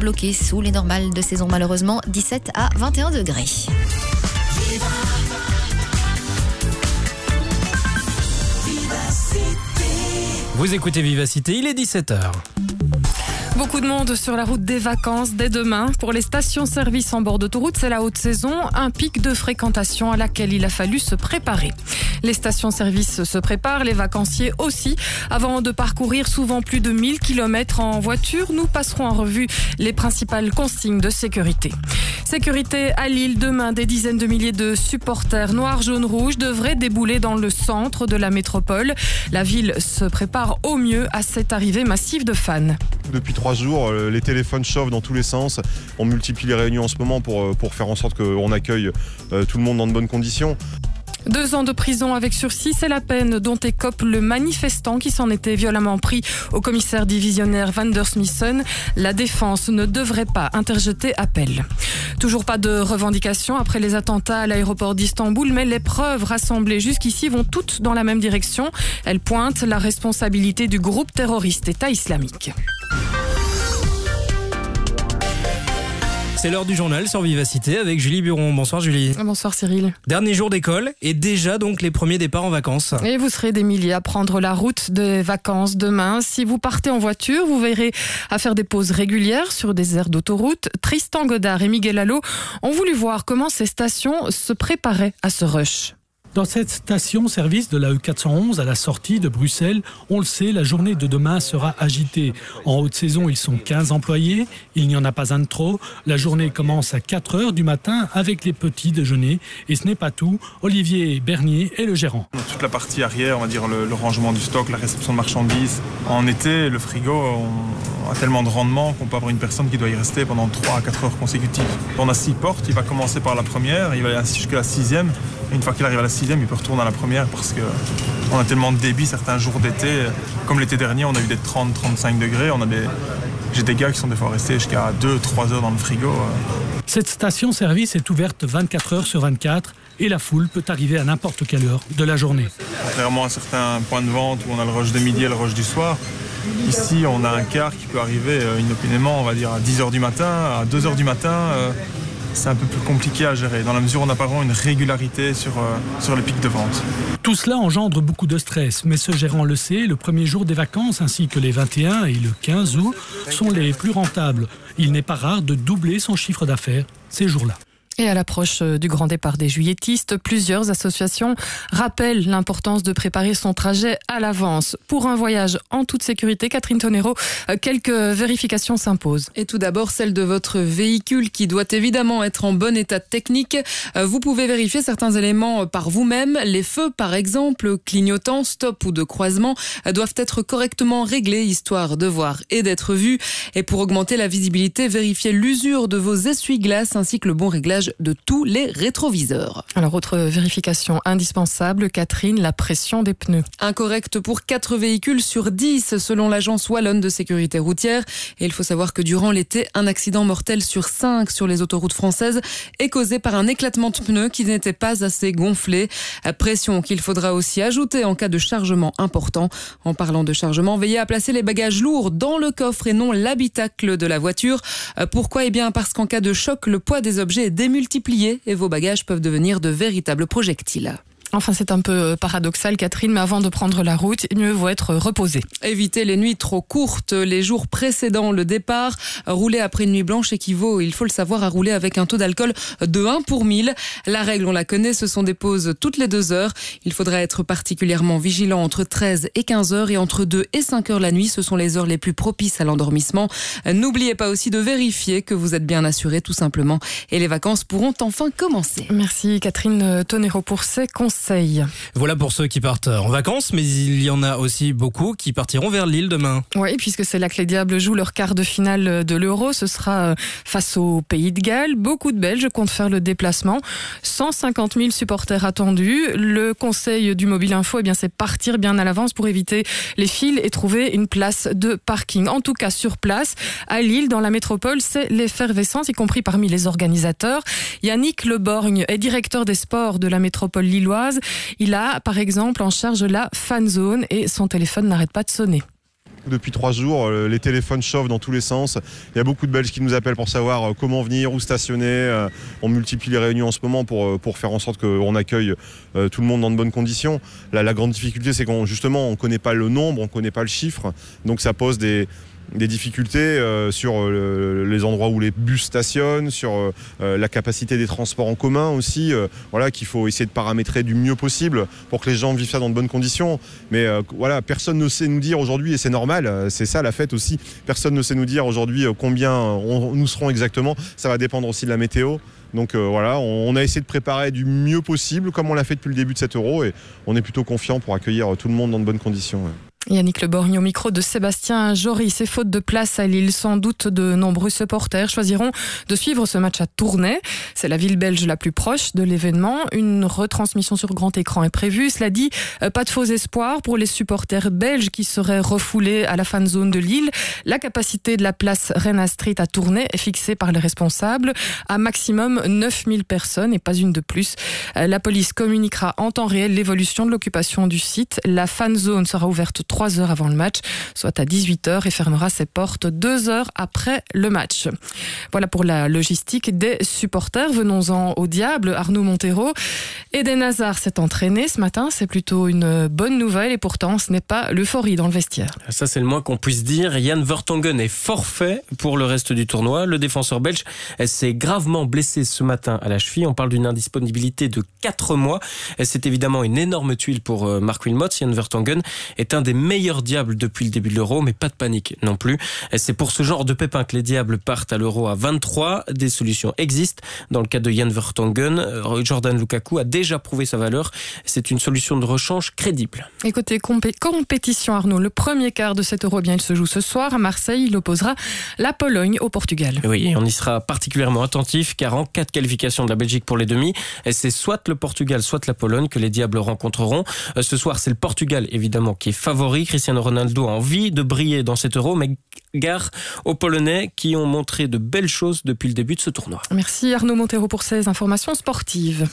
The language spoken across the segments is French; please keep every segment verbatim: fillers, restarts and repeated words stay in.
bloqué sous les normales de saison malheureusement, dix-sept à vingt et un degrés. Vous écoutez Vivacité, il est dix-sept heures. Beaucoup de monde sur la route des vacances dès demain. Pour les stations-service en bord d'autoroute, c'est la haute saison, un pic de fréquentation à laquelle il a fallu se préparer. Les stations-service se préparent, les vacanciers aussi. Avant de parcourir souvent plus de mille kilomètres en voiture, nous passerons en revue les principales consignes de sécurité. Sécurité à Lille, demain, des dizaines de milliers de supporters noirs, jaunes, rouges devraient débouler dans le centre de la métropole. La ville se prépare au mieux à cette arrivée massive de fans. Depuis trois jours, les téléphones chauffent dans tous les sens. On multiplie les réunions en ce moment pour, pour faire en sorte qu'on accueille tout le monde dans de bonnes conditions. Deux ans de prison avec sursis, c'est la peine dont écope le manifestant qui s'en était violemment pris au commissaire divisionnaire Van der Smissen. La défense ne devrait pas interjeter appel. Toujours pas de revendication après les attentats à l'aéroport d'Istanbul, mais les preuves rassemblées jusqu'ici vont toutes dans la même direction. Elles pointent la responsabilité du groupe terroriste État islamique. C'est l'heure du journal sur Vivacité avec Julie Buron. Bonsoir Julie. Bonsoir Cyril. Dernier jour d'école et déjà donc les premiers départs en vacances. Et vous serez des milliers à prendre la route des vacances demain. Si vous partez en voiture, vous verrez à faire des pauses régulières sur des aires d'autoroute. Tristan Godard et Miguel Allo ont voulu voir comment ces stations se préparaient à ce rush. Dans cette station-service de la E quatre cent onze à la sortie de Bruxelles, on le sait, la journée de demain sera agitée. En haute saison, ils sont quinze employés. Il n'y en a pas un de trop. La journée commence à quatre heures du matin avec les petits déjeuners. Et ce n'est pas tout. Olivier Bernier est le gérant. Toute la partie arrière, on va dire le, le rangement du stock, la réception de marchandises. En été, le frigo on a tellement de rendement qu'on peut avoir une personne qui doit y rester pendant trois à quatre heures consécutives. On a six portes. Il va commencer par la première. Il va aller jusqu'à la sixième. Une fois qu'il arrive à la sixième, il peut retourner à la première parce qu'on a tellement de débit certains jours d'été. Comme l'été dernier, on a eu des trente à trente-cinq degrés. On a des... J'ai des gars qui sont des fois restés jusqu'à deux à trois heures dans le frigo. Cette station-service est ouverte vingt-quatre heures sur vingt-quatre et la foule peut arriver à n'importe quelle heure de la journée. Contrairement à certains points de vente où on a le rush de midi et le rush du soir, ici on a un car qui peut arriver inopinément, on va dire à dix heures du matin, à deux heures du matin. C'est un peu plus compliqué à gérer, dans la mesure où on n'a pas vraiment une régularité sur, euh, sur les pics de vente. Tout cela engendre beaucoup de stress, mais ce gérant le sait, le premier jour des vacances ainsi que les vingt et un et le quinze août sont les plus rentables. Il n'est pas rare de doubler son chiffre d'affaires ces jours-là. Et à l'approche du grand départ des juilletistes, plusieurs associations rappellent l'importance de préparer son trajet à l'avance. Pour un voyage en toute sécurité, Catherine Tonero, quelques vérifications s'imposent. Et tout d'abord, celle de votre véhicule qui doit évidemment être en bon état technique. Vous pouvez vérifier certains éléments par vous-même. Les feux, par exemple, clignotants, stop ou de croisement, doivent être correctement réglés, histoire de voir et d'être vus. Et pour augmenter la visibilité, vérifiez l'usure de vos essuie-glaces ainsi que le bon réglage de tous les rétroviseurs. Alors, autre vérification indispensable, Catherine, la pression des pneus. Incorrecte pour quatre véhicules sur dix, selon l'agence wallonne de sécurité routière. Et il faut savoir que durant l'été, un accident mortel sur cinq sur les autoroutes françaises est causé par un éclatement de pneus qui n'était pas assez gonflé. Pression qu'il faudra aussi ajouter en cas de chargement important. En parlant de chargement, veillez à placer les bagages lourds dans le coffre et non l'habitacle de la voiture. Pourquoi ? Eh bien, parce qu'en cas de choc, le poids des objets est démultiplié. multipliés et vos bagages peuvent devenir de véritables projectiles. Enfin, c'est un peu paradoxal, Catherine, mais avant de prendre la route, mieux vaut être reposé. Évitez les nuits trop courtes, les jours précédant le départ. Rouler après une nuit blanche équivaut, il faut le savoir, à rouler avec un taux d'alcool de un pour mille. La règle, on la connaît, ce sont des pauses toutes les deux heures. Il faudra être particulièrement vigilant entre treize et quinze heures et entre deux et cinq heures la nuit. Ce sont les heures les plus propices à l'endormissement. N'oubliez pas aussi de vérifier que vous êtes bien assuré, tout simplement. Et les vacances pourront enfin commencer. Merci Catherine Tonero pour ces conseils. Voilà pour ceux qui partent en vacances, mais il y en a aussi beaucoup qui partiront vers Lille demain. Oui, puisque c'est là que les Diables jouent leur quart de finale de l'Euro. Ce sera face au Pays de Galles. Beaucoup de Belges comptent faire le déplacement. cent cinquante mille supporters attendus. Le conseil du Mobile Info, eh bien, c'est partir bien à l'avance pour éviter les files et trouver une place de parking. En tout cas, sur place, à Lille, dans la métropole, c'est l'effervescence, y compris parmi les organisateurs. Yannick Leborgne est directeur des sports de la métropole lilloise. Il a, par exemple, en charge la fan zone et son téléphone n'arrête pas de sonner. Depuis trois jours, les téléphones chauffent dans tous les sens. Il y a beaucoup de Belges qui nous appellent pour savoir comment venir, où stationner. On multiplie les réunions en ce moment pour, pour faire en sorte qu'on accueille tout le monde dans de bonnes conditions. La, la grande difficulté, c'est qu'on justement, on ne connaît pas le nombre, on ne connaît pas le chiffre. Donc ça pose des... des difficultés euh, sur euh, les endroits où les bus stationnent, sur euh, la capacité des transports en commun aussi, euh, voilà, qu'il faut essayer de paramétrer du mieux possible pour que les gens vivent ça dans de bonnes conditions. Mais euh, voilà, personne ne sait nous dire aujourd'hui, et c'est normal, c'est ça la fête aussi, personne ne sait nous dire aujourd'hui combien on, nous serons exactement, ça va dépendre aussi de la météo. Donc euh, voilà, on, on a essayé de préparer du mieux possible, comme on l'a fait depuis le début de cet Euro, et on est plutôt confiant pour accueillir tout le monde dans de bonnes conditions. Ouais. Yannick Le Borgne au micro de Sébastien Jory. Ces fautes de place à Lille, sans doute de nombreux supporters choisiront de suivre ce match à Tournai. C'est la ville belge la plus proche de l'événement. Une retransmission sur grand écran est prévue. Cela dit, pas de faux espoirs pour les supporters belges qui seraient refoulés à la fan zone de Lille. La capacité de la place Rena Street à Tournai est fixée par les responsables à maximum neuf mille personnes et pas une de plus. La police communiquera en temps réel l'évolution de l'occupation du site. La fan zone sera ouverte trois heures avant le match, soit à dix-huit heures, et fermera ses portes deux heures après le match. Voilà pour la logistique des supporters. Venons-en au diable, Arnaud Montero. Eden Hazard s'est entraîné ce matin, c'est plutôt une bonne nouvelle, et pourtant ce n'est pas l'euphorie dans le vestiaire. Ça c'est le moins qu'on puisse dire. Jan Vertonghen est forfait pour le reste du tournoi. Le défenseur belge s'est gravement blessé ce matin à la cheville. On parle d'une indisponibilité de quatre mois. C'est évidemment une énorme tuile pour Mark Wilmots. Jan Vertonghen est un des meilleur diable depuis le début de l'Euro, mais pas de panique non plus. C'est pour ce genre de pépin que les diables partent à l'Euro à vingt-trois. Des solutions existent. Dans le cas de Jan Vertonghen, Jordan Lukaku a déjà prouvé sa valeur. C'est une solution de rechange crédible. Et côté compé- compétition, Arnaud, le premier quart de cet Euro, bien, il se joue ce soir à Marseille. Il opposera la Pologne au Portugal. Oui, on y sera particulièrement attentif, car en cas de qualification de la Belgique pour les demi, c'est soit le Portugal, soit la Pologne que les diables rencontreront. Ce soir, c'est le Portugal, évidemment, qui est favori. Cristiano Ronaldo a envie de briller dans cet Euro, mais gare aux Polonais qui ont montré de belles choses depuis le début de ce tournoi. Merci Arnaud Montero pour ces informations sportives.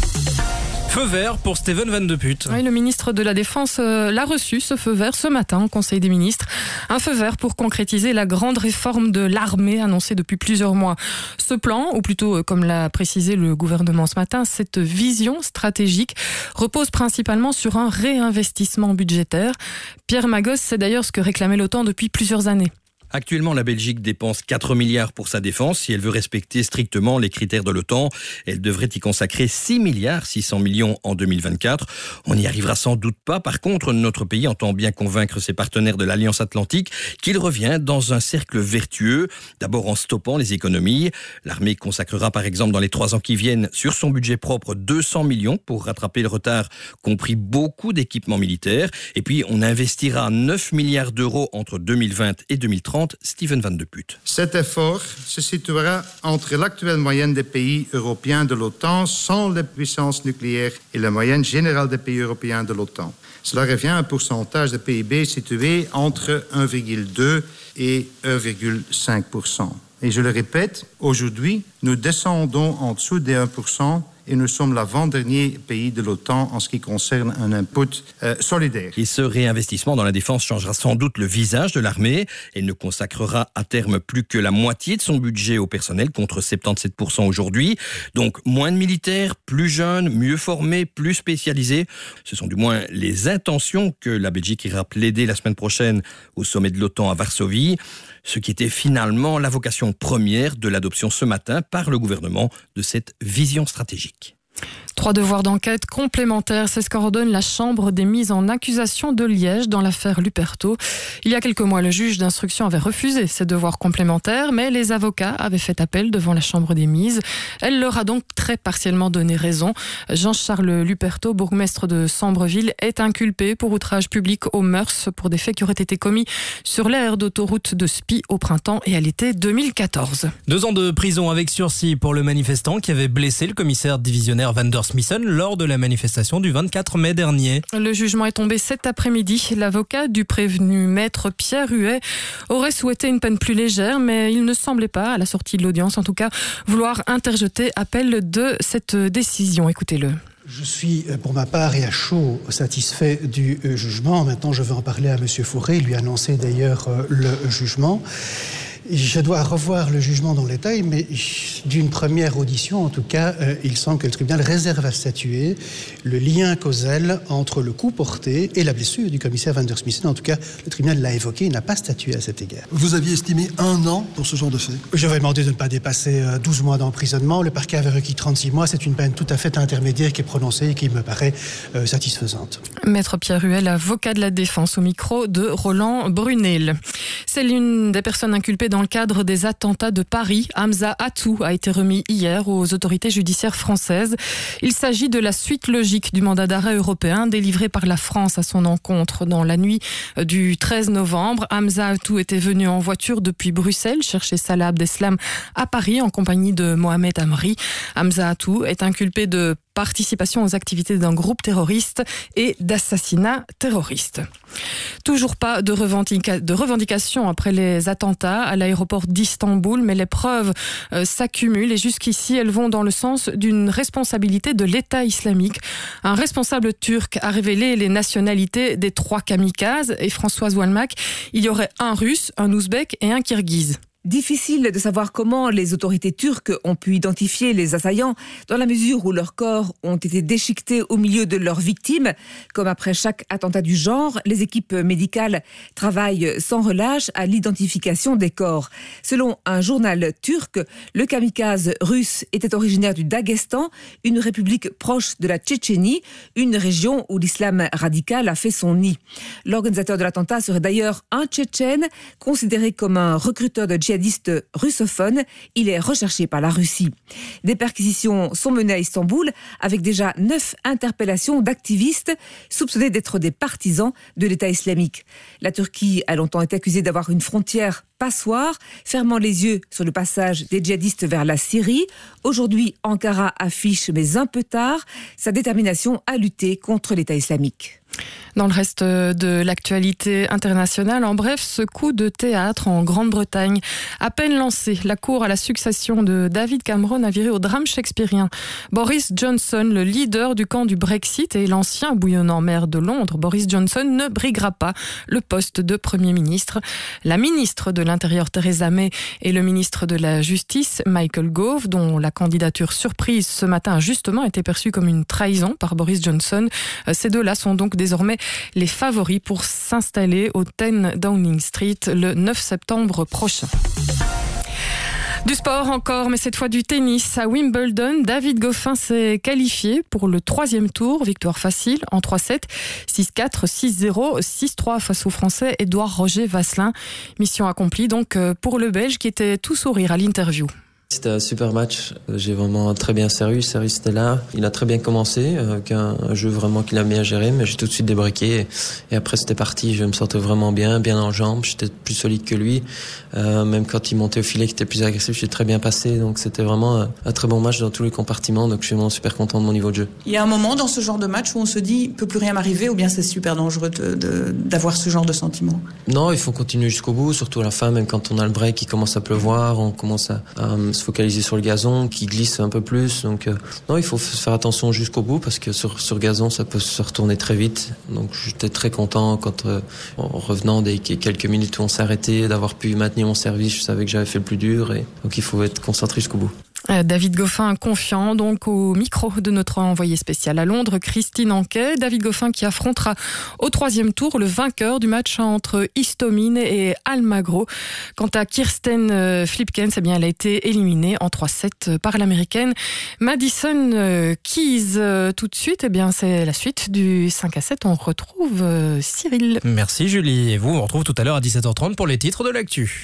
Feu vert pour Steven Van de Putte. Oui, le ministre de la Défense euh, l'a reçu, ce feu vert, ce matin au Conseil des ministres. Un feu vert pour concrétiser la grande réforme de l'armée annoncée depuis plusieurs mois. Ce plan, ou plutôt, euh, comme l'a précisé le gouvernement ce matin, cette vision stratégique repose principalement sur un réinvestissement budgétaire. Pierre Magos, c'est d'ailleurs ce que réclamait l'OTAN depuis plusieurs années. Actuellement, la Belgique dépense quatre milliards pour sa défense. Si elle veut respecter strictement les critères de l'OTAN, elle devrait y consacrer six milliards six cents millions en deux mille vingt-quatre. On n'y arrivera sans doute pas. Par contre, notre pays entend bien convaincre ses partenaires de l'Alliance Atlantique qu'il revient dans un cercle vertueux. D'abord en stoppant les économies. L'armée consacrera par exemple dans les trois ans qui viennent sur son budget propre deux cents millions pour rattraper le retard qu'ont pris beaucoup d'équipements militaires. Et puis on investira neuf milliards d'euros entre deux mille vingt et deux mille trente. Steven Van de Putte. Cet effort se situera entre l'actuelle moyenne des pays européens de l'OTAN sans les puissances nucléaires et la moyenne générale des pays européens de l'OTAN. Cela revient à un pourcentage de P I B situé entre un virgule deux et un virgule cinq pour cent. Et je le répète, aujourd'hui, nous descendons en dessous des un pour cent et nous sommes l'avant-dernier pays de l'OTAN en ce qui concerne un input euh, solidaire. Et ce réinvestissement dans la défense changera sans doute le visage de l'armée. Elle ne consacrera à terme plus que la moitié de son budget au personnel, contre soixante-dix-sept pour cent aujourd'hui. Donc moins de militaires, plus jeunes, mieux formés, plus spécialisés. Ce sont du moins les intentions que la Belgique ira plaider la semaine prochaine au sommet de l'OTAN à Varsovie. Ce qui était finalement la vocation première de l'adoption ce matin par le gouvernement de cette vision stratégique. Trois devoirs d'enquête complémentaires, c'est ce qu'ordonne la Chambre des mises en accusation de Liège dans l'affaire Luperto. Il y a quelques mois, le juge d'instruction avait refusé ces devoirs complémentaires, mais les avocats avaient fait appel devant la Chambre des mises. Elle leur a donc très partiellement donné raison. Jean-Charles Luperto, bourgmestre de Sambreville, est inculpé pour outrage public aux mœurs pour des faits qui auraient été commis sur l'aire d'autoroute de Spie au printemps et à l'été deux mille quatorze. Deux ans de prison avec sursis pour le manifestant qui avait blessé le commissaire divisionnaire Van der Smissen lors de la manifestation du vingt-quatre mai dernier. Le jugement est tombé cet après-midi. L'avocat du prévenu maître Pierre Huet aurait souhaité une peine plus légère, mais il ne semblait pas, à la sortie de l'audience en tout cas, vouloir interjeter appel de cette décision. Écoutez-le. Je suis pour ma part et à chaud satisfait du jugement. Maintenant, je vais en parler à M. Fauré, lui annoncer d'ailleurs le jugement. Je dois revoir le jugement dans le détail, mais d'une première audition, en tout cas, euh, il semble que le tribunal réserve à statuer le lien causal entre le coup porté et la blessure du commissaire Van der Smissen. En tout cas, le tribunal l'a évoqué, il n'a pas statué à cet égard. Vous aviez estimé un an pour ce genre de fait ? Je vais demander de ne pas dépasser euh, douze mois d'emprisonnement. Le parquet avait requis trente-six mois. C'est une peine tout à fait intermédiaire qui est prononcée et qui me paraît euh, satisfaisante. Maître Pierre Ruel, avocat de la défense, au micro de Roland Brunel. C'est l'une des personnes inculpées dans Dans le cadre des attentats de Paris. Hamza Attou a été remis hier aux autorités judiciaires françaises. Il s'agit de la suite logique du mandat d'arrêt européen délivré par la France à son encontre dans la nuit du treize novembre. Hamza Attou était venu en voiture depuis Bruxelles chercher Salah Abdeslam à Paris en compagnie de Mohamed Amri. Hamza Attou est inculpé de participation aux activités d'un groupe terroriste et d'assassinat terroriste. Toujours pas de, revendica- de revendication après les attentats à l'aéroport d'Istanbul, mais les preuves euh, s'accumulent et jusqu'ici elles vont dans le sens d'une responsabilité de l'État islamique. Un responsable turc a révélé les nationalités des trois kamikazes et Françoise Walmack, il y aurait un russe, un ouzbek et un kirghize. Difficile de savoir comment les autorités turques ont pu identifier les assaillants dans la mesure où leurs corps ont été déchiquetés au milieu de leurs victimes. Comme après chaque attentat du genre, les équipes médicales travaillent sans relâche à l'identification des corps. Selon un journal turc, le kamikaze russe était originaire du Daghestan, une république proche de la Tchétchénie, une région où l'islam radical a fait son nid. L'organisateur de l'attentat serait d'ailleurs un Tchétchène, considéré comme un recruteur de djihadistes russophone. Il est recherché par la Russie. Des perquisitions sont menées à Istanbul avec déjà neuf interpellations d'activistes soupçonnés d'être des partisans de l'État islamique. La Turquie a longtemps été accusée d'avoir une frontière passoire, fermant les yeux sur le passage des djihadistes vers la Syrie. Aujourd'hui, Ankara affiche, mais un peu tard, sa détermination à lutter contre l'État islamique. Dans le reste de l'actualité internationale, en bref, ce coup de théâtre en Grande-Bretagne. À peine lancé, la cour à la succession de David Cameron a viré au drame shakespearien. Boris Johnson, le leader du camp du Brexit et l'ancien bouillonnant maire de Londres, Boris Johnson ne briguera pas le poste de Premier ministre. La ministre de l'Intérieur, Theresa May, et le ministre de la Justice, Michael Gove, dont la candidature surprise ce matin a justement été perçue comme une trahison par Boris Johnson. Ces deux-là sont donc désormais les favoris pour s'installer au dix Downing Street le neuf septembre prochain. Du sport encore, mais cette fois du tennis. À Wimbledon, David Goffin s'est qualifié pour le troisième tour. Victoire facile en trois sept, six quatre, six zéro, six trois face au Français Édouard Roger Vasselin. Mission accomplie donc pour le Belge qui était tout sourire à l'interview. C'était un super match, j'ai vraiment très bien servi, le service était là, il a très bien commencé, avec un, un jeu vraiment qu'il a bien géré, mais j'ai tout de suite débriqué et, et après c'était parti, je me sentais vraiment bien, bien en jambes, j'étais plus solide que lui, euh, même quand il montait au filet, qu'il était plus agressif, j'ai très bien passé, donc c'était vraiment un, un très bon match dans tous les compartiments, donc je suis vraiment super content de mon niveau de jeu. Il y a un moment dans ce genre de match où on se dit, il peut plus rien m'arriver, ou bien c'est super dangereux de, de, d'avoir ce genre de sentiment? Non, il faut continuer jusqu'au bout, surtout à la fin, même quand on a le break, il commence à pleuvoir, on commence à, à se focaliser sur le gazon qui glisse un peu plus, donc euh, non, il faut faire attention jusqu'au bout parce que sur, sur gazon ça peut se retourner très vite, donc j'étais très content quand euh, en revenant des quelques minutes où on s'est arrêté d'avoir pu maintenir mon service, je savais que j'avais fait le plus dur et donc il faut être concentré jusqu'au bout. David Goffin confiant donc au micro de notre envoyé spécial à Londres, Christine Anquet. David Goffin qui affrontera au troisième tour le vainqueur du match entre Istomin et Almagro. Quant à Kirsten Flipkens, eh bien, elle a été éliminée en trois sept par l'américaine Madison Keys. Tout de suite, eh bien, c'est la suite du cinq à sept. On retrouve Cyril. Merci Julie. Et vous, on retrouve tout à l'heure à dix-sept heures trente pour les titres de l'actu.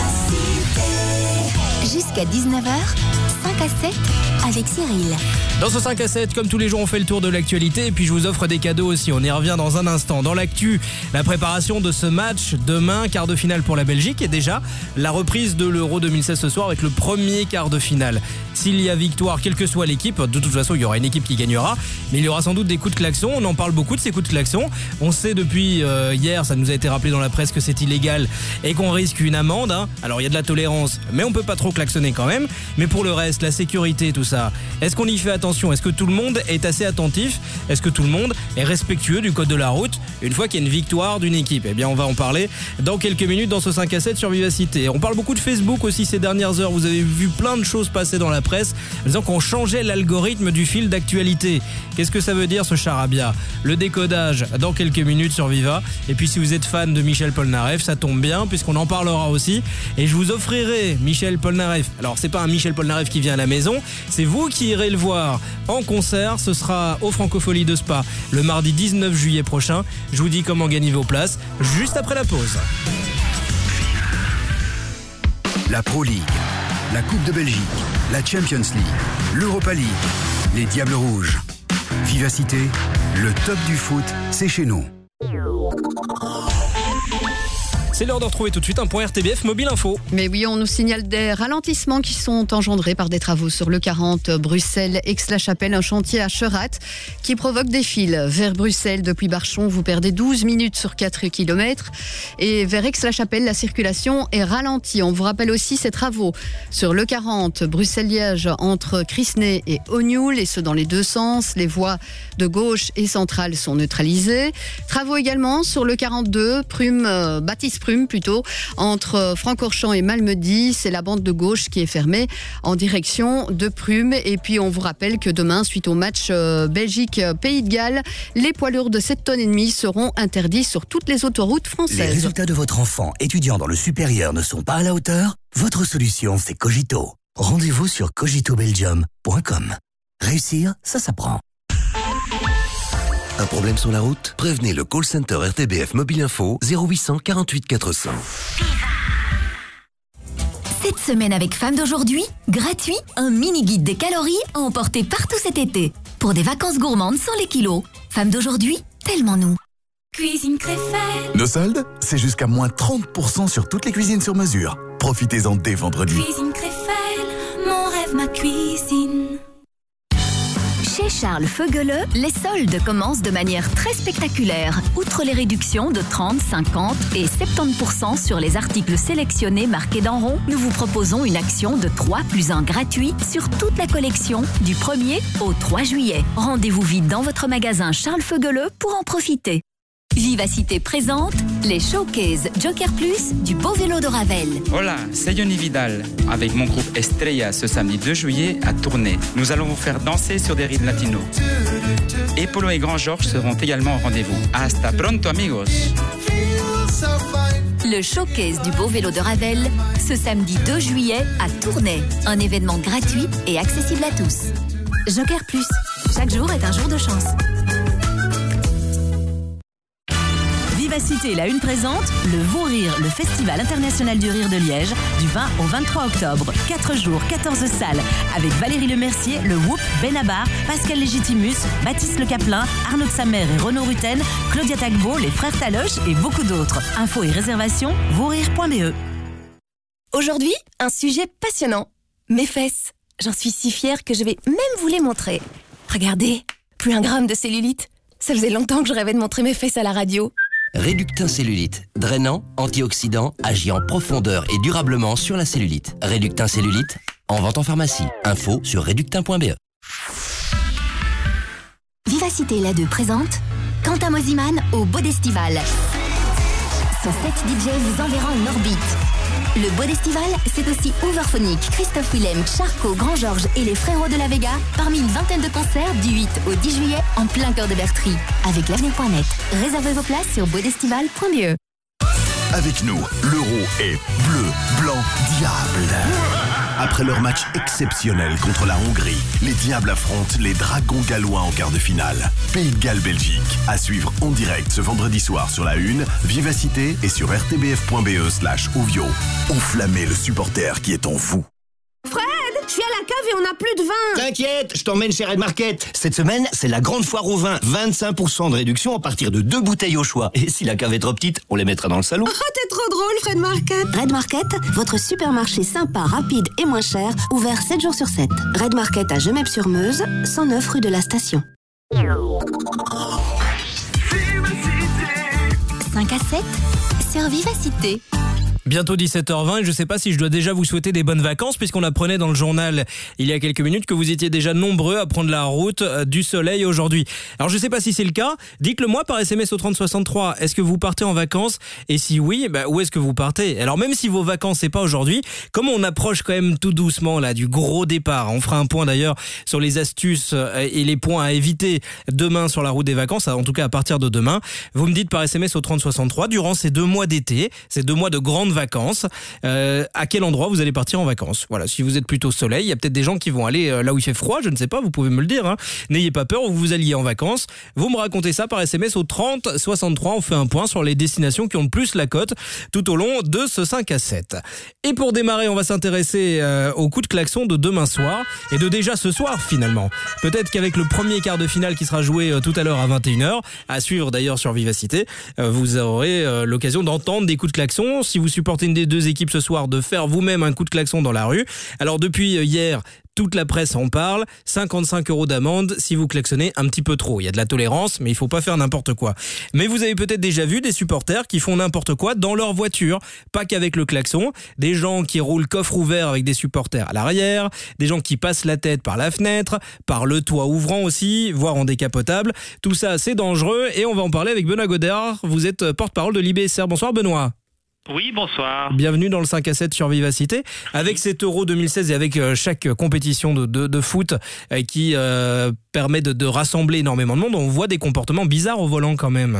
Jusqu'à dix-neuf heures, cinq à sept avec Cyril. Dans ce cinq à sept, comme tous les jours, on fait le tour de l'actualité et puis je vous offre des cadeaux aussi. On y revient dans un instant. Dans l'actu, la préparation de ce match demain, quart de finale pour la Belgique et déjà la reprise de l'Euro deux mille seize ce soir avec le premier quart de finale. S'il y a victoire, quelle que soit l'équipe, de toute façon, il y aura une équipe qui gagnera, mais il y aura sans doute des coups de klaxon. On en parle beaucoup de ces coups de klaxon. On sait depuis euh, hier, ça nous a été rappelé dans la presse que c'est illégal et qu'on risque une amende. Hein. Alors il y a de la tolérance, mais on peut pas trop klaxonner quand même. Mais pour le reste, postes, la sécurité, tout ça. Est-ce qu'on y fait attention? Est-ce que tout le monde est assez attentif? Est-ce que tout le monde est respectueux du code de la route une fois qu'il y a une victoire d'une équipe? Eh bien, on va en parler dans quelques minutes dans ce cinq à sept sur Vivacité. On parle beaucoup de Facebook aussi ces dernières heures. Vous avez vu plein de choses passer dans la presse disant qu'on changeait l'algorithme du fil d'actualité. Qu'est-ce que ça veut dire ce charabia? Le décodage dans quelques minutes sur Viva. Et puis si vous êtes fan de Michel Polnareff, ça tombe bien puisqu'on en parlera aussi. Et je vous offrirai Michel Polnareff. Alors c'est pas un Michel Polnareff qui vient à la maison, c'est vous qui irez le voir en concert. Ce sera au Francofolie de Spa le mardi dix-neuf juillet prochain. Je vous dis comment gagner vos places juste après la pause. La Pro League, la Coupe de Belgique, la Champions League, l'Europa League, les Diables Rouges. Vivacité, le top du foot, c'est chez nous. C'est l'heure de retrouver tout de suite un point R T B F Mobile Info. Mais oui, on nous signale des ralentissements qui sont engendrés par des travaux sur le quarante Bruxelles-Aix-la-Chapelle, un chantier à Cherat qui provoque des files. Vers Bruxelles, depuis Barchon, vous perdez douze minutes sur quatre kilomètres. Et vers Aix-la-Chapelle, la circulation est ralentie. On vous rappelle aussi ces travaux sur le quarante Bruxelles-Liège entre Crisnay et Ognoul, et ce dans les deux sens. Les voies de gauche et centrale sont neutralisées. Travaux également sur le quarante-deux Prüm, euh, Baptiste Prüm plutôt, entre Francorchamps et Malmedy. C'est la bande de gauche qui est fermée en direction de Prüm. Et puis on vous rappelle que demain, suite au match euh, Belgique-Pays de Galles, les poids lourds de sept tonnes et demie seront interdits sur toutes les autoroutes françaises. Les résultats de votre enfant étudiant dans le supérieur ne sont pas à la hauteur? Votre solution, c'est Cogito. Rendez-vous sur cogito belgium point com. Réussir, ça s'apprend. Un problème sur la route? Prévenez le call center R T B F Mobile Info zéro huit cent quarante-huit quatre cents. Cette semaine avec Femmes d'aujourd'hui, gratuit, un mini-guide des calories à emporter partout cet été. Pour des vacances gourmandes sans les kilos. Femmes d'aujourd'hui, tellement nous. Cuisine Créfelle. Nos soldes, c'est jusqu'à moins trente pour cent sur toutes les cuisines sur mesure. Profitez-en dès vendredi. Cuisine Créfelle, mon rêve, ma cuisine. Chez Charles Feugeleux, les soldes commencent de manière très spectaculaire. Outre les réductions de trente, cinquante et soixante-dix pour cent sur les articles sélectionnés marqués d'en rond, nous vous proposons une action de trois plus un gratuit sur toute la collection du premier au trois juillet. Rendez-vous vite dans votre magasin Charles Feugeleux pour en profiter. Vivacité présente les showcases Joker Plus du beau vélo de Ravel. Hola, c'est Yoni Vidal. Avec mon groupe Estrella ce samedi deux juillet à Tournai. Nous allons vous faire danser sur des rythmes latinos. Et Polo et Grand Georges seront également au rendez-vous. Hasta pronto, amigos. Le showcase du beau vélo de Ravel, ce samedi deux juillet à Tournai. Un événement gratuit et accessible à tous. Joker Plus, chaque jour est un jour de chance. Vivacité La Une présente le Vaux Rire, le Festival international du rire de Liège, du vingt au vingt-trois octobre. quatre jours, quatorze salles, avec Valérie Lemercier, le Whoop, Benabar, Pascal Légitimus, Baptiste Le Caplin, Arnaud de Samer et Renaud Rutten, Claudia Tagbo, les frères Taloche et beaucoup d'autres. Infos et réservations, vaurire point b e. Aujourd'hui, un sujet passionnant. Mes fesses. J'en suis si fière que je vais même vous les montrer. Regardez, plus un gramme de cellulite. Ça faisait longtemps que je rêvais de montrer mes fesses à la radio. Réductin Cellulite. Drainant, antioxydant, agit en profondeur et durablement sur la cellulite. Réductin Cellulite, en vente en pharmacie. Info sur réductin point b e. Vivacité La deux présente Quentin Mosiman au Bodestival. Son set D J vous enverra en orbite. Le Bodestival, c'est aussi Overphonic, Christophe Willem, Charcot, Grand Georges et les Frérots de la Vega, parmi une vingtaine de concerts du huit au dix juillet en plein cœur de Bertry, avec l'avenir point net. Réservez vos places sur bodestival point b e. Avec nous, l'euro est bleu, blanc, diable. Après leur match exceptionnel contre la Hongrie, les Diables affrontent les Dragons gallois en quart de finale. Pays de Galles, Belgique. À suivre en direct ce vendredi soir sur La Une, Vivacité et sur r t b f point b e slash ovio. Enflammez le supporter qui est en vous. Fred, je suis à la cave et on n'a plus de vin. T'inquiète, je t'emmène chez Red Market. Cette semaine, c'est la grande foire au vin. vingt-cinq pour cent de réduction à partir de deux bouteilles au choix. Et si la cave est trop petite, on les mettra dans le salon. Oh, t'es trop drôle, Fred Market. Red Market, votre supermarché sympa, rapide et moins cher, ouvert sept jours sur sept. Red Market à Gemep-sur-Meuse, cent neuf rue de la Station. cinq à sept sur Vivacité. Bientôt dix-sept heures vingt et je ne sais pas si je dois déjà vous souhaiter des bonnes vacances puisqu'on apprenait dans le journal il y a quelques minutes que vous étiez déjà nombreux à prendre la route du soleil aujourd'hui. Alors je ne sais pas si c'est le cas, dites-le moi par S M S au trente soixante-trois. Est-ce que vous partez en vacances? Et si oui, bah, où est-ce que vous partez? Alors même si vos vacances c'est pas aujourd'hui, comme on approche quand même tout doucement là du gros départ, on fera un point d'ailleurs sur les astuces et les points à éviter demain sur la route des vacances, en tout cas à partir de demain. Vous me dites par S M S au trente soixante-trois, durant ces deux mois d'été, ces deux mois de grandes vacances, euh, à quel endroit vous allez partir en vacances? Voilà, si vous êtes plutôt soleil, il y a peut-être des gens qui vont aller là où il fait froid, je ne sais pas, vous pouvez me le dire, hein. N'ayez pas peur où vous alliez en vacances. Vous me racontez ça par S M S au trente soixante-trois, on fait un point sur les destinations qui ont le plus la cote tout au long de ce cinq à sept. Et pour démarrer, on va s'intéresser euh, au coup de klaxon de demain soir et de déjà ce soir finalement. Peut-être qu'avec le premier quart de finale qui sera joué euh, tout à l'heure à vingt et une heures, à suivre d'ailleurs sur Vivacité, euh, vous aurez euh, l'occasion d'entendre des coups de klaxon. Si vous supportez une des deux équipes ce soir, de faire vous-même un coup de klaxon dans la rue. Alors depuis hier, toute la presse en parle, cinquante-cinq euros d'amende si vous klaxonnez un petit peu trop. Il y a de la tolérance, mais il faut pas faire n'importe quoi. Mais vous avez peut-être déjà vu des supporters qui font n'importe quoi dans leur voiture, pas qu'avec le klaxon, des gens qui roulent coffre ouvert avec des supporters à l'arrière, des gens qui passent la tête par la fenêtre, par le toit ouvrant aussi, voire en décapotable. Tout ça, c'est dangereux et on va en parler avec Benoît Godard. Vous êtes porte-parole de l'I B S R. Bonsoir Benoît. Oui, bonsoir. Bienvenue dans le cinq à sept sur Vivacité. Avec cet Euro deux mille seize et avec chaque compétition de, de, de foot qui euh, permet de, de rassembler énormément de monde, on voit des comportements bizarres au volant quand même.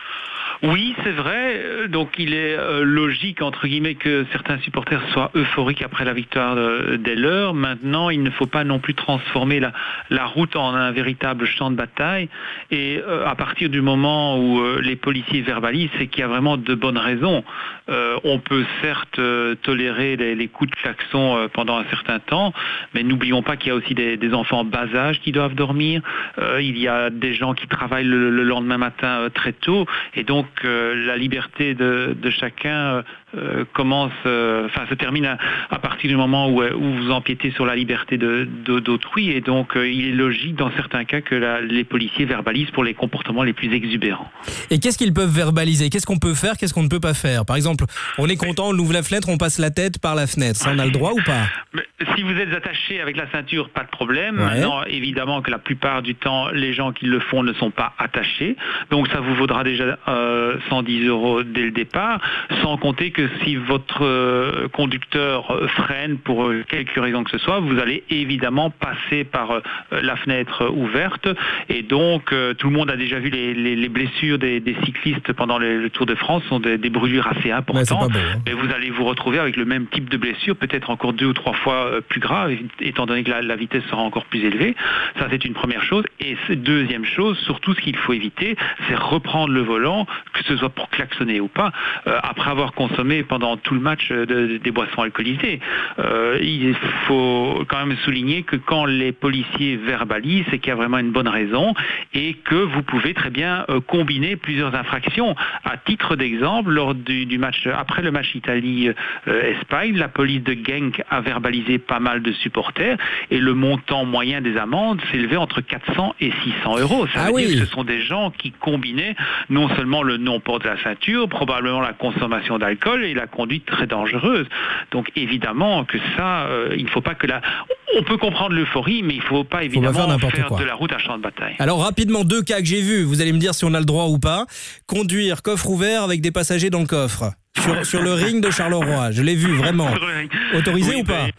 Oui, c'est vrai. Donc il est euh, logique, entre guillemets, que certains supporters soient euphoriques après la victoire de, des leurs. Maintenant, il ne faut pas non plus transformer la, la route en un véritable champ de bataille. Et euh, à partir du moment où euh, les policiers verbalisent, c'est qu'il y a vraiment de bonnes raisons. Euh, on peut certes euh, tolérer les, les coups de klaxon euh, pendant un certain temps, mais n'oublions pas qu'il y a aussi des, des enfants en bas âge qui doivent dormir. Euh, il y a des gens qui travaillent le, le lendemain matin euh, très tôt. Et donc, Donc euh, la liberté de, de chacun euh, commence, euh, enfin se termine à, à partir du moment où, où vous empiétez sur la liberté de, de, d'autrui. Et donc euh, il est logique dans certains cas que la, les policiers verbalisent pour les comportements les plus exubérants. Et qu'est-ce qu'ils peuvent verbaliser? Qu'est-ce qu'on peut faire? Qu'est-ce qu'on ne peut pas faire? Par exemple, on est content, on ouvre la fenêtre, on passe la tête par la fenêtre. Ça, on a le droit ou pas? Mais si vous êtes attaché avec la ceinture, pas de problème. Ouais. Maintenant, évidemment que la plupart du temps, les gens qui le font ne sont pas attachés. Donc ça vous vaudra déjà euh, cent dix euros dès le départ, sans compter que si votre euh, conducteur euh, freine pour euh, quelque raison que ce soit, vous allez évidemment passer par euh, la fenêtre ouverte. Et donc, euh, tout le monde a déjà vu les, les, les blessures des, des cyclistes pendant le, le Tour de France, sont des, des brûlures assez importantes. Ouais, hein. Mais vous allez vous retrouver avec le même type de blessure, peut-être encore deux ou trois fois euh, plus grave, étant donné que la, la vitesse sera encore plus élevée. Ça, c'est une première chose. Et deuxième chose, surtout ce qu'il faut éviter, c'est reprendre le volant, que ce soit pour klaxonner ou pas, euh, après avoir consommé pendant tout le match de, de, des boissons alcoolisées. Euh, il faut quand même souligner que quand les policiers verbalisent, c'est qu'il y a vraiment une bonne raison et que vous pouvez très bien euh, combiner plusieurs infractions. À titre d'exemple, lors du, du match, après le match Italie-Espagne, euh, la police de Genk a verbalisé pas mal de supporters et le montant moyen des amendes s'élevait entre quatre cents et six cents euros. Ça ah veut oui. dire que ce sont des gens qui combinaient non seulement le non-port de la ceinture, probablement la consommation d'alcool et la conduite très dangereuse. Donc évidemment que ça, euh, il ne faut pas que la... On peut comprendre l'euphorie, mais il ne faut pas évidemment faire, faire quoi. de la route un champ de bataille. Alors rapidement, deux cas que j'ai vus, vous allez me dire si on a le droit ou pas. Conduire coffre ouvert avec des passagers dans le coffre. Sur, sur le ring de Charleroi, je l'ai vu vraiment. Autorisé oui, ou pas?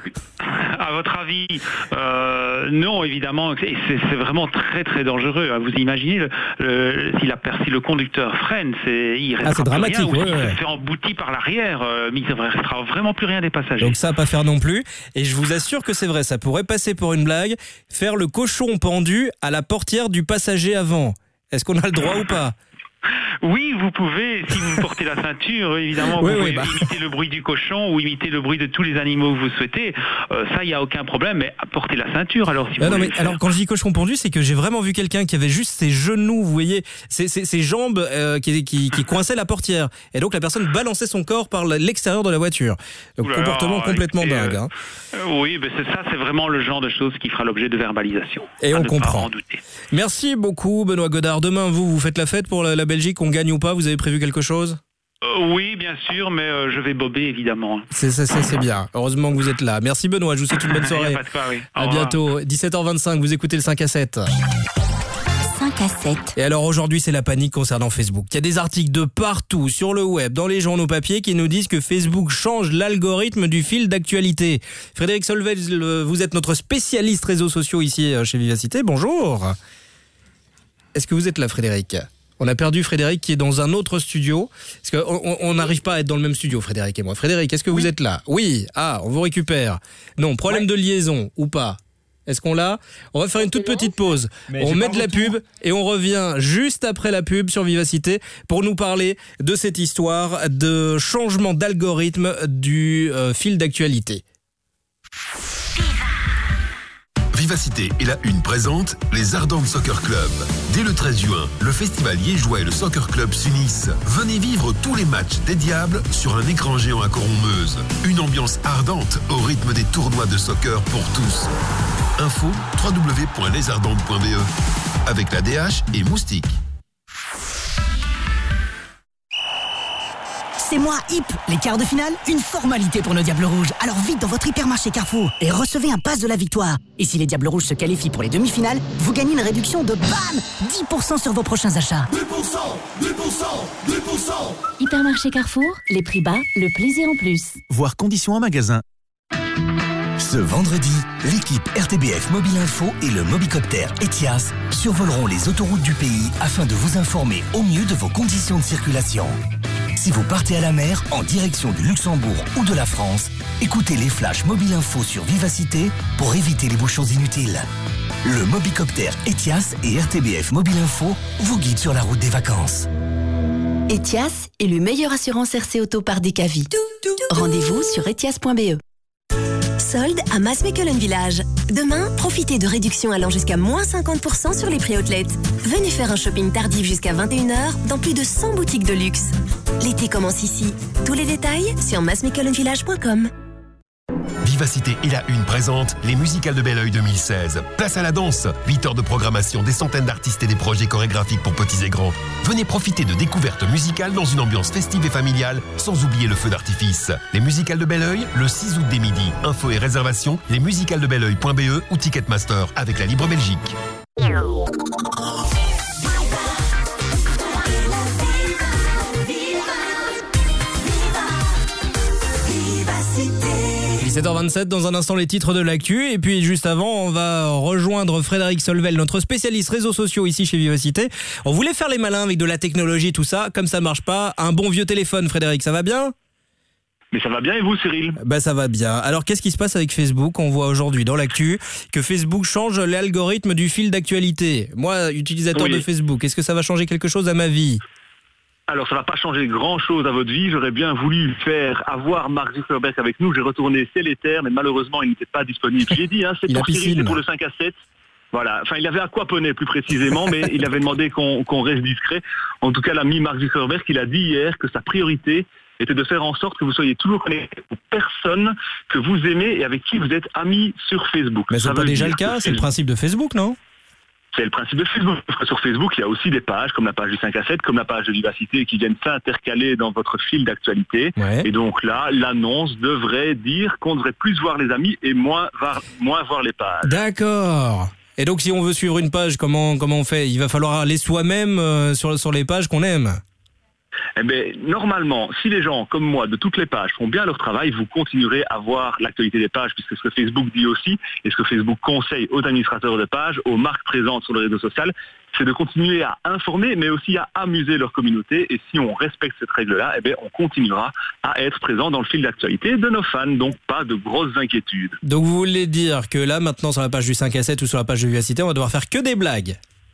À votre avis, euh, non, évidemment, c'est, c'est vraiment très très dangereux. Vous imaginez le, le, si, la, si le conducteur freine, c'est, il restera ah, c'est dramatique, plus rien, ou ouais, s'il ouais. se fait embouti par l'arrière, euh, mais il ne restera vraiment plus rien des passagers. Donc ça, à pas faire non plus. Et je vous assure que c'est vrai, ça pourrait passer pour une blague. Faire le cochon pendu à la portière du passager avant. Est-ce qu'on a le droit ou pas? Oui, vous pouvez, si vous portez la ceinture, évidemment, oui, vous oui, pouvez bah. imiter le bruit du cochon ou imiter le bruit de tous les animaux que vous souhaitez. Euh, ça, il n'y a aucun problème, mais portez la ceinture alors si ah vous non, voulez. Mais, alors quand je dis cochon pendu, c'est que j'ai vraiment vu quelqu'un qui avait juste ses genoux, vous voyez, ses, ses, ses jambes euh, qui, qui, qui coinçaient la portière. Et donc la personne balançait son corps par l'extérieur de la voiture. Donc Oula, comportement complètement écoutez, dingue. Hein. Euh, oui, mais c'est ça, c'est vraiment le genre de choses qui fera l'objet de verbalisation. Et on comprend. En douter. Merci beaucoup Benoît Godard. Demain, vous, vous faites la fête pour la, la Belgique, on gagne ou pas? Vous avez prévu quelque chose? Euh, oui, bien sûr, mais euh, je vais bober, évidemment. C'est, c'est, c'est, c'est bien. Heureusement que vous êtes là. Merci Benoît, je vous souhaite une bonne soirée. Y a pas de quoi, oui. À bientôt. dix-sept heures vingt-cinq, vous écoutez le cinq à sept. cinq à sept. Et alors aujourd'hui, c'est la panique concernant Facebook. Il y a des articles de partout, sur le web, dans les journaux papier, qui nous disent que Facebook change l'algorithme du fil d'actualité. Frédéric Solvel, vous êtes notre spécialiste réseaux sociaux ici chez Vivacité. Bonjour. Est-ce que vous êtes là, Frédéric ? On a perdu Frédéric qui est dans un autre studio. Parce qu'on n'arrive pas à être dans le même studio, Frédéric et moi. Frédéric, est-ce que oui. vous êtes là ? Oui. Ah, on vous récupère. Non, problème ouais. de liaison ou pas ? Est-ce qu'on l'a ? On va faire une toute petite pause. Mais on met de la pub et on revient juste après la pub sur Vivacité pour nous parler de cette histoire de changement d'algorithme du euh, fil d'actualité. Vivacité et la Une présente les Ardentes Soccer Club. Dès le treize juin, le festival liégeois et le Soccer Club s'unissent. Venez vivre tous les matchs des Diables sur un écran géant à Coron-Meuse. Une ambiance ardente au rythme des tournois de soccer pour tous. Info w w w point les ardentes point b e avec la D H et Moustique. C'est moi, Hip. Les quarts de finale, une formalité pour nos Diables Rouges. Alors vite dans votre hypermarché Carrefour et recevez un pass de la victoire. Et si les Diables Rouges se qualifient pour les demi-finales, vous gagnez une réduction de BAM dix pour cent sur vos prochains achats. dix pour cent, dix pour cent, dix pour cent. Hypermarché Carrefour, les prix bas, le plaisir en plus. Voir conditions en magasin. Ce vendredi, l'équipe R T B F Mobile Info et le Mobicopter Etias survoleront les autoroutes du pays afin de vous informer au mieux de vos conditions de circulation. Si vous partez à la mer, en direction du Luxembourg ou de la France, écoutez les flashs Mobile Info sur Vivacité pour éviter les bouchons inutiles. Le Mobicopter Etias et R T B F Mobile Info vous guident sur la route des vacances. Etias est le meilleur assurance R C Auto par Decavi. Rendez-vous sur etias point b e. Solde à Maasmechelen Village. Demain, profitez de réductions allant jusqu'à moins cinquante pour cent sur les prix outlet. Venez faire un shopping tardif jusqu'à vingt et une heures dans plus de cent boutiques de luxe. L'été commence ici. Tous les détails sur maasmechelen village point com. Vivacité et la Une présente les musicales de Belleuil deux mille seize. Place à la danse, huit heures de programmation, des centaines d'artistes et des projets chorégraphiques pour petits et grands. Venez profiter de découvertes musicales dans une ambiance festive et familiale, sans oublier le feu d'artifice. Les musicales de Belleuil, le six août dès midi. Infos et réservations, les musicales de belleuil point b e ou Ticketmaster avec la Libre Belgique. dix-sept heures vingt-sept, dans un instant les titres de l'actu et puis juste avant on va rejoindre Frédéric Solvel, notre spécialiste réseaux sociaux ici chez Vivacité. On voulait faire les malins avec de la technologie tout ça, comme ça marche pas, un bon vieux téléphone. Frédéric, ça va bien ? Mais ça va bien et vous Cyril ? Bah ça va bien. Alors qu'est-ce qui se passe avec Facebook ? On voit aujourd'hui dans l'actu que Facebook change l'algorithme du fil d'actualité. Moi, utilisateur oui. de Facebook, est-ce que ça va changer quelque chose à ma vie ? Alors, ça ne va pas changer grand-chose à votre vie. J'aurais bien voulu faire avoir Mark Zuckerberg avec nous. J'ai retourné Célitaire, mais malheureusement, il n'était pas disponible. J'ai dit, hein, c'est pour Cyril, c'est pour le cinq à sept. Voilà. Enfin, il avait aquaponé plus précisément, mais il avait demandé qu'on, qu'on reste discret. En tout cas, l'ami Mark Zuckerberg, il a dit hier que sa priorité était de faire en sorte que vous soyez toujours connecté aux personnes que vous aimez et avec qui vous êtes amis sur Facebook. Mais c'est pas déjà le cas, c'est le principe de Facebook, non ? C'est le principe de Facebook. Sur Facebook, il y a aussi des pages comme la page du cinq à sept, comme la page de Vivacité qui viennent s'intercaler dans votre fil d'actualité. Ouais. Et donc là, l'annonce devrait dire qu'on devrait plus voir les amis et moins voir, moins voir les pages. D'accord. Et donc si on veut suivre une page, comment, comment on fait ? Il va falloir aller soi-même euh, sur, sur les pages qu'on aime. Eh bien, normalement, si les gens, comme moi, de toutes les pages font bien leur travail, vous continuerez à voir l'actualité des pages, puisque ce que Facebook dit aussi, et ce que Facebook conseille aux administrateurs de pages, aux marques présentes sur le réseau social, c'est de continuer à informer, mais aussi à amuser leur communauté. Et si on respecte cette règle-là, eh bien, on continuera à être présent dans le fil d'actualité de nos fans, donc pas de grosses inquiétudes. Donc vous voulez dire que là, maintenant, sur la page du cinq à sept ou sur la page de Vivacité, on va devoir faire que des blagues ?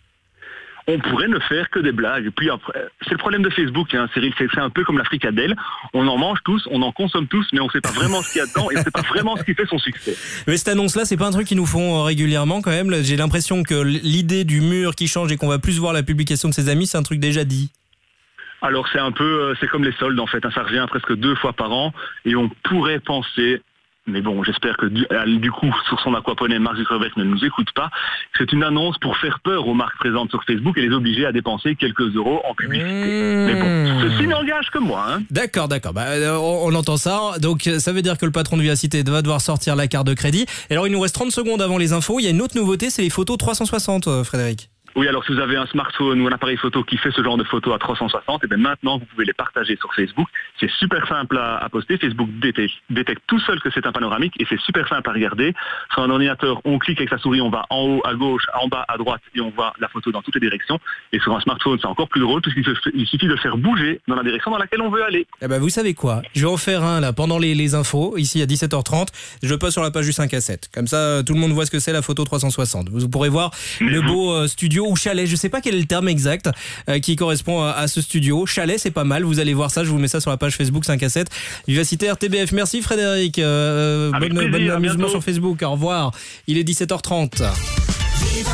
On pourrait ne faire que des blagues. Et puis après, c'est le problème de Facebook, hein, Cyril, c'est, c'est un peu comme la fricadelle. On en mange tous, on en consomme tous, mais on ne sait pas vraiment ce qu'il y a dedans et on ne sait pas vraiment ce qui fait son succès. Mais cette annonce-là, c'est pas un truc qu'ils nous font régulièrement quand même. J'ai l'impression que l'idée du mur qui change et qu'on va plus voir la publication de ses amis, c'est un truc déjà dit. Alors c'est un peu, c'est comme les soldes en fait, hein, ça revient presque deux fois par an et on pourrait penser mais bon, j'espère que du, du coup, sur son aquaponais, Mark Zuckerberg ne nous écoute pas. C'est une annonce pour faire peur aux marques présentes sur Facebook et les obliger à dépenser quelques euros en publicité. Mmh. Mais bon, ceci n'engage que moi. Hein. D'accord, d'accord. Bah, on, on entend ça. Donc, ça veut dire que le patron de Vivacité va devoir sortir la carte de crédit. Et alors, il nous reste trente secondes avant les infos. Il y a une autre nouveauté, c'est les photos trois cent soixante, Frédéric. Oui, alors si vous avez un smartphone ou un appareil photo qui fait ce genre de photos à trois cent soixante, et bien maintenant vous pouvez les partager sur Facebook. C'est super simple à, à poster. Facebook détecte, détecte tout seul que c'est un panoramique et c'est super simple à regarder. Sur un ordinateur, on clique avec sa souris, on va en haut, à gauche, en bas, à droite et on voit la photo dans toutes les directions. Et sur un smartphone, c'est encore plus drôle puisqu'il il suffit de le faire bouger dans la direction dans laquelle on veut aller. Eh ben vous savez quoi ? Je vais en faire un là pendant les, les infos, ici à dix-sept heures trente. Je le poste sur la page du cinq à sept. Comme ça, tout le monde voit ce que c'est la photo trois cent soixante. Vous pourrez voir Mais le vous... beau euh, studio ou chalet, je sais pas quel est le terme exact euh, qui correspond à, à ce studio. Chalet, c'est pas mal. Vous allez voir ça. Je vous mets ça sur la page Facebook cinq à sept. Vivacité R T B F. Merci Frédéric. Euh, bonne, plaisir, bonne amusement sur Facebook. Au revoir. Il est dix-sept heures trente. Viva.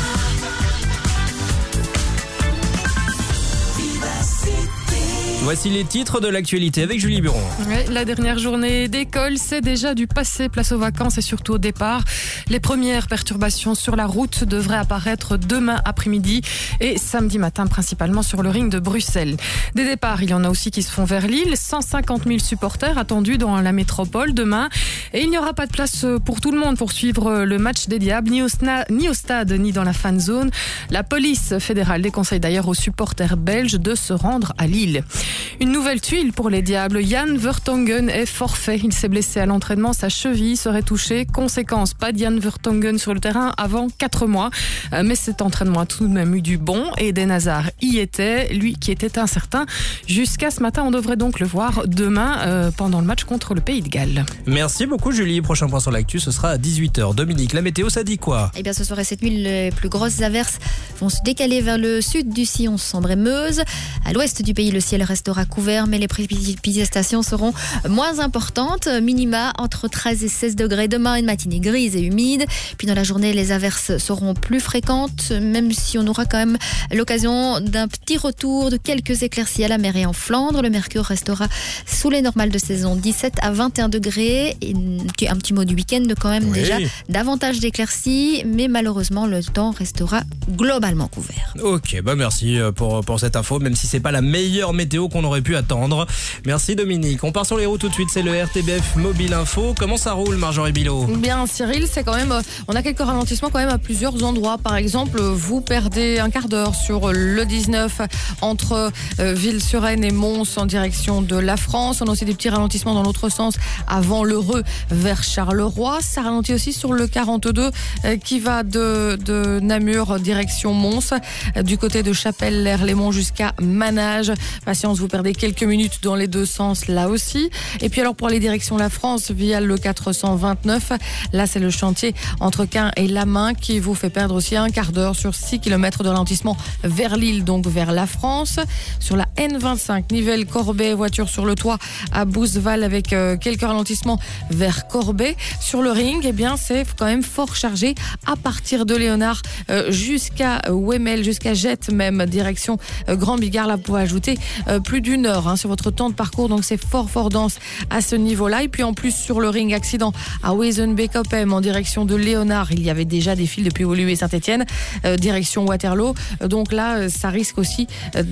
Voici les titres de l'actualité avec Julie Buron. Ouais, la dernière journée d'école, c'est déjà du passé. Place aux vacances et surtout au départ. Les premières perturbations sur la route devraient apparaître demain après-midi et samedi matin, principalement sur le ring de Bruxelles. Des départs, il y en a aussi qui se font vers Lille. cent cinquante mille supporters attendus dans la métropole demain. Et il n'y aura pas de place pour tout le monde pour suivre le match des Diables, ni au, sna- ni au stade, ni dans la fan zone. La police fédérale déconseille d'ailleurs aux supporters belges de se rendre à Lille. Une nouvelle tuile pour les Diables. Jan Vertonghen est forfait. Il s'est blessé à l'entraînement. Sa cheville serait touchée. Conséquence, pas de Jan Vertonghen sur le terrain avant quatre mois. Mais cet entraînement a tout de même eu du bon. Et Eden Hazard y était, lui qui était incertain. Jusqu'à ce matin, on devrait donc le voir demain euh, pendant le match contre le Pays de Galles. Merci beaucoup Julie. Prochain point sur l'actu, ce sera à dix-huit heures. Dominique, la météo, ça dit quoi ? Eh bien, ce soir et cette nuit, les plus grosses averses vont se décaler vers le sud du sillon Sambre et Meuse. À l'ouest du pays, le ciel restera couvert, mais les précipitations seront moins importantes. Minima entre treize et seize degrés. Demain, une matinée grise et humide. Puis dans la journée, les averses seront plus fréquentes, même si on aura quand même l'occasion d'un petit retour de quelques éclaircies à la mer et en Flandre. Le mercure restera sous les normales de saison, dix-sept à vingt et un degrés. Et un petit mot du week-end quand même, oui. Déjà davantage d'éclaircies, mais malheureusement, le temps restera globalement couvert. Ok, bah merci pour, pour cette info, même si c'est pas la meilleure météo qu'on aurait pu attendre. Merci Dominique. On part sur les routes tout de suite, c'est le R T B F Mobile Info. Comment ça roule, Marjorie Bilot ? Bien Cyril, c'est quand même, on a quelques ralentissements quand même à plusieurs endroits. Par exemple, vous perdez un quart d'heure sur le dix-neuf entre euh, Ville-sur-Aisne et Mons en direction de la France. On a aussi des petits ralentissements dans l'autre sens avant l'Heureux vers Charleroi. Ça ralentit aussi sur le quarante-deux euh, qui va de, de Namur direction Mons, euh, du côté de Chapelle-l'Erlémont jusqu'à Manage. Patience, vous perdez quelques minutes dans les deux sens là aussi. Et puis alors pour les directions la France via le quatre cent vingt-neuf, là c'est le chantier entre Caen et Lamain qui vous fait perdre aussi un quart d'heure sur six kilomètres de ralentissement vers Lille, donc vers la France. Sur la N vingt-cinq, Nivelles-Corbet, voiture sur le toit à Bouzeval avec euh, quelques ralentissements vers Corbet. Sur le ring, eh bien c'est quand même fort chargé à partir de Léonard euh, jusqu'à Wemel, jusqu'à Jette même, direction euh, Grand Bigard. Là, vous pouvez ajouter euh, plus d'une heure hein, sur votre temps de parcours, donc c'est fort fort dense à ce niveau-là. Et puis en plus sur le ring, accident à Wezenbeek-Oppem en direction de Léonard. Il y avait déjà des fils depuis Woluwe et Saint-Etienne, euh, direction Waterloo. Donc là, ça risque aussi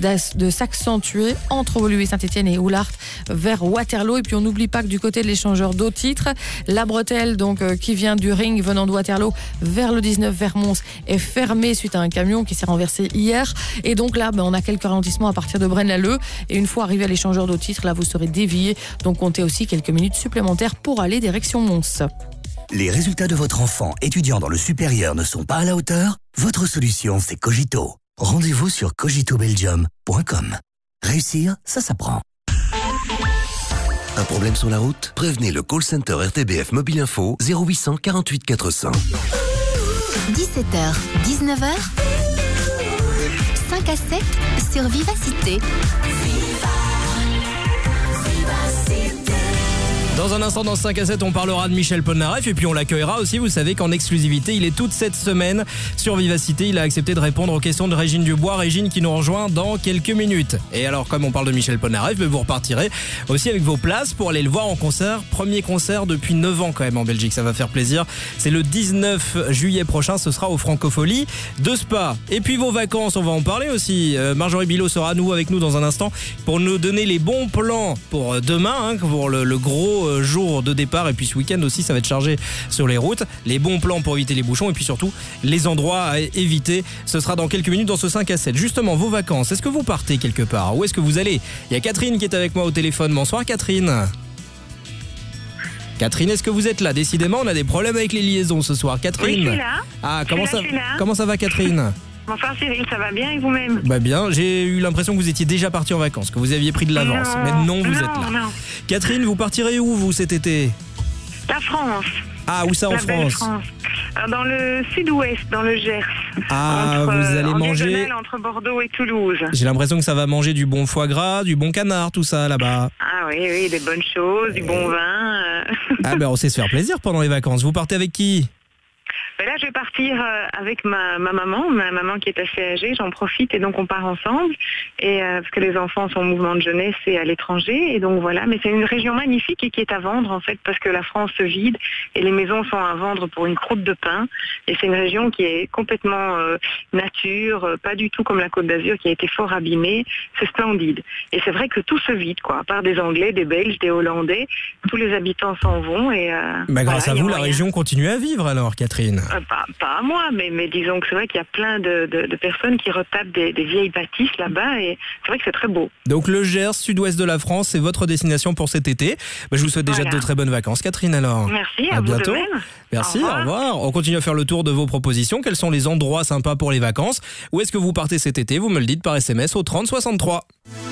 de s'accentuer entre Woluwe et Saint-Etienne et Oulart vers Waterloo. Et puis on n'oublie pas que du côté de l'échangeur d'eau titre, la bretelle donc euh, qui vient du ring venant de Waterloo vers le dix-neuf vers Mons est fermée suite à un camion qui s'est renversé hier. Et donc là, ben, on a quelques ralentissements à partir de Braine-l'Alleud. Et une fois arrivé à l'échangeur d'eau titre, là vous serez dévié. Donc comptez aussi quelques minutes supplémentaires pour aller direction Mons. Les résultats de votre enfant étudiant dans le supérieur ne sont pas à la hauteur ? Votre solution, c'est Cogito. Rendez-vous sur cogito belgium point com. Réussir, ça s'apprend. Un problème sur la route ? Prévenez le call center R T B F Mobile Info zéro huit cent quarante-huit quatre cents. dix-sept heures, dix-neuf heures, cinq à sept sur Vivacité. Dans un instant, dans cinq à sept, on parlera de Michel Polnareff et puis on l'accueillera aussi. Vous savez qu'en exclusivité, il est toute cette semaine sur Vivacité. Il a accepté de répondre aux questions de Régine Dubois. Régine qui nous rejoint dans quelques minutes. Et alors, comme on parle de Michel Polnareff, vous repartirez aussi avec vos places pour aller le voir en concert. Premier concert depuis neuf ans quand même en Belgique. Ça va faire plaisir. C'est le dix-neuf juillet prochain. Ce sera au Francophonie de Spa. Et puis vos vacances, on va en parler aussi. Euh, Marjorie Bilot sera à nous avec nous dans un instant pour nous donner les bons plans pour demain, hein, pour le, le gros jour de départ. Et puis ce week-end aussi, ça va être chargé sur les routes. Les bons plans pour éviter les bouchons et puis surtout les endroits à éviter. Ce sera dans quelques minutes dans ce cinq à sept. Justement, vos vacances, est-ce que vous partez quelque part? Où est-ce que vous allez? Il y a Catherine qui est avec moi au téléphone. Bonsoir Catherine. Catherine, est-ce que vous êtes là? Décidément, on a des problèmes avec les liaisons ce soir. Catherine. Oui, je suis là. Ah, comment je suis ça, là, je suis là. comment ça va Catherine? Bonsoir Cyril, ça va bien et vous-même? Bah bien, j'ai eu l'impression que vous étiez déjà parti en vacances, que vous aviez pris de l'avance. Non, mais non, vous non, êtes là. Non. Catherine, vous partirez où vous cet été? La France. Ah, où ça en La belle France, France. Dans le sud-ouest, dans le Gers. Ah, entre, vous allez en manger... diagonale entre Bordeaux et Toulouse. J'ai l'impression que ça va manger du bon foie gras, du bon canard, tout ça là-bas. Ah oui, oui, des bonnes choses, du bon vin. euh. Ah ben on sait se faire plaisir pendant les vacances. Vous partez avec qui? Ben là, je vais partir euh, avec ma, ma maman, ma maman qui est assez âgée, j'en profite et donc on part ensemble. Et euh, parce que les enfants sont en mouvement de jeunesse et à l'étranger. Et donc voilà, mais c'est une région magnifique et qui est à vendre en fait parce que la France se vide et les maisons sont à vendre pour une croûte de pain. Et c'est une région qui est complètement euh, nature, euh, pas du tout comme la Côte d'Azur qui a été fort abîmée. C'est splendide. Et c'est vrai que tout se vide, quoi. À part des Anglais, des Belges, des Hollandais, tous les habitants s'en vont. Et euh, bah, grâce voilà, à vous, la moyen. région continue à vivre alors, Catherine. Euh, pas, pas à moi, mais, mais disons que c'est vrai qu'il y a plein de, de, de personnes qui retapent des, des vieilles bâtisses là-bas et c'est vrai que c'est très beau. Donc le Gers, sud-ouest de la France, c'est votre destination pour cet été. Bah, je vous souhaite déjà Voilà. de très bonnes vacances, Catherine, alors. Merci, à, à vous bientôt. de même. Merci, Au au revoir. revoir. On continue à faire le tour de vos propositions. Quels sont les endroits sympas pour les vacances? Où est-ce que vous partez cet été? Vous me le dites par S M S au trente soixante-trois.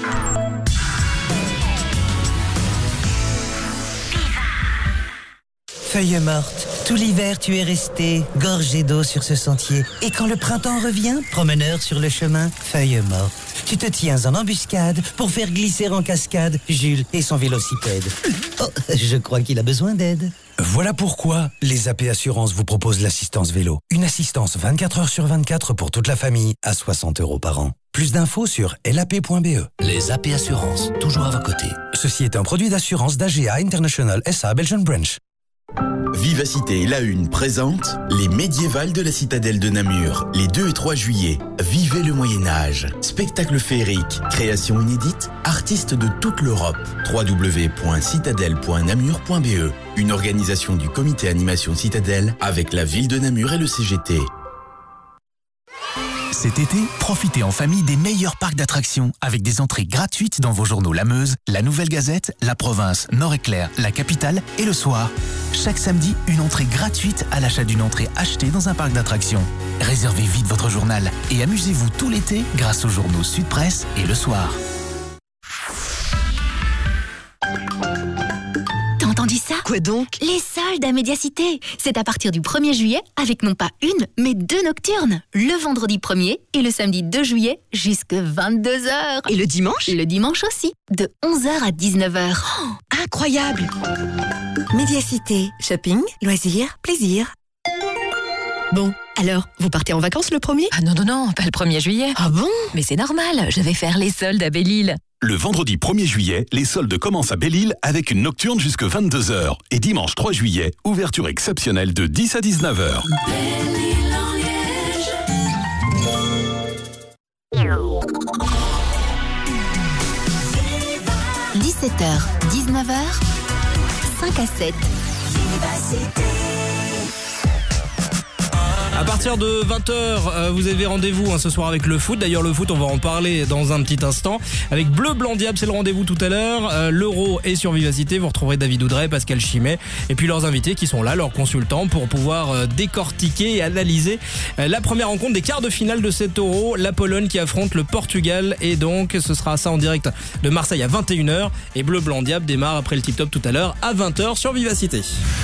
Feuille morte, tout l'hiver tu es resté, gorgé d'eau sur ce sentier. Et quand le printemps revient, promeneur sur le chemin, feuille morte. Tu te tiens en embuscade pour faire glisser en cascade Jules et son vélocipède. Oh, je crois qu'il a besoin d'aide. Voilà pourquoi les A P Assurances vous proposent l'assistance vélo. Une assistance vingt-quatre heures sur vingt-quatre pour toute la famille à soixante euros par an. Plus d'infos sur L A P point B E. Les A P Assurances, toujours à vos côtés. Ceci est un produit d'assurance d'A G A International S A Belgian Branch. Vivacité La Une présente les médiévales de la citadelle de Namur, les deux et trois juillet. Vivez le Moyen-Âge. Spectacle féerique, création inédite, artistes de toute l'Europe. w w w point citadelle point namur point b e. Une organisation du comité animation Citadelle avec la ville de Namur et le C G T. Cet été, profitez en famille des meilleurs parcs d'attractions avec des entrées gratuites dans vos journaux La Meuse, La Nouvelle Gazette, La Province, Nord-Éclair, La Capitale et Le Soir. Chaque samedi, une entrée gratuite à l'achat d'une entrée achetée dans un parc d'attractions. Réservez vite votre journal et amusez-vous tout l'été grâce aux journaux Sud Presse et Le Soir. T'as entendu ça? Quoi donc? Les soldes à Médiacité. C'est à partir du premier juillet avec non pas une, mais deux nocturnes. Le vendredi premier et le samedi deux juillet jusque vingt-deux heures. Et le dimanche? Le dimanche aussi, de onze heures à dix-neuf heures. Oh, incroyable! Médiacité, shopping, loisirs, plaisir. Bon, alors, vous partez en vacances le premier? Ah non, non, non, pas le premier juillet. Ah bon? Mais c'est normal, je vais faire les soldes à Belle-Île. Le vendredi premier juillet, les soldes commencent à Belle-Île avec une nocturne jusque vingt-deux heures. Et dimanche trois juillet, ouverture exceptionnelle de dix à dix-neuf heures. dix-sept heures, dix-neuf heures, cinq à sept. À partir de vingt heures, euh, vous avez rendez-vous hein, ce soir avec le foot. D'ailleurs, le foot, on va en parler dans un petit instant. Avec Bleu Blanc Diable, c'est le rendez-vous tout à l'heure. Euh, L'Euro est sur Vivacité. Vous retrouverez David Oudray, Pascal Chimet et puis leurs invités qui sont là, leurs consultants, pour pouvoir euh, décortiquer et analyser euh, la première rencontre des quarts de finale de cet Euro. La Pologne qui affronte le Portugal. Et donc, ce sera ça en direct de Marseille à vingt et une heures. Et Bleu Blanc Diable démarre après le tip-top tout à l'heure à vingt heures sur Vivacité.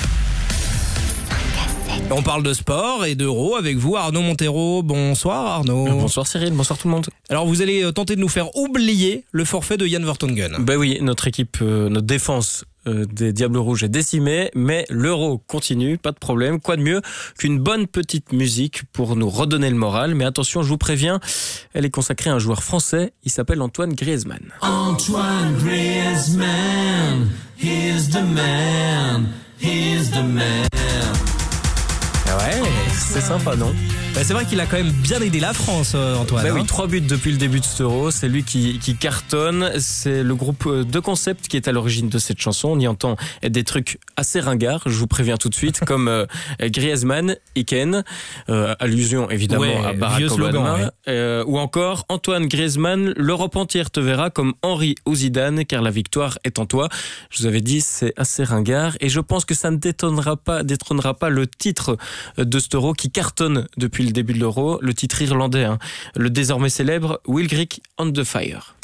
On parle de sport et d'euro avec vous, Arnaud Montero. Bonsoir Arnaud. Bonsoir Cyril, bonsoir tout le monde. Alors vous allez tenter de nous faire oublier le forfait de Jan Vertonghen. Bah oui, notre équipe, euh, notre défense euh, des Diables Rouges est décimée, mais l'Euro continue, pas de problème. Quoi de mieux qu'une bonne petite musique pour nous redonner le moral. Mais attention, je vous préviens, elle est consacrée à un joueur français, il s'appelle Antoine Griezmann. Antoine Griezmann, he's the man, he's the man. Ouais, c'est sympa, non? Bah, c'est vrai qu'il a quand même bien aidé la France, euh, Antoine. Bah hein. oui, trois buts depuis le début de cet Euro. C'est lui qui, qui cartonne. C'est le groupe de Concept qui est à l'origine de cette chanson. On y entend des trucs assez ringards, je vous préviens tout de suite, comme euh, Griezmann, Iken, euh, allusion évidemment ouais, à Barack Obama, ouais. euh, ou encore Antoine Griezmann, l'Europe entière te verra comme Henry ou Zidane, car la victoire est en toi. Je vous avais dit, c'est assez ringard, et je pense que ça ne détrônera pas, détrônera pas le titre de cet Euro qui cartonne depuis le début de l'Euro, le titre irlandais, hein, le désormais célèbre Will Greek on the Fire.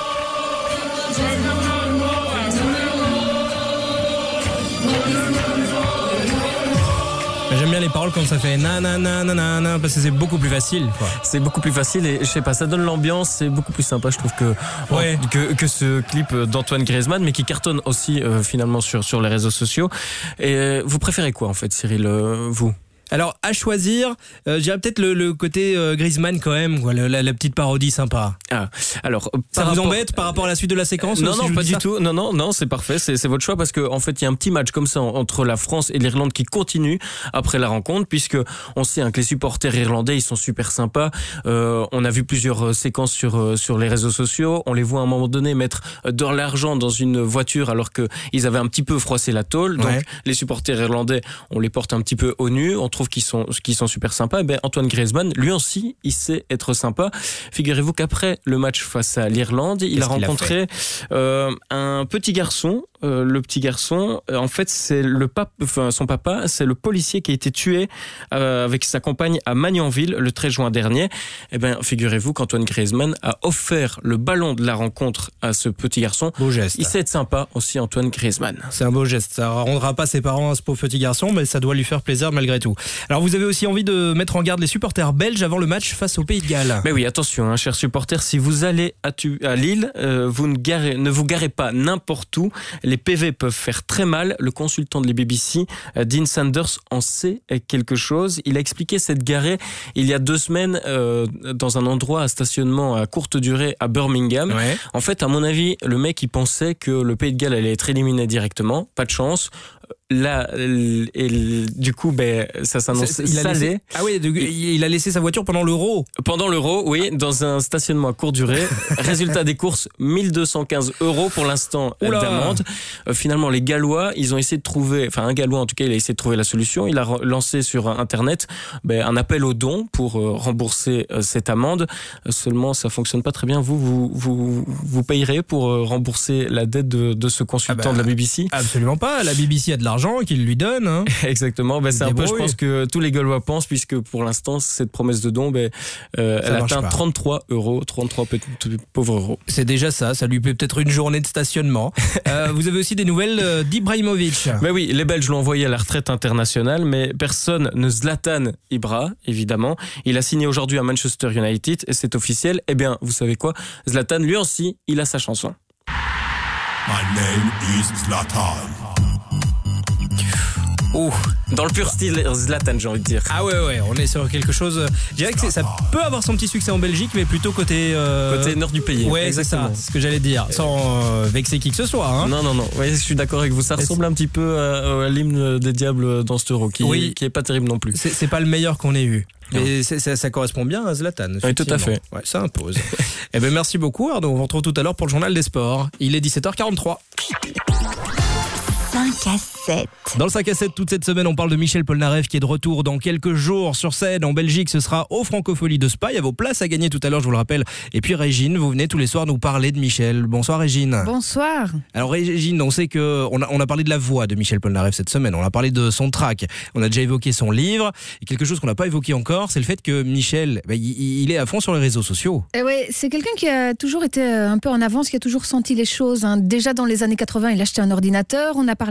J'aime bien les paroles quand ça fait nanana nanana parce que c'est beaucoup plus facile. Quoi. C'est beaucoup plus facile et je sais pas, ça donne l'ambiance, c'est beaucoup plus sympa, je trouve que ouais. que, que ce clip d'Antoine Griezmann, mais qui cartonne aussi euh, finalement sur sur les réseaux sociaux. Et euh, vous préférez quoi en fait, Cyril, euh, vous? Alors, à choisir, euh, je dirais peut-être le, le côté euh, Griezmann quand même, quoi, la, la, la petite parodie sympa. Ah, alors ça vous rapport... embête par rapport à la suite de la séquence? euh, Non, si non, pas du ça tout. Non, non, non, c'est parfait. C'est, c'est votre choix parce que en fait, il y a un petit match comme ça entre la France et l'Irlande qui continue après la rencontre, puisque on sait hein, que les supporters irlandais ils sont super sympas. Euh, on a vu plusieurs séquences sur sur les réseaux sociaux. On les voit à un moment donné mettre de l'argent dans une voiture alors que ils avaient un petit peu froissé la tôle. Donc ouais. les supporters irlandais, on les porte un petit peu au nu. On trouve qu'ils sont qu'ils sont super sympas. Ben, Antoine Griezmann, lui aussi, il sait être sympa. Figurez-vous qu'après le match face à l'Irlande, il Qu'est-ce a rencontré a euh, un petit garçon. Euh, le petit garçon, euh, en fait, c'est le pape, enfin son papa, c'est le policier qui a été tué euh, avec sa compagne à Magnanville le treize juin dernier. Eh ben, figurez-vous qu'Antoine Griezmann a offert le ballon de la rencontre à ce petit garçon. Beau geste. Il sait être sympa aussi, Antoine Griezmann. C'est un beau geste. Ça rendra pas ses parents à ce pauvre petit garçon, mais ça doit lui faire plaisir malgré tout. Alors, vous avez aussi envie de mettre en garde les supporters belges avant le match face au Pays de Galles. Mais oui, attention, hein, chers supporters, si vous allez à, tu, à Lille, euh, vous ne, garez, ne vous garez pas n'importe où. Les P V peuvent faire très mal. Le consultant de la B B C, Dean Sanders, en sait quelque chose. Il a expliqué s'être garé il y a deux semaines euh, dans un endroit à stationnement à courte durée à Birmingham. Ouais. En fait, à mon avis, le mec, il pensait que le Pays de Galles allait être éliminé directement. Pas de chance. Là, et du coup, ben, ça s'annonce salé. Laissé... Ah oui, de... il a laissé sa voiture pendant l'Euro. Pendant l'Euro, oui, dans un stationnement à courte durée. Résultat des courses, mille deux cent quinze euros pour l'instant Oula. d'amende. Euh, finalement, les Gallois, ils ont essayé de trouver, enfin un Gallois en tout cas, il a essayé de trouver la solution. Il a lancé sur Internet ben, un appel aux dons pour euh, rembourser euh, cette amende. Euh, seulement, ça fonctionne pas très bien. Vous, vous, vous, vous payerez pour euh, rembourser la dette de, de ce consultant ah bah, de la B B C? Absolument pas. La B B C a de l'argent qu'il lui donne. Hein. Exactement. Ben, c'est un peu, je pense que tous les Gallois pensent, puisque pour l'instant, cette promesse de don, ben, euh, elle atteint pas. trente-trois euros, trente-trois pauvres euros. C'est déjà ça. Ça lui plaît peut-être une journée de stationnement. euh, vous avez aussi des nouvelles euh, d'Ibrahimovic. Ben oui, les Belges l'ont envoyé à la retraite internationale, mais personne ne Zlatan Ibra, évidemment. Il a signé aujourd'hui à Manchester United et c'est officiel. Eh bien, vous savez quoi? Zlatan, lui aussi, il a sa chanson. My name is Zlatan. Oh, dans le pur style Zlatan, j'ai envie de dire. Ah ouais, ouais, on est sur quelque chose. Je dirais que ça peut avoir son petit succès en Belgique, mais plutôt côté. Euh... Côté nord du pays. Ouais, exactement. C'est ça, ce que j'allais dire. Sans euh, vexer qui que ce soit. Hein. Non, non, non. Ouais, je suis d'accord avec vous. Ça ressemble un petit peu à, à l'hymne des Diables dans cet Euro, qui, oui. qui est pas terrible non plus. C'est, c'est pas le meilleur qu'on ait eu. Mais c'est, ça, ça correspond bien à Zlatan. Oui, tout à fait. Ouais, ça impose. Eh ben, merci beaucoup, Arnaud. On vous retrouve tout à l'heure pour le journal des sports. Il est dix-sept heures quarante-trois. cinq à sept. Dans le cinq à sept, toute cette semaine, on parle de Michel Polnareff qui est de retour dans quelques jours sur scène en Belgique. Ce sera au Francofolie de Spa. Il y a vos places à gagner tout à l'heure, je vous le rappelle. Et puis Régine, vous venez tous les soirs nous parler de Michel. Bonsoir Régine. Bonsoir. Alors Régine, on sait que on a, on a parlé de la voix de Michel Polnareff cette semaine. On a parlé de son track. On a déjà évoqué son livre. Et quelque chose qu'on n'a pas évoqué encore, c'est le fait que Michel, bah, il, il est à fond sur les réseaux sociaux. Et ouais, c'est quelqu'un qui a toujours été un peu en avance, qui a toujours senti les choses. Hein. Déjà dans les années quatre-vingts, il achetait un ordinateur. On a parlé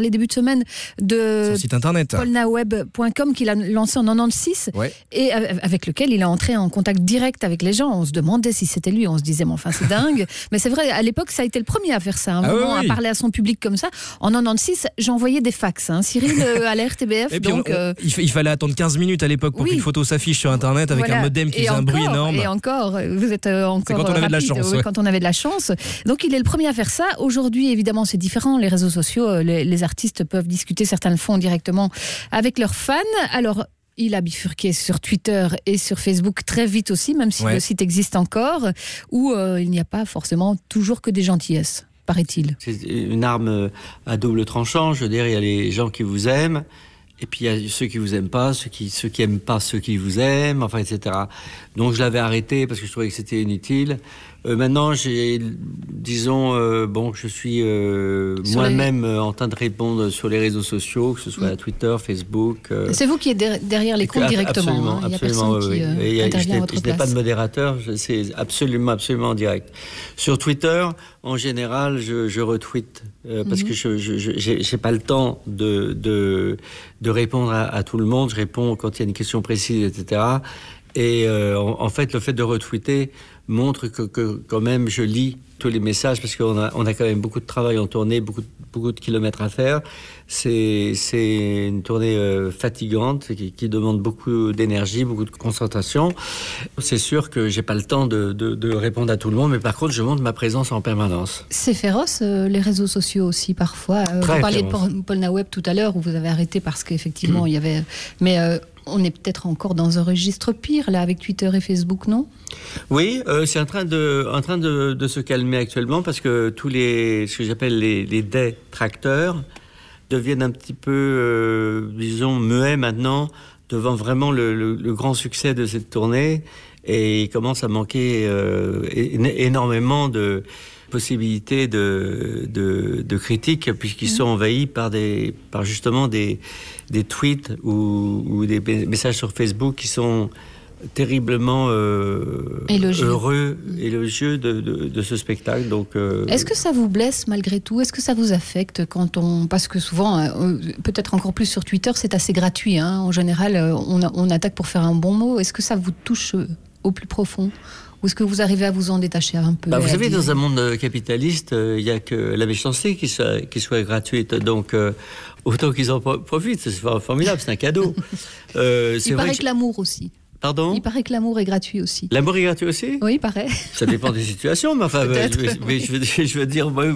les débuts de semaine de Son site internet. polnaweb point com qu'il a lancé en quatre-vingt-seize Ouais. et avec lequel il est entré en contact direct avec les gens. On se demandait si c'était lui, on se disait mais enfin c'est dingue. Mais c'est vrai, à l'époque ça a été le premier à faire ça, un Ah moment oui, oui. à parler à son public comme ça. En quatre-vingt-seize, j'envoyais des fax, hein. Cyril euh, à la R T B F. Et puis donc, on- on- euh, il, fa- il fallait attendre quinze minutes à l'époque pour Oui. qu'une photo s'affiche sur internet avec voilà. un modem qui Et faisait un bruit encore, énorme. Et encore, vous êtes euh, encore quand on avait de la rapide, chance, oui, ouais. quand on avait de la chance. Donc il est le premier à faire ça. Aujourd'hui, évidemment, c'est différent. Les réseaux sociaux, euh, les, les artistes peuvent discuter, certains le font directement avec leurs fans. Alors, il a bifurqué sur Twitter et sur Facebook très vite aussi, même si Ouais. le site existe encore, où euh, il n'y a pas forcément toujours que des gentillesses, paraît-il. C'est une arme à double tranchant. Je veux dire, il y a les gens qui vous aiment, et puis il y a ceux qui vous aiment pas, ceux qui ceux qui aiment pas ceux qui vous aiment, enfin, et cetera. Donc je l'avais arrêté parce que je trouvais que c'était inutile. Euh, maintenant, j'ai, disons, euh, bon, je suis euh, Sur moi-même euh, en train de répondre sur les réseaux sociaux, que ce soit Mm. Twitter, Facebook. euh, C'est vous qui êtes der- derrière les comptes Ab- directement. Absolument, hein. Il n'y a absolument, personne oui, qui oui. euh, Et il y a- je intervient à n'ai- votre je n'ai pas place. de modérateur, je- c'est absolument, absolument en direct. Sur Twitter, en général, je, je retweet euh, parce Mhm. que je je- je- j'ai j'ai pas le temps de, de, de répondre à, à tout le monde. Je réponds quand il y a une question précise, et cetera. Et euh, en, en fait, le fait de retweeter montre que, que quand même je lis tous les messages parce qu'on a, on a quand même beaucoup de travail en tournée, beaucoup, de- beaucoup de kilomètres à faire. C'est, c'est une tournée euh, fatigante qui, qui demande beaucoup d'énergie, beaucoup de concentration. C'est sûr que j'ai pas le temps de, de, de répondre à tout le monde, mais par contre, je montre ma présence en permanence. C'est féroce, euh, les réseaux sociaux aussi, parfois. Euh, Très vous parliez féroce. de Polnaweb tout à l'heure, où vous avez arrêté parce qu'effectivement, il y avait... Mais euh, on est peut-être encore dans un registre pire, là, avec Twitter et Facebook, non? Oui, euh, c'est en train de, en train de, de se calmer actuellement parce que tous les, ce que j'appelle les, les détracteurs deviennent un petit peu, euh, disons, muets maintenant devant vraiment le, le, le grand succès de cette tournée et il commence à manquer euh, é- énormément de possibilités de, de, de critiques puisqu'ils sont envahis par des, par justement des, des tweets ou, ou des messages sur Facebook qui sont terriblement euh, Élogieux. heureux, élogieux de, de, de ce spectacle. Donc, euh, Est-ce que ça vous blesse malgré tout? Est-ce que ça vous affecte quand on... Parce que souvent, euh, peut-être encore plus sur Twitter, c'est assez gratuit. Hein. En général, euh, on, on attaque pour faire un bon mot. Est-ce que ça vous touche euh, au plus profond? Ou est-ce que vous arrivez à vous en détacher un peu? Bah, vous et à savez, dire- dans un monde euh, capitaliste, euh, il n'y a que la méchanceté qui soit, qui soit gratuite. Donc, euh, autant qu'ils en pro- profitent. C'est for- formidable, c'est un cadeau. Euh, c'est Il vrai paraît que... que l'amour aussi. Pardon? Il paraît que l'amour est gratuit aussi. L'amour est gratuit aussi? Oui, il paraît. Ça dépend des situations, mais enfin, euh, je, Peut-être. mais je veux, je veux dire, moi,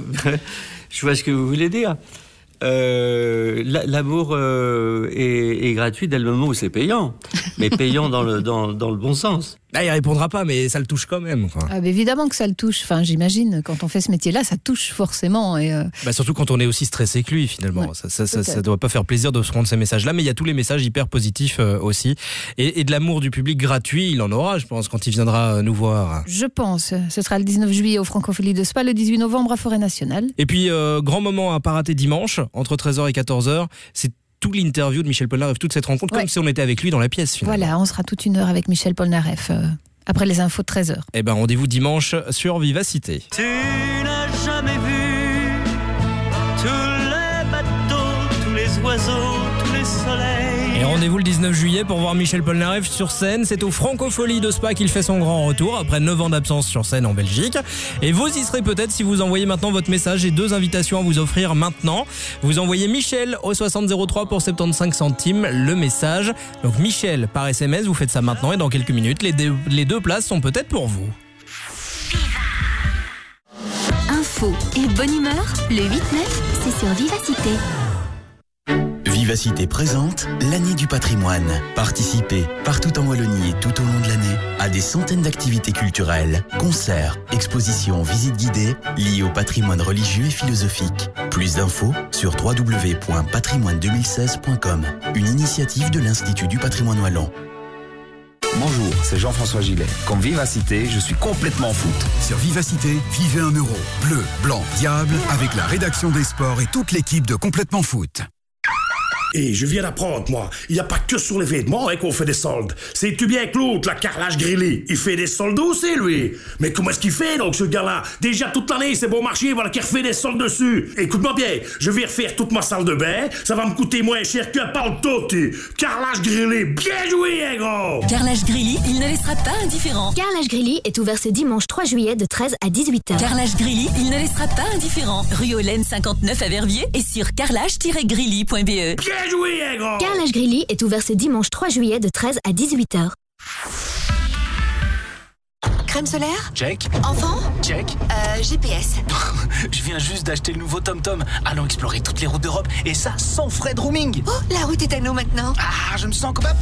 je vois ce que vous voulez dire. Euh, la- l'amour euh, est, est gratuit dès le moment où c'est payant, mais payant dans le, dans, dans le bon sens. Ah, il répondra pas, mais ça le touche quand même. quoi. Ah, bah, évidemment que ça le touche. Enfin, j'imagine, quand on fait ce métier-là, ça touche forcément. Et, euh, Bah surtout quand on est aussi stressé que lui, finalement. ça, ça, ça, ça doit pas faire plaisir de se prendre ces messages-là, mais il y a tous les messages hyper positifs euh, aussi. Et, et de l'amour du public gratuit, il en aura, je pense, quand il viendra euh, nous voir. je pense. Ce sera le dix-neuf juillet au Francophonie de Spa, le dix-huit novembre à Forêt Nationale. Et puis, euh, grand moment à pas rater dimanche, entre treize heures et quatorze heures, c'est tout l'interview de Michel Polnareff, toute cette rencontre, Ouais. comme si on était avec lui dans la pièce, finalement. Voilà, on sera toute une heure avec Michel Polnareff euh, après les infos de treize heures. Eh ben, rendez-vous dimanche sur Vivacité. Tu n'as jamais vu tous les bateaux, tous les oiseaux, tous les soleils. Et rendez-vous le dix-neuf juillet pour voir Michel Polnareff sur scène. C'est au Francophonie de Spa qu'il fait son grand retour après neuf ans d'absence sur scène en Belgique. Et vous y serez peut-être si vous envoyez maintenant votre message. J'ai deux invitations à vous offrir maintenant. Vous envoyez Michel au soixante zéro trois pour soixante-quinze centimes le message. Donc Michel par S M S, vous faites ça maintenant et dans quelques minutes, les deux, les deux places sont peut-être pour vous. Info et bonne humeur, le huit neuf, c'est sur Vivacité. Vivacité présente l'année du patrimoine. Participez partout en Wallonie et tout au long de l'année à des centaines d'activités culturelles, concerts, expositions, visites guidées liées au patrimoine religieux et philosophique. Plus d'infos sur w w w point patrimoine deux mille seize point com, une initiative de l'Institut du patrimoine wallon. Bonjour, c'est Jean-François Gillet. Comme Vivacité, je suis complètement foot. Sur Vivacité, vivez un euro. Bleu, blanc, diable, avec la rédaction des sports et toute l'équipe de Complètement Foot. Et je viens d'apprendre, moi, il n'y a pas que sur les vêtements hein, qu'on fait des soldes. Sais-tu bien que l'autre, la Carrelage Grilly, il fait des soldes aussi, lui. Mais comment est-ce qu'il fait, donc, ce gars-là? Déjà, toute l'année, c'est bon marché, voilà qu'il refait des soldes dessus. Écoute-moi bien, je vais refaire toute ma salle de bain, ça va me coûter moins cher qu'un palto, tu. Carrelage Grilly, bien joué, hein, gros. Carrelage Grilly, il ne laissera pas indifférent. Carrelage Grilly est ouvert ce dimanche trois juillet de treize à dix-huit heures. Carrelage Grilly, il ne laissera pas indifférent. Rue Hollen cinquante-neuf à Verviers et sur carrelage tiret grilly point b e. Bien joué, hein, gros. Carrelage Grilly est ouvert ce dimanche trois juillet de treize à dix-huit heures. Crème solaire? Check. Enfant? Check. Euh, G P S. Je viens juste d'acheter le nouveau TomTom. Allons explorer toutes les routes d'Europe et ça sans frais de roaming. Oh, la route est à nous maintenant. Ah, je me sens comme un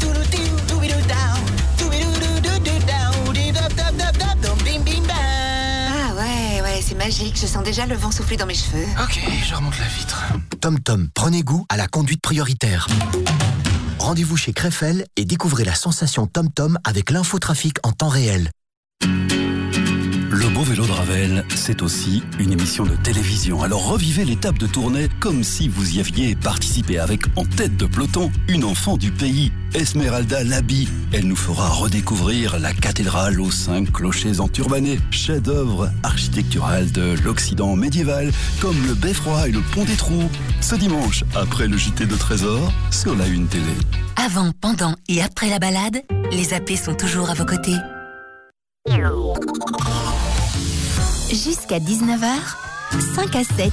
Ah ouais, ouais, c'est magique. Je sens déjà le vent souffler dans mes cheveux. Ok, je remonte la vitre. TomTom, prenez goût à la conduite prioritaire. Rendez-vous chez Krefel et découvrez la sensation TomTom avec l'infotrafic en temps réel. Le beau vélo de Ravel, c'est aussi une émission de télévision. Alors revivez l'étape de tournée comme si vous y aviez participé avec en tête de peloton une enfant du pays, Esmeralda Labi. Elle nous fera redécouvrir la cathédrale aux cinq clochers enturbanés, chef-d'œuvre architectural de l'Occident médiéval, comme le Beffroi et le Pont des Trous. Ce dimanche, après le J T de Trésor, sur la Une Télé. Avant, pendant et après la balade, les A P sont toujours à vos côtés. Jusqu'à dix-neuf heures, cinq à sept.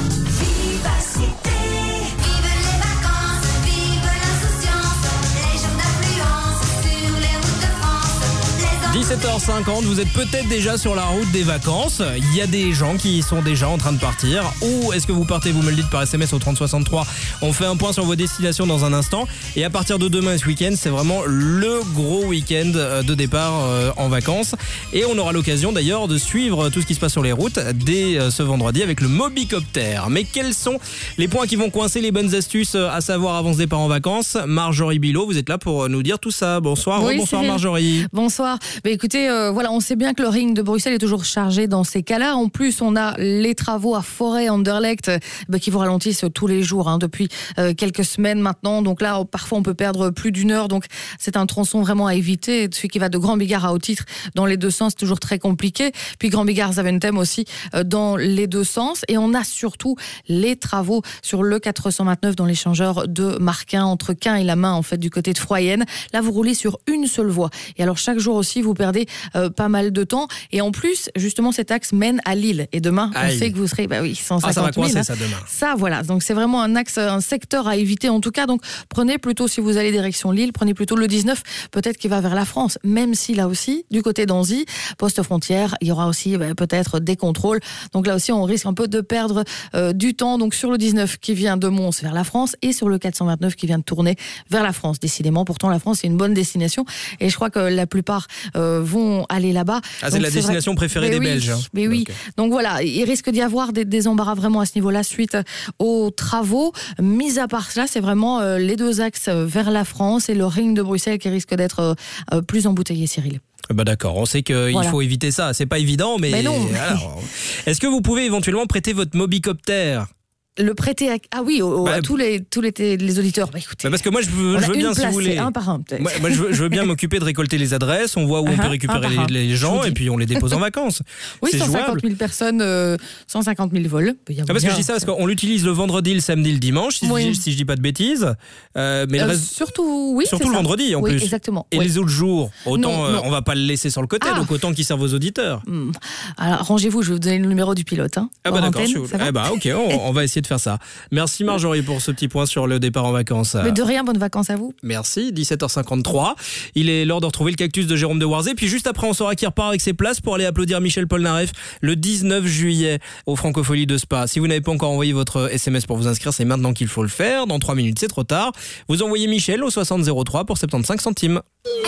dix-sept heures cinquante, vous êtes peut-être déjà sur la route des vacances. Il y a des gens qui sont déjà en train de partir. Ou est-ce que vous partez? Vous me le dites par S M S au trente soixante-trois. On fait un point sur vos destinations dans un instant. Et à partir de demain et ce week-end, c'est vraiment le gros week-end de départ en vacances. Et on aura l'occasion d'ailleurs de suivre tout ce qui se passe sur les routes dès ce vendredi avec le Mobicopter. Mais quels sont les points qui vont coincer, les bonnes astuces à savoir avant ce départ en vacances? Marjorie Bilot, vous êtes là pour nous dire tout ça. Bonsoir, oui, bonsoir Marjorie. Bonsoir. Mais écoutez, euh, voilà, on sait bien que le ring de Bruxelles est toujours chargé dans ces cas-là. En plus, on a les travaux à Forêt-Anderlecht bah, qui vous ralentissent tous les jours hein, depuis euh, quelques semaines maintenant. Donc là, parfois, on peut perdre plus d'une heure. Donc, c'est un tronçon vraiment à éviter. Celui qui va de Grand Bigard à Haut-Titre dans les deux sens, c'est toujours très compliqué. Puis Grand Bigard-Zaventem aussi euh, dans les deux sens. Et on a surtout les travaux sur le quatre cent vingt-neuf dans l'échangeur de Marquin, entre Quin et la Main, en fait, du côté de Froyenne. Là, vous roulez sur une seule voie. Et alors, chaque jour aussi, vous perdez euh, pas mal de temps. Et en plus, justement, cet axe mène à Lille. Et demain, Aïe. on sait que vous serez, bah oui, cent cinquante mille. Ah, ça va coincer, hein. ça, demain. Ça, voilà. Donc, c'est vraiment un axe, un secteur à éviter, en tout cas. Donc, prenez plutôt, si vous allez direction Lille, prenez plutôt le dix-neuf, peut-être qu'il va vers la France. Même si, là aussi, du côté d'Anzy, poste frontière, il y aura aussi bah, peut-être des contrôles. Donc, là aussi, on risque un peu de perdre euh, du temps. Donc, sur le dix-neuf qui vient de Mons vers la France et sur le quatre cent vingt-neuf qui vient de tourner vers la France. Décidément, pourtant, la France, c'est une bonne destination. Et je crois que la plupart euh, vont aller là-bas. Ah, c'est Donc, la c'est destination vrai... préférée mais des oui, Belges. Hein. Mais oui. Okay. Donc voilà, il risque d'y avoir des, des embarras vraiment à ce niveau-là suite aux travaux. Mis à part cela, c'est vraiment euh, les deux axes vers la France et le ring de Bruxelles qui risque d'être euh, plus embouteillé, Cyril. Bah d'accord, on sait qu'il voilà. faut éviter ça. C'est pas évident, mais, mais non. Alors, est-ce que vous pouvez éventuellement prêter votre Mobicopter ? Le prêter à, ah oui, au, bah, à tous les tous les, les auditeurs. Bah, écoutez, bah parce que moi je veux, je veux bien place, si vous voulez. Un par un, moi, moi je, veux, je veux bien m'occuper de récolter les adresses. On voit où uh-huh, on peut récupérer les, les gens et puis on les dépose en vacances. Oui, c'est cent cinquante mille personnes, euh, cent cinquante mille vols. Ah, parce que je dis ça parce qu'on l'utilise le vendredi, le samedi, le dimanche. Si, oui. je, si je dis pas de bêtises. Euh, mais euh, reste... surtout oui. Surtout le ça. vendredi en oui, plus. Exactement. Et oui. les autres jours, autant non, euh, non. on va pas le laisser sur le côté, ah. donc autant qu'il serve aux auditeurs. Hum. Alors rangez-vous, je vais vous donner le numéro du pilote. Hein, ah bah d'accord. Antenne, je... Eh bah ok, on, on va essayer de faire ça. Merci Marjorie pour ce petit point sur le départ en vacances. Mais de rien, bonnes vacances à vous. Merci, dix-sept heures cinquante-trois. Il est l'heure de retrouver le cactus de Jérôme de Warzé. Puis juste après, on saura qui repart avec ses places pour aller applaudir Michel Polnareff le dix-neuf juillet au Francophonie de Spa. Si vous n'avez pas encore envoyé votre S M S pour vous inscrire, c'est maintenant qu'il faut le faire. Dans trois minutes, c'est trop tard. Vous envoyez Michel au soixante zéro trois pour soixante-quinze centimes.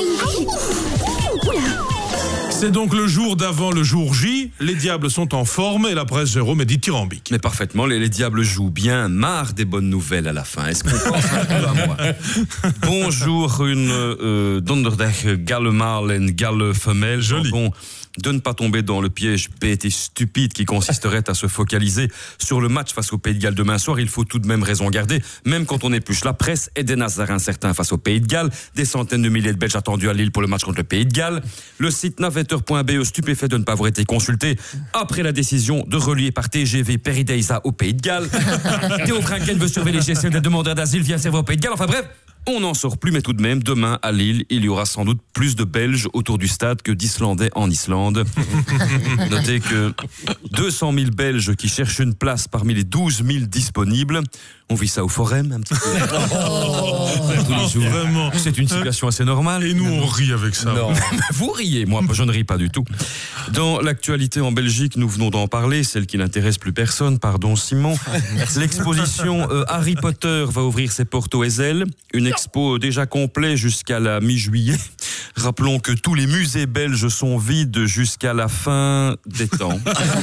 C'est donc le jour d'avant le jour J. Les Diables sont en forme et la presse Jérôme est dithyrambique. Mais parfaitement, les, les Diables jouent bien. Marre des bonnes nouvelles à la fin. Est-ce qu'on pense un peu à moi? Bonjour, une euh, donderdag galle mâle et une galle femelle. Joli. Bon, de ne pas tomber dans le piège bête et stupide qui consisterait à se focaliser sur le match face au Pays de Galles demain soir. Il faut tout de même raison garder, même quand on épluche la presse et des Nazars incertains face au Pays de Galles, des centaines de milliers de Belges attendus à Lille pour le match contre le Pays de Galles. Le site navetter point b e stupéfait de ne pas avoir été consulté après la décision de relier par T G V Perideisa au Pays de Galles. Théo Franken veut surveiller les gestions des demandeurs d'asile via serveur au Pays de Galles. Enfin bref, on n'en sort plus, mais tout de même, demain à Lille, il y aura sans doute plus de Belges autour du stade que d'Islandais en Islande. Notez que deux cent mille Belges qui cherchent une place parmi les douze mille disponibles. On vit ça au Forum un petit peu. Oh, tous les jours. Vraiment. C'est une situation assez normale. Et nous, on rit avec ça. Non. Vous riez, moi, je ne ris pas du tout. Dans l'actualité en Belgique, nous venons d'en parler, celle qui n'intéresse plus personne, pardon Simon. L'exposition euh, Harry Potter va ouvrir ses portes au Ezel. Une expo déjà complète jusqu'à la mi-juillet. Rappelons que tous les musées belges sont vides jusqu'à la fin des temps.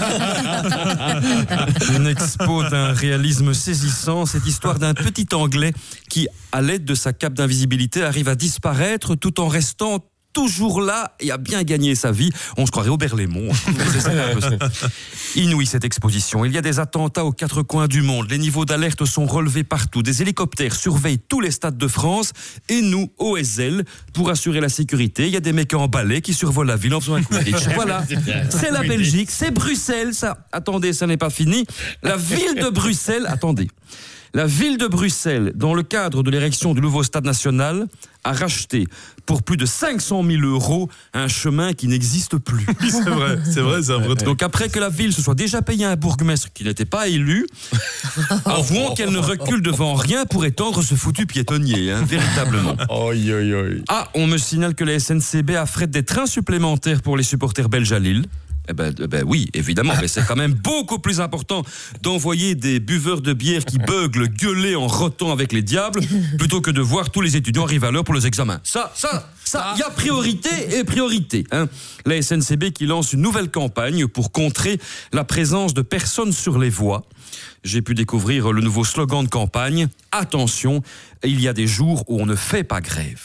Une expo d'un réalisme saisissant, cette histoire d'un petit Anglais qui, à l'aide de sa cape d'invisibilité, arrive à disparaître tout en restant toujours là et a bien gagné sa vie. On se croirait au Berlaymont. Inouï cette exposition. Il y a des attentats aux quatre coins du monde. Les niveaux d'alerte sont relevés partout. Des hélicoptères surveillent tous les stades de France. Et nous, au Ezel, pour assurer la sécurité, il y a des mecs en balai qui survolent la ville en faisant un Quidditch. Voilà. C'est la Belgique, c'est Bruxelles, ça. Attendez, ça n'est pas fini. La ville de Bruxelles, attendez. La ville de Bruxelles, dans le cadre de l'érection du nouveau stade national, a racheté pour plus de cinq cent mille euros un chemin qui n'existe plus. Oui, c'est vrai, c'est vrai, c'est un vrai truc. Donc après que la ville se soit déjà payé un bourgmestre qui n'était pas élu, avouons qu'elle ne recule devant rien pour étendre ce foutu piétonnier, hein, véritablement. Oi, oi, oi. Ah, on me signale que la S N C B affrète des trains supplémentaires pour les supporters belges à Lille. Eh ben, eh ben oui, évidemment, mais c'est quand même beaucoup plus important d'envoyer des buveurs de bière qui beuglent, gueuler en rotant avec les diables, plutôt que de voir tous les étudiants arriver à l'heure pour les examens. Ça, ça, ça, il y a priorité et priorité. Hein. La S N C B qui lance une nouvelle campagne pour contrer la présence de personnes sur les voies. J'ai pu découvrir le nouveau slogan de campagne. Attention, il y a des jours où on ne fait pas grève.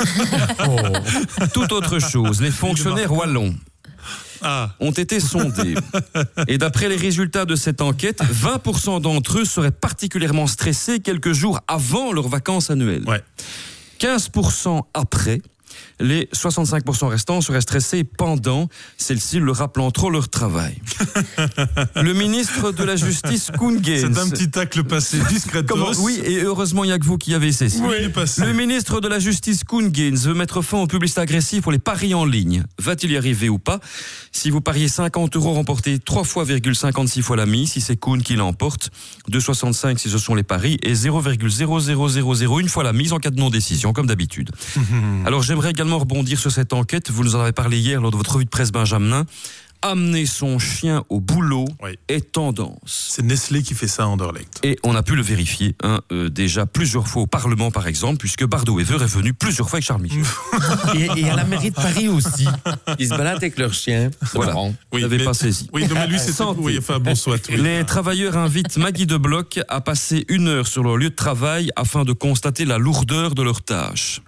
Oh. Toute autre chose, les fonctionnaires wallons Ah. ont été sondés. Et d'après les résultats de cette enquête, vingt pour cent d'entre eux seraient particulièrement stressés quelques jours avant leurs vacances annuelles. Ouais. quinze pour cent après. Les soixante-cinq pour cent restants seraient stressés pendant, celles-ci le rappelant trop leur travail. Le ministre de la Justice, Koen Geens. C'est un petit tacle passé discrètement. Oui, et heureusement, il n'y a que vous qui avez cessé. Oui, il est passé. Le ministre de la Justice, Koen Geens, veut mettre fin aux publicités agressives pour les paris en ligne. Va-t-il y arriver ou pas? Si vous pariez cinquante euros, remportez trois fois virgule cinquante-six fois la mise, si c'est Koen qui l'emporte. deux virgule soixante-cinq si ce sont les paris, et zéro virgule zéro zéro zéro zéro une fois la mise en cas de non-décision, comme d'habitude. Alors j'aimerais également rebondir sur cette enquête. Vous nous en avez parlé hier lors de votre revue de presse Benjamin. Amener son chien au boulot oui. est tendance. C'est Nestlé qui fait ça à Anderlecht. Et on a pu le vérifier hein, euh, déjà plusieurs fois au Parlement par exemple, puisque Bardot Wever est venu plusieurs fois avec Charles Michel. et, et à la mairie de Paris aussi. Ils se baladent avec leur chien. Voilà. Oui, vous n'avez mais, pas saisi. Oui, non, mais lui c'est oui, enfin bon soit. Oui. Les travailleurs invitent Maggie de Bloch à passer une heure sur leur lieu de travail afin de constater la lourdeur de leurs tâches.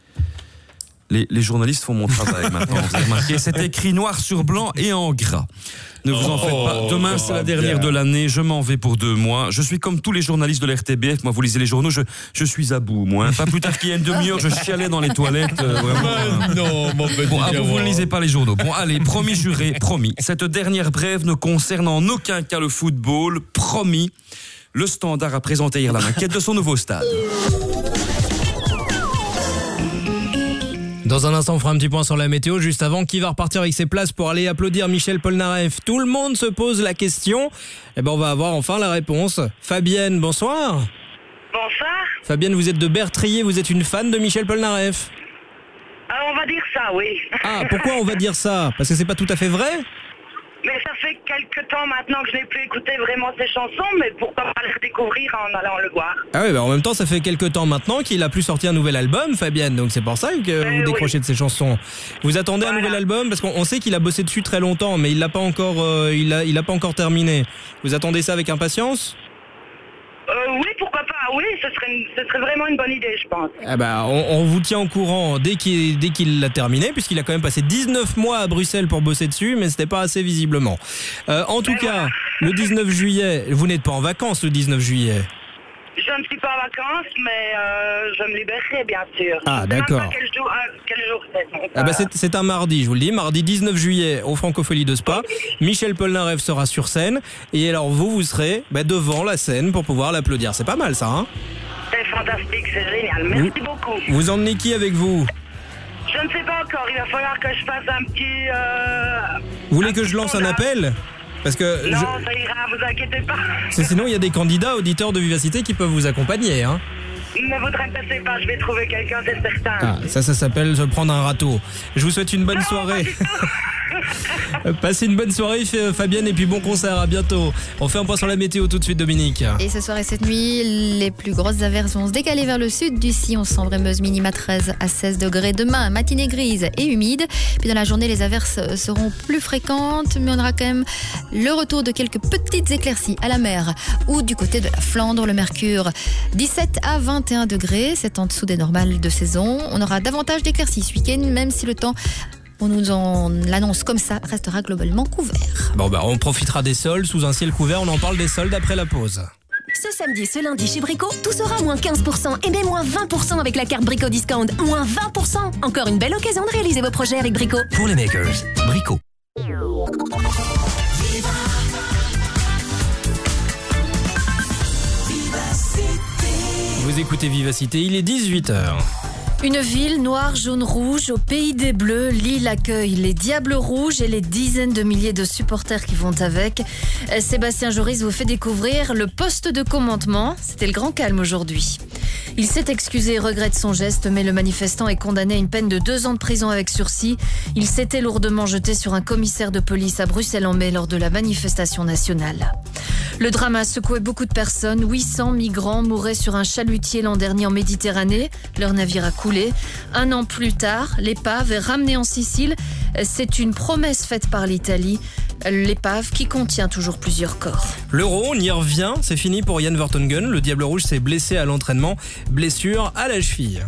Les, les journalistes font mon travail maintenant, vous avez remarqué. C'est écrit noir sur blanc et en gras. Ne vous en faites pas. Demain, c'est la dernière de l'année. Je m'en vais pour deux mois. Je suis comme tous les journalistes de l'R T B F. Moi, vous lisez les journaux, je, je suis à bout, moi. Pas plus tard qu'il y a une demi-heure, je chialais dans les toilettes. Euh, vraiment. Non, mon petit bon, ah, vous, vous ne lisez pas les journaux. Bon, allez, promis, juré, promis. Cette dernière brève ne concerne en aucun cas le football. Promis. Le Standard a présenté hier la maquette de son nouveau stade. Dans un instant, on fera un petit point sur la météo. Juste avant, qui va repartir avec ses places pour aller applaudir Michel Polnareff? Tout le monde se pose la question. Eh ben, on va avoir enfin la réponse. Fabienne, bonsoir. Bonsoir. Fabienne, vous êtes de Bertrier, vous êtes une fan de Michel Polnareff? Alors, on va dire ça, oui. Ah, pourquoi on va dire ça? Parce que c'est pas tout à fait vrai? Mais ça fait quelques temps maintenant que je n'ai plus écouté vraiment ses chansons, mais pourquoi pas les redécouvrir en allant le voir? Ah oui, bah en même temps, ça fait quelques temps maintenant qu'il a plus sorti un nouvel album, Fabienne, donc c'est pour ça que eh vous décrochez oui. de ses chansons. Vous attendez voilà. un nouvel album? Parce qu'on sait qu'il a bossé dessus très longtemps, mais il l'a pas encore, euh, il a, il a pas encore terminé. Vous attendez ça avec impatience? Euh, oui, pourquoi pas. oui, ce serait, une- ce serait vraiment une bonne idée, je pense. Ah bah, on, on vous tient au courant dès qu'il, dès qu'il l'a terminé, puisqu'il a quand même passé dix-neuf mois à Bruxelles pour bosser dessus, mais c'était pas assez visiblement. Euh, en tout cas, le dix-neuf juillet, vous n'êtes pas en vacances le dix-neuf juillet. Je ne suis pas en vacances, mais euh, je me libérerai, bien sûr. Ah, Je sais même d'accord. pas Quel jour, ah, quel jour c'est. donc, Ah bah euh, c'est, c'est un mardi, je vous le dis, mardi dix-neuf juillet au Francophonie de Spa. Michel Polnareff sera sur scène, et alors vous, vous serez bah, devant la scène pour pouvoir l'applaudir. C'est pas mal ça, hein? C'est fantastique, c'est génial. Merci Vous- beaucoup. Vous emmenez qui avec vous? Je ne sais pas encore, il va falloir que je fasse un petit... Euh... Vous voulez que je lance un appel? Parce que Non, je- ça ira, vous inquiétez pas. c'est- sinon il y a des candidats auditeurs de Vivacité qui peuvent vous accompagner, hein. Ne vous tracassez pas, je vais trouver quelqu'un, c'est certain. Ah, ça, ça s'appelle se prendre un râteau. Je vous souhaite une bonne soirée. Passez une bonne soirée, F- Fabienne, et puis bon concert. À bientôt. On fait un point sur la météo tout de suite, Dominique. Et ce soir et cette nuit, les plus grosses averses vont se décaler vers le sud du Sillon, Sambre-et-Meuse, minima treize à seize degrés. Demain, matinée grise et humide. Puis dans la journée, les averses seront plus fréquentes, mais on aura quand même le retour de quelques petites éclaircies à la mer ou du côté de la Flandre. Le mercure, dix-sept à vingt et un degrés. C'est en dessous des normales de saison. On aura davantage d'éclaircies ce week-end, même si le temps, on nous en l'annonce comme ça, restera globalement couvert. Bon, bah, on profitera des soldes sous un ciel couvert. On en parle des soldes après la pause. Ce samedi, ce lundi chez Brico, tout sera moins quinze pour cent et même moins vingt pour cent avec la carte Brico Discount. Moins vingt pour cent. Encore une belle occasion de réaliser vos projets avec Brico. Pour les makers, Brico. Vous écoutez Vivacité, il est dix-huit heures. Une ville noire, jaune, rouge, au pays des Bleus, Lille accueille les Diables Rouges et les dizaines de milliers de supporters qui vont avec. Euh, Sébastien Joris vous fait découvrir le poste de commandement. C'était le grand calme aujourd'hui. Il s'est excusé et regrette son geste, mais le manifestant est condamné à une peine de deux ans de prison avec sursis. Il s'était lourdement jeté sur un commissaire de police à Bruxelles en mai lors de la manifestation nationale. Le drame a secoué beaucoup de personnes. huit cents migrants mouraient sur un chalutier l'an dernier en Méditerranée. Leur navire a coulé. Un an plus tard, l'épave est ramenée en Sicile. C'est une promesse faite par l'Italie. L'épave qui contient toujours plusieurs corps. L'Euro, on y revient. C'est fini pour Jan Vertonghen. Le Diable Rouge s'est blessé à l'entraînement. Blessure à la cheville.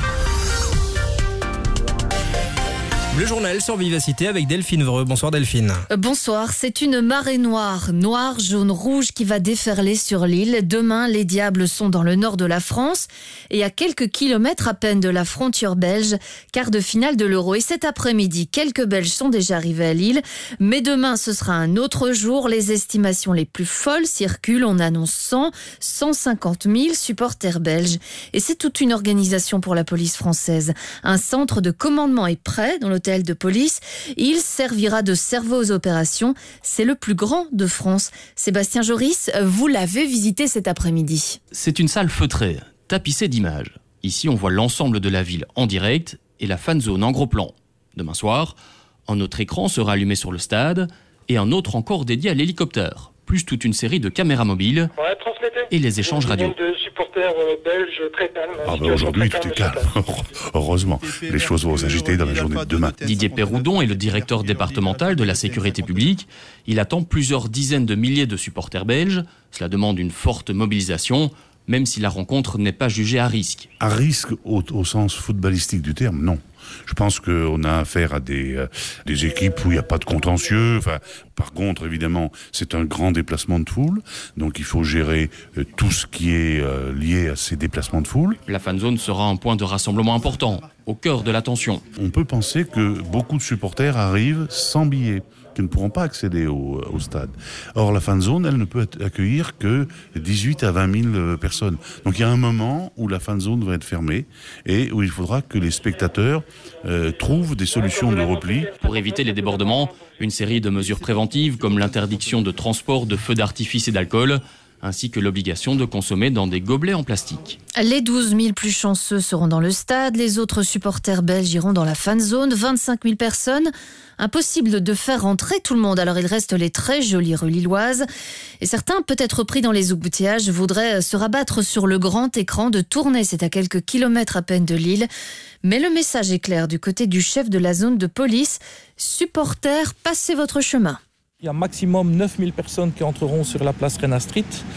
Le journal sur Vivacité avec Delphine Vreux. Bonsoir Delphine. Bonsoir, c'est une marée noire, noire, jaune, rouge qui va déferler sur l'île. Demain, les Diables sont dans le nord de la France et à quelques kilomètres à peine de la frontière belge, quart de finale de l'Euro. Et cet après-midi, quelques Belges sont déjà arrivés à Lille. Mais demain, ce sera un autre jour. Les estimations les plus folles circulent. On annonce cent, cent cinquante mille supporters belges. Et c'est toute une organisation pour la police française. Un centre de commandement est prêt dans l'hôtel de police. Il servira de cerveau aux opérations. C'est le plus grand de France. Sébastien Joris, vous l'avez visité cet après-midi. C'est une salle feutrée, tapissée d'images. Ici, on voit l'ensemble de la ville en direct et la fan zone en gros plan. Demain soir, un autre écran sera allumé sur le stade et un autre encore dédié à l'hélicoptère, plus toute une série de caméras mobiles et les échanges radio. de supporters euh, belges très calmes. Ah ben aujourd'hui, tout est calme. Heureusement, les choses vont s'agiter dans la journée de demain. Didier Péroudon est le directeur départemental de la sécurité publique. Il attend plusieurs dizaines de milliers de supporters belges. Cela demande une forte mobilisation, même si la rencontre n'est pas jugée à risque. À risque au, au sens footballistique du terme, non. Je pense qu'on a affaire à des, euh, des équipes où il n'y a pas de contentieux. Enfin, par contre, évidemment, c'est un grand déplacement de foule. Donc il faut gérer euh, tout ce qui est euh, lié à ces déplacements de foule. La fan zone sera un point de rassemblement important, au cœur de l'attention. On peut penser que beaucoup de supporters arrivent sans billets, qui ne pourront pas accéder au, au stade. Or, la fan zone, elle ne peut accueillir que dix-huit à vingt mille personnes. Donc il y a un moment où la fan zone va être fermée et où il faudra que les spectateurs euh, trouvent des solutions de repli. Pour éviter les débordements, une série de mesures préventives comme l'interdiction de transport de feux d'artifice et d'alcool, ainsi que l'obligation de consommer dans des gobelets en plastique. Les douze mille plus chanceux seront dans le stade, les autres supporters belges iront dans la fan zone, vingt-cinq mille personnes. Impossible de faire rentrer tout le monde, alors il reste les très jolies rues lilloises. Et certains, peut-être pris dans les embouteillages, voudraient se rabattre sur le grand écran de Tournai, c'est à quelques kilomètres à peine de Lille. Mais le message est clair du côté du chef de la zone de police. Supporters, passez votre chemin. Il y a maximum neuf mille personnes qui entreront sur la place Rena Street.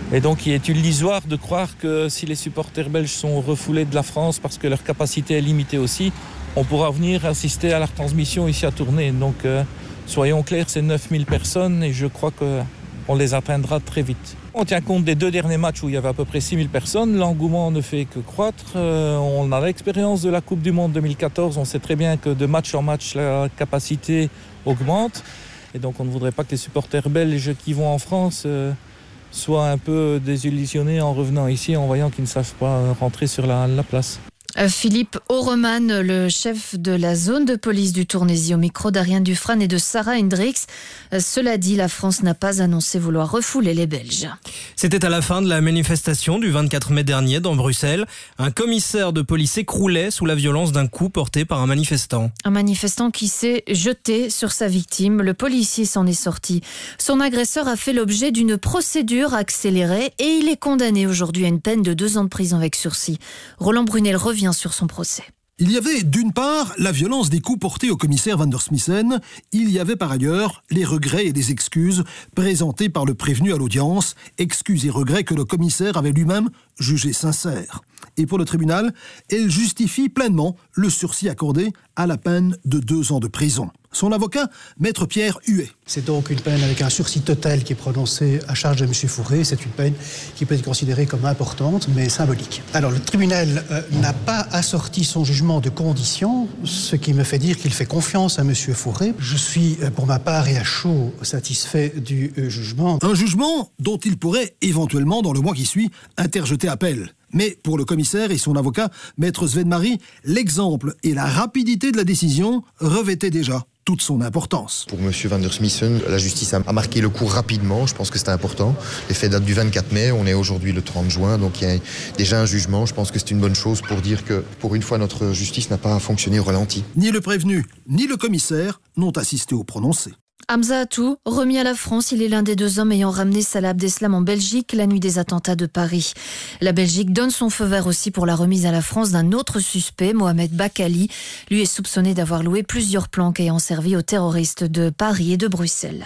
Et donc il est illusoire de croire que si les supporters belges sont refoulés de la France parce que leur capacité est limitée aussi, on pourra venir assister à la retransmission ici à Tournai. Donc euh, soyons clairs, c'est neuf mille personnes et je crois qu'on les atteindra très vite. On tient compte des deux derniers matchs où il y avait à peu près six mille personnes. L'engouement ne fait que croître. Euh, on a l'expérience de la Coupe du Monde deux mille quatorze. On sait très bien que de match en match, la capacité augmente. Et donc on ne voudrait pas que les supporters belges qui vont en France euh, soient un peu désillusionnés en revenant ici, en voyant qu'ils ne savent pas rentrer sur la, la place. Philippe Aureman, le chef de la zone de police du Tournaisis, au micro d'Ariane Dufresne et de Sarah Hendricks. Cela dit, la France n'a pas annoncé vouloir refouler les Belges. C'était à la fin de la manifestation du vingt-quatre mai dernier dans Bruxelles. Un commissaire de police s'écroulait sous la violence d'un coup porté par un manifestant. Un manifestant qui s'est jeté sur sa victime. Le policier s'en est sorti. Son agresseur a fait l'objet d'une procédure accélérée et il est condamné aujourd'hui à une peine de deux ans de prison avec sursis. Roland Brunel revient sur son procès. Il y avait d'une part la violence des coups portés au commissaire Van der Smissen. Il y avait par ailleurs les regrets et les excuses présentés par le prévenu à l'audience, excuses et regrets que le commissaire avait lui-même jugés sincères. Et pour le tribunal, elle justifie pleinement le sursis accordé à la peine de deux ans de prison. Son avocat, maître Pierre Huet. C'est donc une peine avec un sursis total qui est prononcé à charge de M. Fourré. C'est une peine qui peut être considérée comme importante, mais symbolique. Alors, le tribunal euh, n'a pas assorti son jugement de conditions, ce qui me fait dire qu'il fait confiance à M. Fourré. Je suis, euh, pour ma part et à chaud, satisfait du euh, jugement. Un jugement dont il pourrait éventuellement, dans le mois qui suit, interjeter appel. Mais pour le commissaire et son avocat, maître Sven-Marie, l'exemple et la rapidité de la décision revêtaient déjà toute son importance. Pour M. Van der Smissen, la justice a marqué le coup rapidement, je pense que c'est important. Les faits datent du vingt-quatre mai, on est aujourd'hui le trente juin, donc il y a déjà un jugement. Je pense que c'est une bonne chose pour dire que, pour une fois, notre justice n'a pas fonctionné au ralenti. Ni le prévenu, ni le commissaire n'ont assisté au prononcé. Hamza Atou, remis à la France, il est l'un des deux hommes ayant ramené Salah Abdeslam en Belgique la nuit des attentats de Paris. La Belgique donne son feu vert aussi pour la remise à la France d'un autre suspect, Mohamed Bakali. Lui est soupçonné d'avoir loué plusieurs planques ayant servi aux terroristes de Paris et de Bruxelles.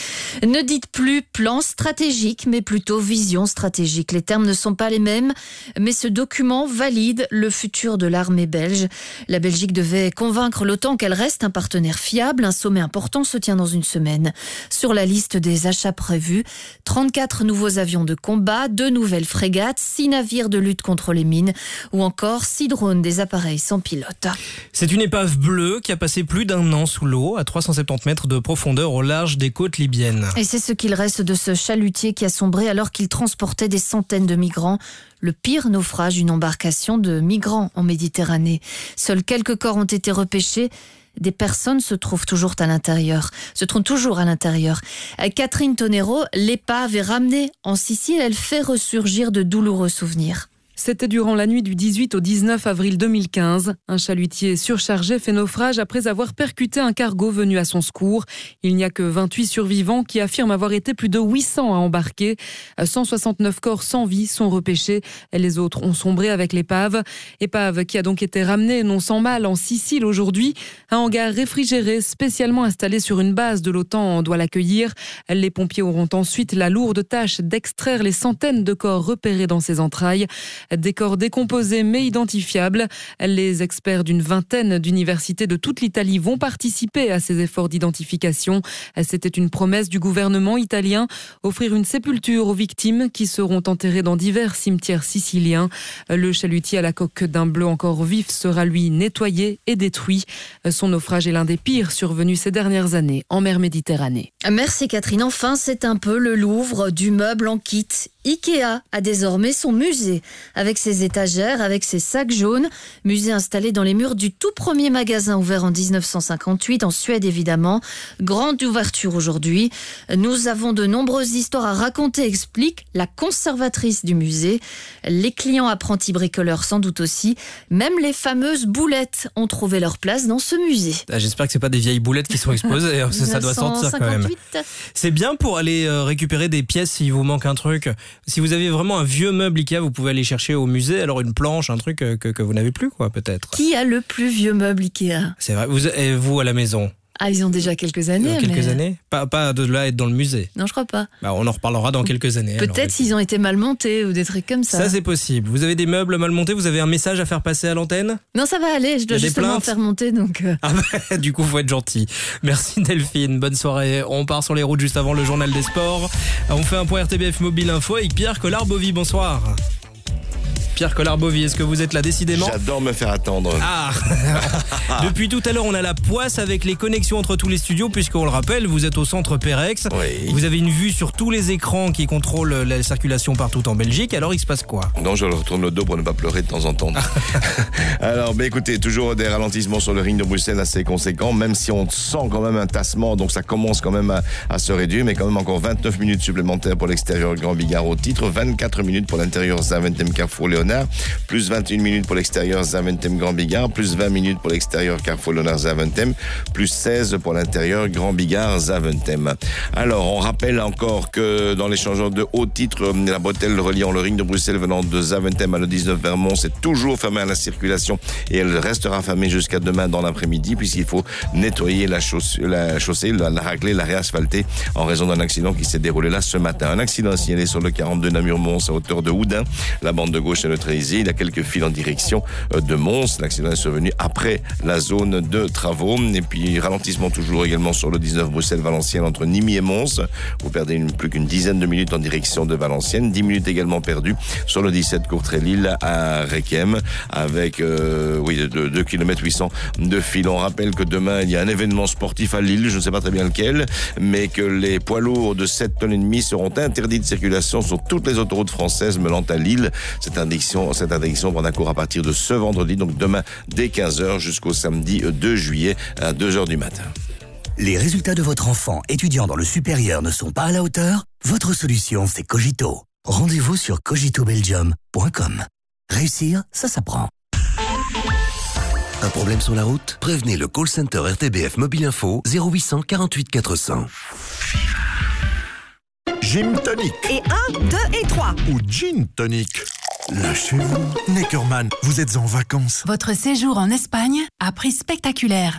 Ne dites plus plan stratégique, mais plutôt vision stratégique. Les termes ne sont pas les mêmes, mais ce document valide le futur de l'armée belge. La Belgique devait convaincre l'OTAN qu'elle reste un partenaire fiable. Un sommet important se tient dans une semaine. Sur la liste des achats prévus, trente-quatre nouveaux avions de combat, deux nouvelles frégates, six navires de lutte contre les mines ou encore six drones, des appareils sans pilote. C'est une épave bleue qui a passé plus d'un an sous l'eau, à trois cent soixante-dix mètres de profondeur au large des côtes libyennes. Et c'est ce qu'il reste de ce chalutier qui a sombré alors qu'il transportait des centaines de migrants. Le pire naufrage d'une embarcation de migrants en Méditerranée. Seuls quelques corps ont été repêchés. Des personnes se trouvent toujours à l'intérieur. Se trouvent toujours à l'intérieur. Catherine Tonero, l'épave est ramenée en Sicile. Elle fait ressurgir de douloureux souvenirs. C'était durant la nuit du dix-huit au dix-neuf avril deux mille quinze. Un chalutier surchargé fait naufrage après avoir percuté un cargo venu à son secours. Il n'y a que vingt-huit survivants qui affirment avoir été plus de huit cents à embarquer. cent soixante-neuf corps sans vie sont repêchés. Les autres ont sombré avec l'épave. Épave qui a donc été ramenée non sans mal en Sicile aujourd'hui. Un hangar réfrigéré spécialement installé sur une base de l'OTAN doit l'accueillir. Les pompiers auront ensuite la lourde tâche d'extraire les centaines de corps repérés dans ses entrailles. Des corps décomposés mais identifiables. Les experts d'une vingtaine d'universités de toute l'Italie vont participer à ces efforts d'identification. C'était une promesse du gouvernement italien, offrir une sépulture aux victimes qui seront enterrées dans divers cimetières siciliens. Le chalutier à la coque d'un bleu encore vif sera lui nettoyé et détruit. Son naufrage est l'un des pires survenus ces dernières années en mer Méditerranée. Merci Catherine. Enfin, c'est un peu le Louvre du meuble en kit. Ikea a désormais son musée, avec ses étagères, avec ses sacs jaunes. Musée installé dans les murs du tout premier magasin ouvert en dix-neuf cent cinquante-huit, en Suède évidemment. Grande ouverture aujourd'hui. Nous avons de nombreuses histoires à raconter, explique la conservatrice du musée. Les clients apprentis bricoleurs sans doute aussi. Même les fameuses boulettes ont trouvé leur place dans ce musée. Ah, j'espère que c'est pas des vieilles boulettes qui sont exposées, parce que ça doit sentir quand même. C'est bien pour aller récupérer des pièces s'il vous manque un truc. Si vous avez vraiment un vieux meuble Ikea, vous pouvez aller chercher au musée, alors une planche, un truc que, que vous n'avez plus, quoi, peut-être. Qui a le plus vieux meuble Ikea ? C'est vrai. Vous, et vous à la maison ? Ah, ils ont déjà quelques années. Dans quelques mais... années pas, pas de là être dans le musée. Non, je crois pas. Bah, on en reparlera dans quelques années. Peut-être alors. s'ils ont été mal montés ou des trucs comme ça. Ça, c'est possible. Vous avez des meubles mal montés, vous avez un message à faire passer à l'antenne ? Non, ça va aller, je dois justement faire monter, donc... Euh... Ah bah, du coup, faut être gentil. Merci Delphine, bonne soirée. On part sur les routes juste avant le journal des sports. On fait un point R T B F Mobile Info avec Pierre Collard-Bovy. Bonsoir. Pierre Collard-Bovy, est-ce que vous êtes là décidément ? J'adore me faire attendre. Ah Depuis tout à l'heure, on a la poisse avec les connexions entre tous les studios, puisqu'on le rappelle, vous êtes au centre Pérex. Oui. Vous avez une vue sur tous les écrans qui contrôlent la circulation partout en Belgique. Alors, il se passe quoi ? Non, je retourne le dos pour ne pas pleurer de temps en temps. Alors, bah, écoutez, toujours des ralentissements sur le ring de Bruxelles assez conséquents, même si on sent quand même un tassement, donc ça commence quand même à, à se réduire, mais quand même encore vingt-neuf minutes supplémentaires pour l'extérieur Grand Bigard au titre, vingt-quatre minutes pour l'intérieur Zaventem Carrefour Léonard, plus vingt et une minutes pour l'extérieur Zaventem Grand Bigard, plus vingt minutes pour l'extérieur Carrefour Léonard Zaventem, plus seize pour l'intérieur Grand Bigard Zaventem. Alors, on rappelle encore que dans l'échangeur de haut titre, la bretelle reliant le ring de Bruxelles venant de Zaventem à le dix-neuf Vermont, c'est toujours fermé à la circulation et elle restera fermée jusqu'à demain dans l'après-midi puisqu'il faut nettoyer la chaussée, la, chaussée, la, la racler, la réasphalter en raison d'un accident qui s'est déroulé là ce matin. Un accident signalé sur le quarante-deux Namur-Mons à hauteur de Houdin. La bande de gauche est neutralisée. Il y a quelques fils en direction de Mons. L'accident est survenu après la zone de travaux. Et puis, ralentissement toujours également sur le dix-neuf Bruxelles-Valenciennes entre Nîmes et Mons. Vous perdez une, plus qu'une dizaine de minutes en direction de Valenciennes. dix minutes également perdues sur le dix-sept Courtrai-Lille à Requiem avec euh, oui, deux kilomètres huit cents de fil. On rappelle que demain, il y a un événement sportif à Lille, je ne sais pas très bien lequel, mais que les poids lourds de sept tonnes et demie seront interdits de circulation sur toutes les autoroutes françaises menant à Lille. Cette interdiction, cette interdiction prendra cours à partir de ce vendredi, donc demain dès quinze heures jusqu'au samedi deux juillet à deux heures du matin. Les résultats de votre enfant étudiant dans le supérieur ne sont pas à la hauteur ? Votre solution, c'est Cogito. Rendez-vous sur cogito belgium point com. Réussir, ça s'apprend. Un problème sur la route ? Prévenez le call center R T B F Mobile Info zéro huit cent quarante-huit quatre cents. Gym Tonic. Et un, deux et trois. Ou Gin Tonic. Lâchez-vous. Neckerman, vous êtes en vacances. Votre séjour en Espagne a prix spectaculaire.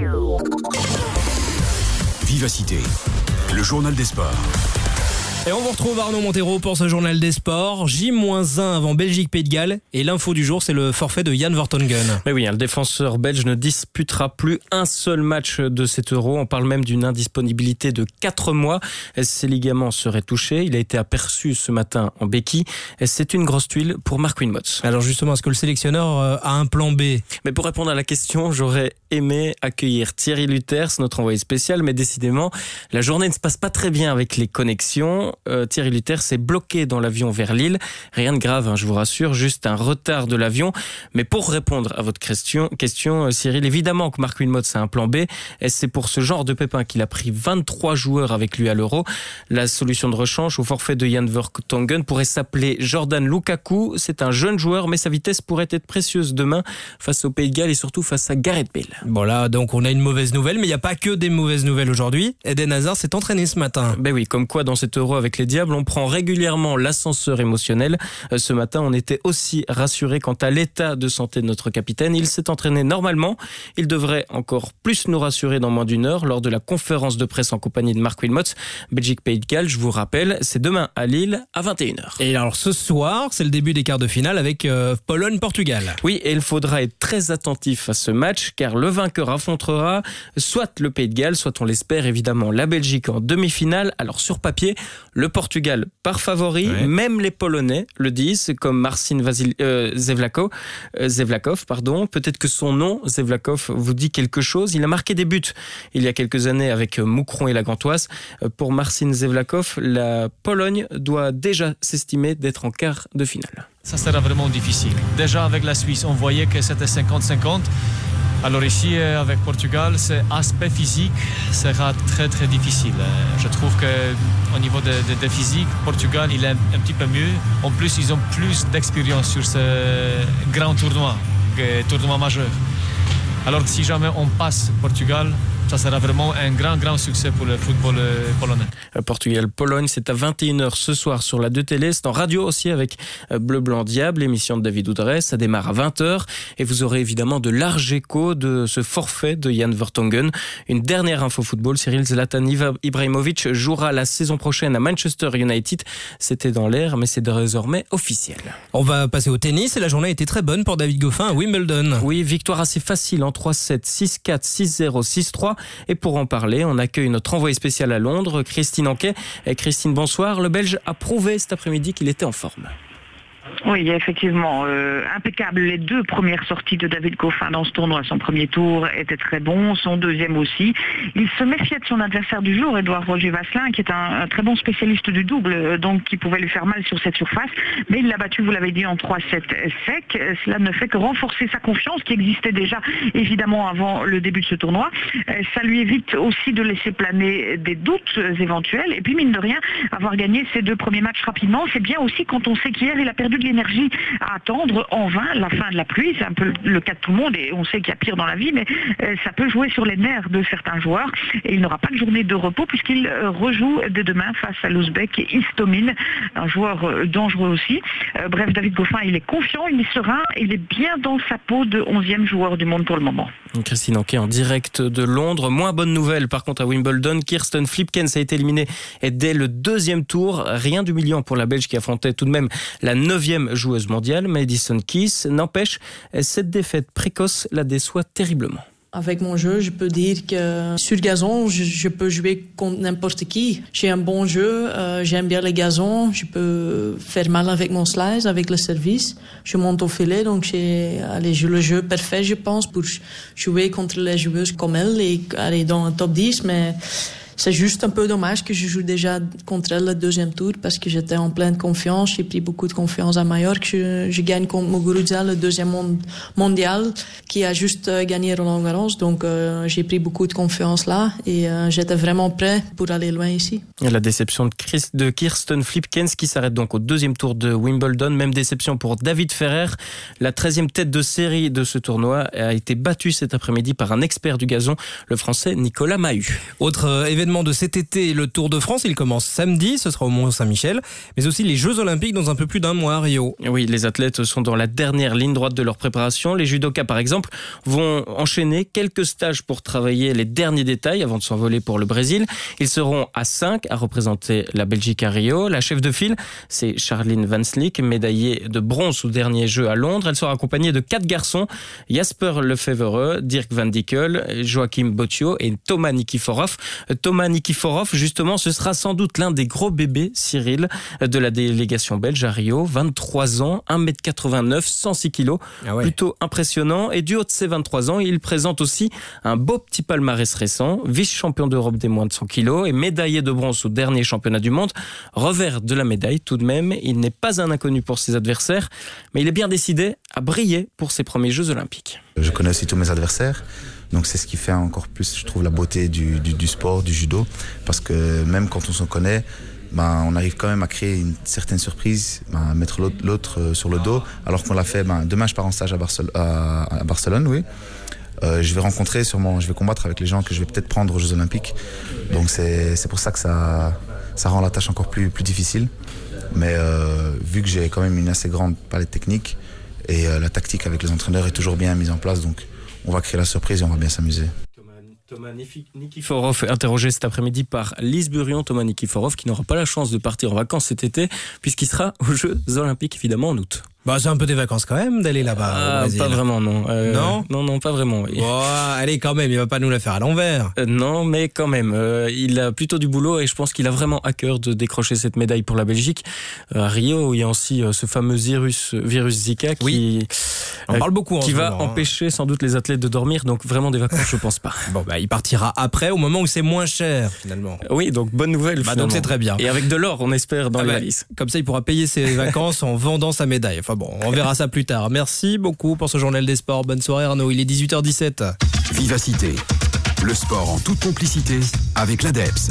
Vivacité, le journal des sports. Et on vous retrouve Arnaud Montero pour ce journal des sports. J moins un avant Belgique-Pays de Galles. Et l'info du jour, c'est le forfait de Jan Vertonghen. Mais oui, le défenseur belge ne disputera plus un seul match de cet Euro. On parle même d'une indisponibilité de quatre mois. Ses ligaments seraient touchés. Il a été aperçu ce matin en béquille. C'est une grosse tuile pour Mark Wilmots. Alors justement, est-ce que le sélectionneur a un plan B ? Mais pour répondre à la question, j'aurais aimé accueillir Thierry Luthers, notre envoyé spécial. Mais décidément, la journée ne se passe pas très bien avec les connexions. Euh, Thierry Luthers s'est bloqué dans l'avion vers Lille. Rien de grave, hein, je vous rassure, juste un retard de l'avion. Mais pour répondre à votre question, question euh, Cyril, évidemment que Mark Wilmots a un plan B. Et c'est pour ce genre de pépin qu'il a pris vingt-trois joueurs avec lui à l'Euro. La solution de rechange au forfait de Jan Vertonghen pourrait s'appeler Jordan Lukaku. C'est un jeune joueur, mais sa vitesse pourrait être précieuse demain face au Pays de Galles et surtout face à Gareth Bale. Bon là, donc on a une mauvaise nouvelle, mais il n'y a pas que des mauvaises nouvelles aujourd'hui. Eden Hazard s'est entraîné ce matin. Ben oui, comme quoi dans cet Euro avec les Diables, on prend régulièrement l'ascenseur émotionnel. Ce matin, on était aussi rassuré quant à l'état de santé de notre capitaine. Il s'est entraîné normalement. Il devrait encore plus nous rassurer dans moins d'une heure lors de la conférence de presse en compagnie de Mark Wilmots. Belgique-Pays de Galles, je vous rappelle, c'est demain à Lille à vingt et une heures. Et alors ce soir, c'est le début des quarts de finale avec euh, Pologne-Portugal. Oui, et il faudra être très attentif à ce match car le vainqueur affrontera soit le Pays de Galles, soit on l'espère évidemment la Belgique en demi-finale. Alors sur papier, le Portugal par favori, ouais. Même les Polonais le disent, comme Marcin Vasil, euh, Zevlakov, euh, Zevlakov, pardon. Peut-être que son nom, Zevlakov, vous dit quelque chose. Il a marqué des buts il y a quelques années avec Moucron et la Gantoise. Pour Marcin Zevlakov, la Pologne doit déjà s'estimer d'être en quart de finale. Ça sera vraiment difficile. Déjà avec la Suisse, on voyait que c'était cinquante cinquante. Alors ici, avec Portugal, cet aspect physique sera très très difficile. Je trouve qu'au niveau de, de, de physique, Portugal, il est un, un petit peu mieux. En plus, ils ont plus d'expérience sur ce grand tournoi, tournoi majeur. Alors si jamais on passe Portugal, ça sera vraiment un grand, grand succès pour le football polonais. Portugal-Pologne, c'est à vingt et une heures ce soir sur la deux télé. C'est en radio aussi avec Bleu Blanc Diable, l'émission de David Oudrey. Ça démarre à vingt heures et vous aurez évidemment de larges échos de ce forfait de Jan Vertonghen. Une dernière info football, Cyril, Zlatan Ibrahimovic jouera la saison prochaine à Manchester United. C'était dans l'air, mais c'est désormais officiel. On va passer au tennis et la journée a été très bonne pour David Goffin à Wimbledon. Oui, victoire assez facile en trois sept, six quatre, six zéro, six trois. Et pour en parler, on accueille notre envoyée spéciale à Londres, Christine Anquet. Et Christine, bonsoir. Le Belge a prouvé cet après-midi qu'il était en forme. Oui, effectivement, euh, impeccable. Les deux premières sorties de David Goffin dans ce tournoi. Son premier tour était très bon, son deuxième aussi. Il se méfiait de son adversaire du jour, Edouard Roger-Vasselin, qui est un, un très bon spécialiste du double, donc qui pouvait lui faire mal sur cette surface. Mais il l'a battu, vous l'avez dit, en trois sept sec. Cela ne fait que renforcer sa confiance, qui existait déjà évidemment avant le début de ce tournoi. Ça lui évite aussi de laisser planer des doutes éventuels. Et puis, mine de rien, avoir gagné ses deux premiers matchs rapidement, c'est bien aussi quand on sait qu'hier, il a perdu de l'énergie à attendre en vain la fin de la pluie. C'est un peu le cas de tout le monde et on sait qu'il y a pire dans la vie, mais euh, ça peut jouer sur les nerfs de certains joueurs et il n'aura pas de journée de repos puisqu'il euh, rejoue dès demain face à l'Ouzbek Istomin, un joueur euh, dangereux aussi. Euh, bref, David Goffin, il est confiant, il est serein, il est bien dans sa peau de onzième joueur du monde pour le moment. Christine Anquet en direct de Londres. Moins bonne nouvelle par contre à Wimbledon. Kirsten Flipkens a été éliminée dès le deuxième tour. Rien d'humiliant pour la Belge qui affrontait tout de même la neuvième joueuse mondiale, Madison Keys. N'empêche, cette défaite précoce la déçoit terriblement. Avec mon jeu, je peux dire que sur gazon, je, je peux jouer contre n'importe qui. J'ai un bon jeu, euh, j'aime bien les gazons, je peux faire mal avec mon slice, avec le service. Je monte au filet, donc j'ai allez, j'ai le jeu parfait, je pense, pour jouer contre les joueuses comme elle et aller dans le top dix, mais c'est juste un peu dommage que je joue déjà contre elle le deuxième tour parce que j'étais en pleine confiance. J'ai pris beaucoup de confiance à Majorque. Je, je gagne contre Muguruza, le deuxième monde, mondial, qui a juste gagné Roland Garros. Donc euh, j'ai pris beaucoup de confiance là et euh, j'étais vraiment prêt pour aller loin ici. Et la déception de, Chris, de Kirsten Flipkens qui s'arrête donc au deuxième tour de Wimbledon. Même déception pour David Ferrer. La treizième tête de série de ce tournoi a été battue cet après-midi par un expert du gazon, le français Nicolas Mahut. Autre euh, événement de cet été, le Tour de France, il commence samedi, ce sera au Mont-Saint-Michel, mais aussi les Jeux Olympiques dans un peu plus d'un mois à Rio. Oui, les athlètes sont dans la dernière ligne droite de leur préparation. Les judokas, par exemple, vont enchaîner quelques stages pour travailler les derniers détails avant de s'envoler pour le Brésil. Ils seront à cinq à représenter la Belgique à Rio. La chef de file, c'est Charline Van Slick, médaillée de bronze aux derniers Jeux à Londres. Elle sera accompagnée de quatre garçons, Jasper Lefevre, Dirk Van Dickel, Joachim Boccio et Thomas Nikiforov. Thomas Nikiforov, justement, ce sera sans doute l'un des gros bébés, Cyril, de la délégation belge à Rio. vingt-trois ans, un mètre quatre-vingt-neuf, cent six kilos. Ah ouais. Plutôt impressionnant. Et du haut de ses vingt-trois ans, il présente aussi un beau petit palmarès récent. Vice-champion d'Europe des moins de cent kilos et médaillé de bronze au dernier championnat du monde. Revers de la médaille tout de même. Il n'est pas un inconnu pour ses adversaires, mais il est bien décidé à briller pour ses premiers Jeux Olympiques. Je connais aussi tous mes adversaires. Donc c'est ce qui fait encore plus, je trouve, la beauté du, du, du sport, du judo. Parce que même quand on s'en connaît, ben, on arrive quand même à créer une certaine surprise, ben, à mettre l'autre, l'autre sur le dos. Alors qu'on l'a fait, ben, demain je pars en stage à, Barcel- à, à Barcelone, oui. Euh, je vais rencontrer sûrement, je vais combattre avec les gens que je vais peut-être prendre aux Jeux Olympiques. Donc c'est, c'est pour ça que ça, ça rend la tâche encore plus, plus difficile. Mais euh, vu que j'ai quand même une assez grande palette technique et euh, la tactique avec les entraîneurs est toujours bien mise en place, donc on va créer la surprise et on va bien s'amuser. Thomas Nikiforov, interrogé cet après-midi par Lise Burion. Thomas Nikiforov qui n'aura pas la chance de partir en vacances cet été puisqu'il sera aux Jeux Olympiques évidemment en août. Bah, c'est un peu des vacances quand même d'aller là-bas ah, au Brésil. Pas vraiment, non. Euh, non Non, non, pas vraiment. Oui. Oh, allez, quand même, il va pas nous la faire à l'envers. Euh, non, mais quand même. Euh, il a plutôt du boulot et je pense qu'il a vraiment à cœur de décrocher cette médaille pour la Belgique. Euh, à Rio, où il y a aussi euh, ce fameux virus, virus Zika qui, oui. On euh, parle beaucoup en qui ce va moment, empêcher hein. sans doute les athlètes de dormir. Donc vraiment des vacances, je pense pas. Bon, bah, il partira après, au moment où c'est moins cher, finalement. Oui, donc bonne nouvelle. Bah, donc c'est très bien. Et avec de l'or, on espère, dans ah, les valises. Bah, comme ça, il pourra payer ses vacances en vendant sa médaille. Enfin bon, on verra ça plus tard. Merci beaucoup pour ce journal des sports. Bonne soirée Arnaud, il est dix-huit heures dix-sept. Vivacité, le sport en toute complicité avec l'A D E P S.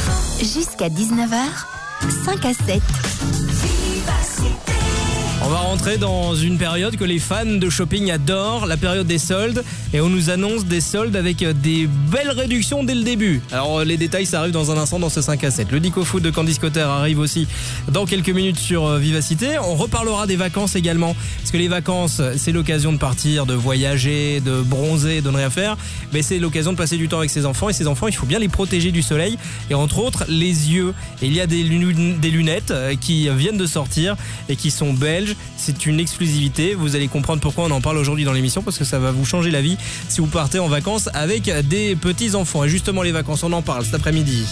Jusqu'à dix-neuf heures, cinq à sept. On va rentrer dans une période que les fans de shopping adorent, la période des soldes, et on nous annonce des soldes avec des belles réductions dès le début. Alors les détails, ça arrive dans un instant dans ce cinq à sept. Le Dico Foot de Candice Cotter arrive aussi dans quelques minutes sur Vivacité. On reparlera des vacances également, parce que les vacances, c'est l'occasion de partir, de voyager, de bronzer, de ne rien faire, mais c'est l'occasion de passer du temps avec ses enfants, et ces enfants, il faut bien les protéger du soleil, et entre autres les yeux. Et il y a des, lun- des lunettes qui viennent de sortir et qui sont belges. C'est une exclusivité. Vous allez comprendre pourquoi on en parle aujourd'hui dans l'émission, parce que ça va vous changer la vie si vous partez en vacances avec des petits enfants. Et justement, les vacances, on en parle cet après-midi.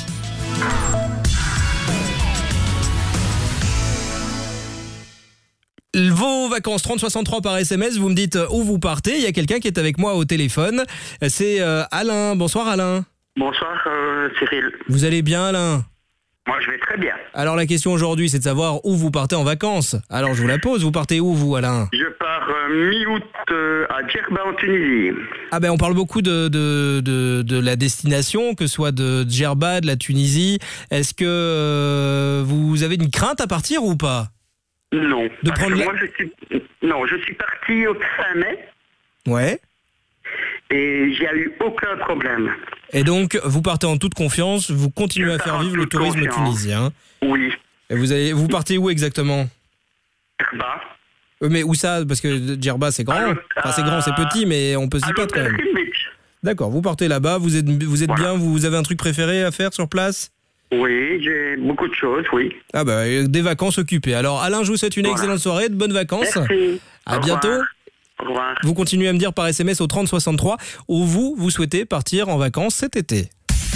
Vos vacances, trente soixante-trois par S M S, vous me dites où vous partez. Il y a quelqu'un qui est avec moi au téléphone. C'est euh, Alain. Bonsoir Alain. Bonsoir euh, Cyril. Vous allez bien Alain ? Moi je vais très bien. Alors la question aujourd'hui, c'est de savoir où vous partez en vacances. Alors je vous la pose, vous partez où vous Alain ? Je pars euh, mi-août euh, à Djerba en Tunisie. Ah ben on parle beaucoup de, de, de, de la destination, que ce soit de Djerba, de la Tunisie. Est-ce que euh, vous avez une crainte à partir ou pas ? Non. De parce prendre que la... moi je suis non, je suis parti au fin mai. Ouais. Et il n'y a eu aucun problème. Et donc, vous partez en toute confiance, vous continuez Je à faire pars en vivre le toute tourisme confiance. tunisien. Oui. Et vous, allez, vous partez où exactement ? Djerba. Euh, Mais où ça ? Parce que Djerba, c'est grand. Enfin, c'est grand, c'est petit, mais on peut s'y perdre quand même. D'accord, vous partez là-bas, vous êtes, vous êtes Voilà. bien, vous avez un truc préféré à faire sur place ? Oui, j'ai beaucoup de choses, oui. Ah bah, euh, des vacances occupées. Alors, Alain, je vous souhaite une Voilà. excellente soirée, de bonnes vacances. Merci. À Au bientôt. revoir. Au revoir. Vous continuez à me dire par S M S au trente soixante-trois où vous, vous souhaitez partir en vacances cet été.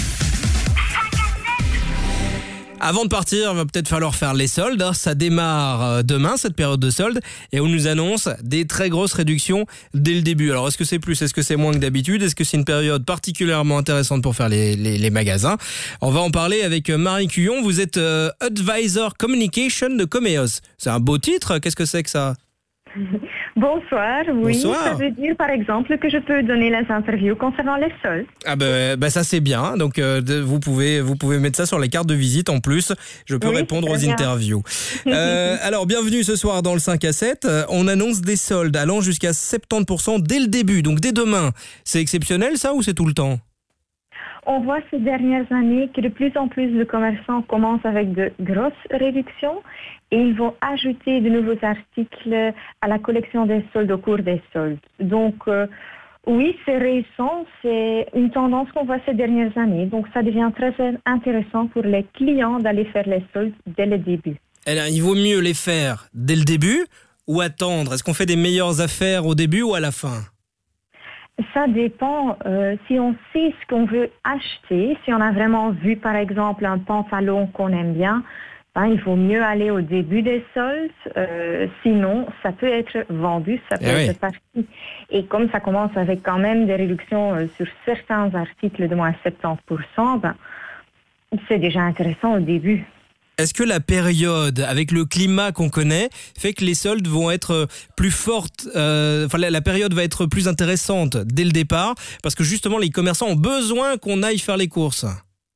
Avant de partir, il va peut-être falloir faire les soldes. hein. Ça démarre euh, demain, cette période de soldes, et on nous annonce des très grosses réductions dès le début. Alors, est-ce que c'est plus, est-ce que c'est moins que d'habitude ? Est-ce que c'est une période particulièrement intéressante pour faire les, les, les magasins ? On va en parler avec Marie Cuyon. Vous êtes euh, Advisor Communication de Comeos. C'est un beau titre. Qu'est-ce que c'est que ça ? Bonsoir, oui. Bonsoir. Ça veut dire par exemple que je peux donner les interviews concernant les soldes. Ah ben bah ça c'est bien, donc euh, de- vous pouvez vous pouvez mettre ça sur les cartes de visite en plus, je peux Oui, répondre très aux bien. interviews. Euh, alors bienvenue ce soir dans le cinq à sept, Euh, on annonce des soldes allant jusqu'à soixante-dix pour cent dès le début, donc dès demain. C'est exceptionnel ça ou c'est tout le temps ? On voit ces dernières années que de plus en plus de commerçants commencent avec de grosses réductions et ils vont ajouter de nouveaux articles à la collection des soldes au cours des soldes. Donc euh, oui, c'est récent, c'est une tendance qu'on voit ces dernières années. Donc ça devient très intéressant pour les clients d'aller faire les soldes dès le début. Alors, il vaut mieux les faire dès le début ou attendre ? Est-ce qu'on fait des meilleures affaires au début ou à la fin ? Ça dépend. Euh, si on sait ce qu'on veut acheter, si on a vraiment vu par exemple un pantalon qu'on aime bien, ben, il vaut mieux aller au début des soldes. Euh, sinon, ça peut être vendu, ça peut Eh être oui. parti. Et comme ça commence avec quand même des réductions euh, sur certains articles de moins soixante-dix pour cent, ben, c'est déjà intéressant au début. Est-ce que la période, avec le climat qu'on connaît, fait que les soldes vont être plus fortes, euh, enfin la, la période va être plus intéressante dès le départ, parce que justement les commerçants ont besoin qu'on aille faire les courses ?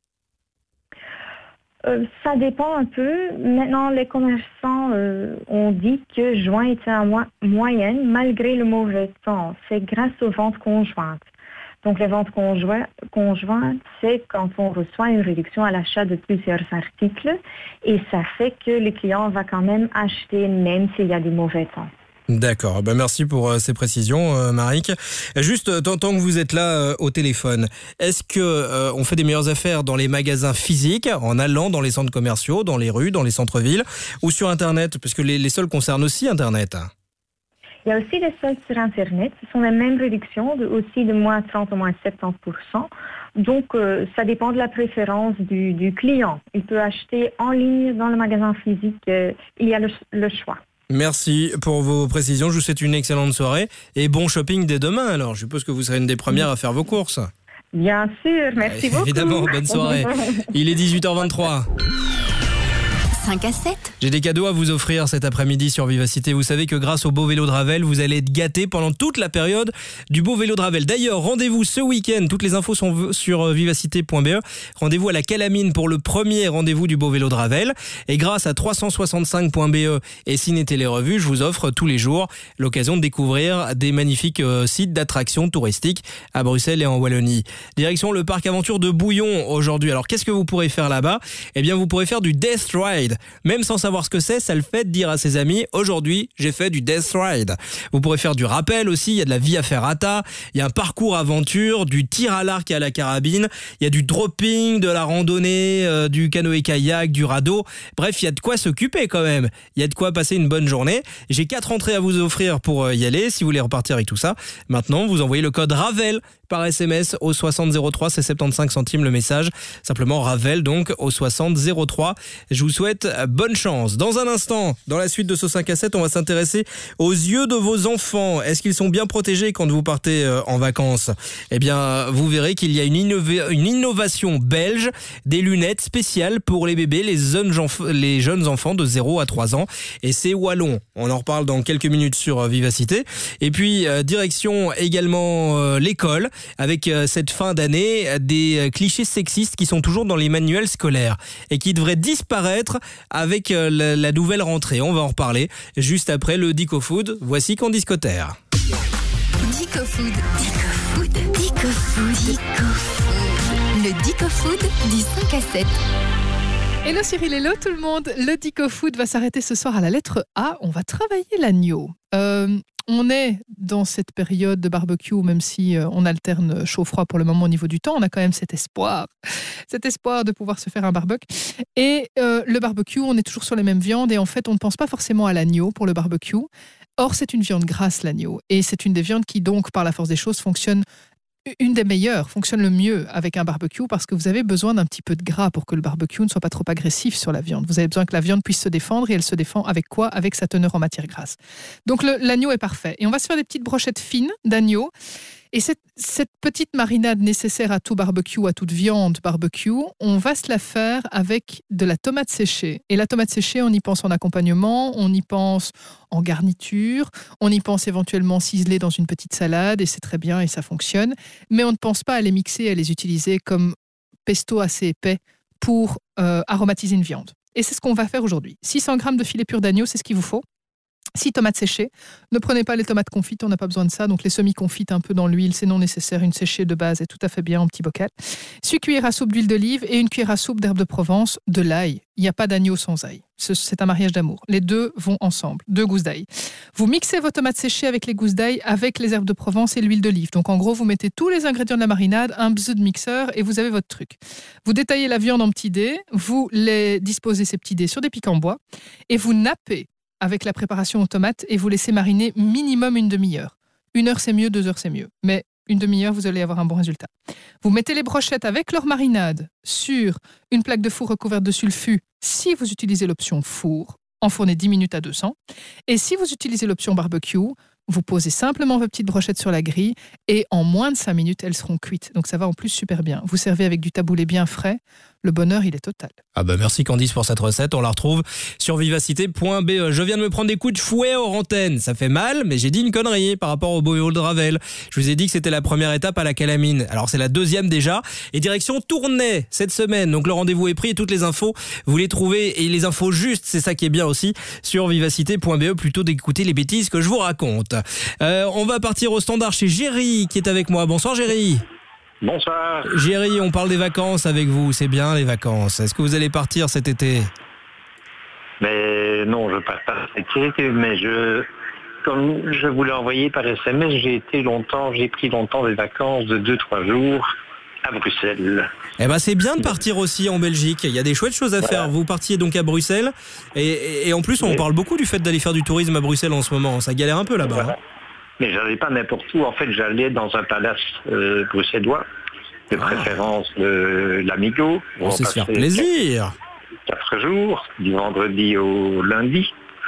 Euh, ça dépend un peu. Maintenant, les commerçants euh, ont dit que juin était en mo- moyenne malgré le mauvais temps. C'est grâce aux ventes conjointes. Donc, les ventes conjointes, conjointes, c'est quand on reçoit une réduction à l'achat de plusieurs articles et ça fait que le client va quand même acheter même s'il y a du mauvais temps. D'accord, ben merci pour euh, ces précisions, euh, Marik. Juste, euh, tant, tant que vous êtes là euh, au téléphone, est-ce que euh, on fait des meilleures affaires dans les magasins physiques, en allant dans les centres commerciaux, dans les rues, dans les centres-villes, ou sur Internet, parce que les, les soldes concernent aussi Internet ? Il y a aussi des soldes sur Internet. Ce sont les mêmes réductions, de, aussi de moins trente au moins soixante-dix pour cent. Donc, euh, ça dépend de la préférence du, du client. Il peut acheter en ligne dans le magasin physique. Euh, il y a le, le choix. Merci pour vos précisions. Je vous souhaite une excellente soirée et bon shopping dès demain. Alors, je suppose que vous serez une des premières à faire vos courses. Bien sûr, merci beaucoup. Évidemment, bonne soirée. Il est dix-huit heures vingt-trois. cinq à sept. J'ai des cadeaux à vous offrir cet après-midi sur Vivacité. Vous savez que grâce au beau vélo de Ravel, vous allez être gâtés pendant toute la période du beau vélo de Ravel. D'ailleurs, rendez-vous ce week-end. Toutes les infos sont sur vivacité point b e. Rendez-vous à la Calamine pour le premier rendez-vous du beau vélo de Ravel. Et grâce à trois cent soixante-cinq point b e et Ciné Télé Revue, je vous offre tous les jours l'occasion de découvrir des magnifiques sites d'attractions touristiques à Bruxelles et en Wallonie. Direction le parc aventure de Bouillon aujourd'hui. Alors qu'est-ce que vous pourrez faire là-bas ? Eh bien, vous pourrez faire du Death Ride. Même sans savoir ce que c'est, ça le fait de dire à ses amis « Aujourd'hui, j'ai fait du Death Ride ». Vous pourrez faire du rappel aussi, il y a de la Via Ferrata, il y a un parcours aventure, du tir à l'arc et à la carabine, il y a du dropping, de la randonnée, euh, du canoë-kayak, du radeau. Bref, il y a de quoi s'occuper quand même. Il y a de quoi passer une bonne journée. J'ai quatre entrées à vous offrir pour y aller, si vous voulez repartir avec tout ça. Maintenant, vous envoyez le code RAVEL par S M S au soixante zéro trois, c'est soixante-quinze centimes le message. Simplement Ravel donc au soixante zéro trois. Je vous souhaite bonne chance. Dans un instant, dans la suite de ce cinq à sept, on va s'intéresser aux yeux de vos enfants. Est-ce qu'ils sont bien protégés quand vous partez en vacances ? Eh bien, vous verrez qu'il y a une, innova- une innovation belge, des lunettes spéciales pour les bébés, les jeunes, enf- les jeunes enfants de zéro à trois ans. Et c'est wallon. On en reparle dans quelques minutes sur Vivacité. Et puis, euh, direction également euh, l'école, avec euh, cette fin d'année, des euh, clichés sexistes qui sont toujours dans les manuels scolaires et qui devraient disparaître avec euh, la, la nouvelle rentrée. On va en reparler juste après le Dico Food. Voici Candice Terre. Dico Food, Dico Food, Dico Food, Dico Food. Le Dico Food du cinq à sept. Hello Cyril, hello tout le monde. Le Dico Food va s'arrêter ce soir à la lettre A. On va travailler l'agneau. Euh, on est dans cette période de barbecue, même si euh, on alterne chaud-froid pour le moment au niveau du temps, on a quand même cet espoir, cet espoir de pouvoir se faire un barbecue. Et euh, le barbecue, on est toujours sur les mêmes viandes et en fait, on ne pense pas forcément à l'agneau pour le barbecue. Or, c'est une viande grasse, l'agneau. Et c'est une des viandes qui, donc, par la force des choses, fonctionne une des meilleures, fonctionne le mieux avec un barbecue parce que vous avez besoin d'un petit peu de gras pour que le barbecue ne soit pas trop agressif sur la viande. Vous avez besoin que la viande puisse se défendre et elle se défend avec quoi ? Avec sa teneur en matière grasse. Donc le, l'agneau est parfait. Et on va se faire des petites brochettes fines d'agneau. Et cette, cette petite marinade nécessaire à tout barbecue, à toute viande barbecue, on va se la faire avec de la tomate séchée. Et la tomate séchée, on y pense en accompagnement, on y pense en garniture, on y pense éventuellement ciselée dans une petite salade, et c'est très bien et ça fonctionne. Mais on ne pense pas à les mixer, à les utiliser comme pesto assez épais pour euh, aromatiser une viande. Et c'est ce qu'on va faire aujourd'hui. six cents grammes de filet pur d'agneau, c'est ce qu'il vous faut. six tomates séchées. Ne prenez pas les tomates confites, on n'a pas besoin de ça. Donc les semi-confites un peu dans l'huile, c'est non nécessaire. Une séchée de base est tout à fait bien en petit bocal. six cuillères à soupe d'huile d'olive et une cuillère à soupe d'herbe de Provence, de l'ail. Il n'y a pas d'agneau sans ail. C'est un mariage d'amour. Les deux vont ensemble. Deux gousses d'ail. Vous mixez vos tomates séchées avec les gousses d'ail, avec les herbes de Provence et l'huile d'olive. Donc en gros, vous mettez tous les ingrédients de la marinade, un bzz de mixeur et vous avez votre truc. Vous détaillez la viande en petits dés, vous les disposez ces petits dés sur des pics en bois et vous nappez avec la préparation aux tomates et vous laissez mariner minimum une demi-heure. Une heure c'est mieux, deux heures c'est mieux. Mais une demi-heure, vous allez avoir un bon résultat. Vous mettez les brochettes avec leur marinade sur une plaque de four recouverte de sulfure si vous utilisez l'option four, enfournez dix minutes à deux cents. Et si vous utilisez l'option barbecue, vous posez simplement vos petites brochettes sur la grille et en moins de cinq minutes, elles seront cuites. Donc ça va en plus super bien. Vous servez avec du taboulé bien frais. Le bonheur, il est total. Ah bah merci Candice pour cette recette. On la retrouve sur vivacité point b e. Je viens de me prendre des coups de fouet hors antenne. Ça fait mal, mais j'ai dit une connerie par rapport au beau vélo de Ravel. Je vous ai dit que c'était la première étape à la Calamine. Alors c'est la deuxième déjà. Et direction Tournai cette semaine. Donc le rendez-vous est pris et toutes les infos, vous les trouvez et les infos justes, c'est ça qui est bien aussi, sur vivacité point b e plutôt d'écouter les bêtises que je vous raconte. Euh, on va partir au standard chez Géry qui est avec moi. Bonsoir Géry. Bonsoir. Géry, on parle des vacances avec vous, c'est bien les vacances. Est-ce que vous allez partir cet été ? Mais non, je pars pas cet été, mais je, comme je vous l'ai envoyé par S M S, j'ai été longtemps, j'ai pris longtemps des vacances de deux trois jours à Bruxelles. Eh ben c'est bien de partir aussi en Belgique. Il y a des chouettes choses à voilà. faire. Vous partiez donc à Bruxelles et, et, et en plus on oui. parle beaucoup du fait d'aller faire du tourisme à Bruxelles en ce moment. Ça galère un peu là-bas. Voilà. Hein. Mais j'allais pas n'importe où. En fait, j'allais dans un palace euh, bruxellois, de ah. préférence de l'Amigo. On sait se faire plaisir. Quatre jours, du vendredi au lundi.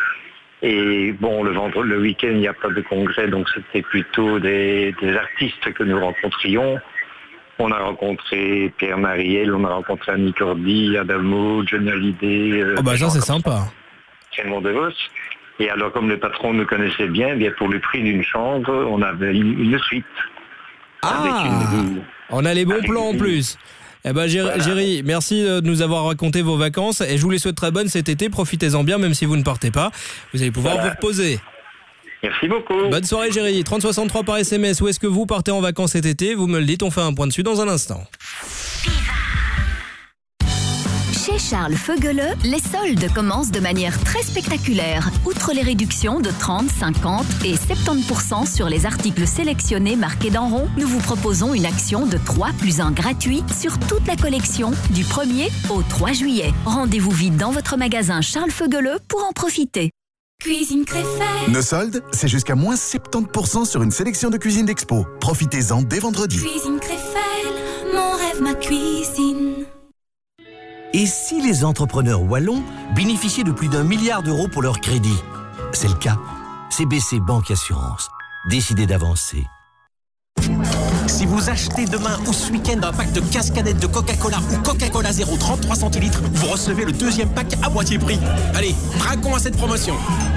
Et bon, le vendredi, le week-end, il n'y a pas de congrès, donc c'était plutôt des, des artistes que nous rencontrions. On a rencontré Pierre Mariel, on a rencontré Annie Cordy, Adamo, Johnny Hallyday. Euh, oh bah ça c'est sympa. Raymond DeVos. Et alors comme le patron nous connaissait bien, bien pour le prix d'une chambre, on avait une, une suite. Ah, une... on a les bons plans en plus. Eh ben Géry, voilà. Géry, merci de nous avoir raconté vos vacances et je vous les souhaite très bonnes cet été. Profitez-en bien, même si vous ne partez pas. Vous allez pouvoir voilà. vous reposer. Merci beaucoup. Bonne soirée Géry. trente soixante-trois par S M S. Où est-ce que vous partez en vacances cet été? Vous me le dites, on fait un point dessus dans un instant. Chez Charles Feugeleux, les soldes commencent de manière très spectaculaire. Outre les réductions de trente, cinquante et soixante-dix pour cent sur les articles sélectionnés marqués d'en rond, nous vous proposons une action de trois plus un gratuit sur toute la collection du premier au trois juillet. Rendez-vous vite dans votre magasin Charles Feugeleux pour en profiter. Cuisine Créfelle. Nos soldes, c'est jusqu'à moins soixante-dix pour cent sur une sélection de cuisine d'expo. Profitez-en dès vendredi. Cuisine Créfelle, mon rêve, ma cuisine. Et si les entrepreneurs wallons bénéficiaient de plus d'un milliard d'euros pour leur crédit? C'est le cas. C B C Banque Assurance. Décidez d'avancer. Si vous achetez demain ou ce week-end un pack de quinze canettes de Coca-Cola ou Coca-Cola zéro trente-trois centilitres, vous recevez le deuxième pack à moitié prix. Allez, braquons à cette promotion.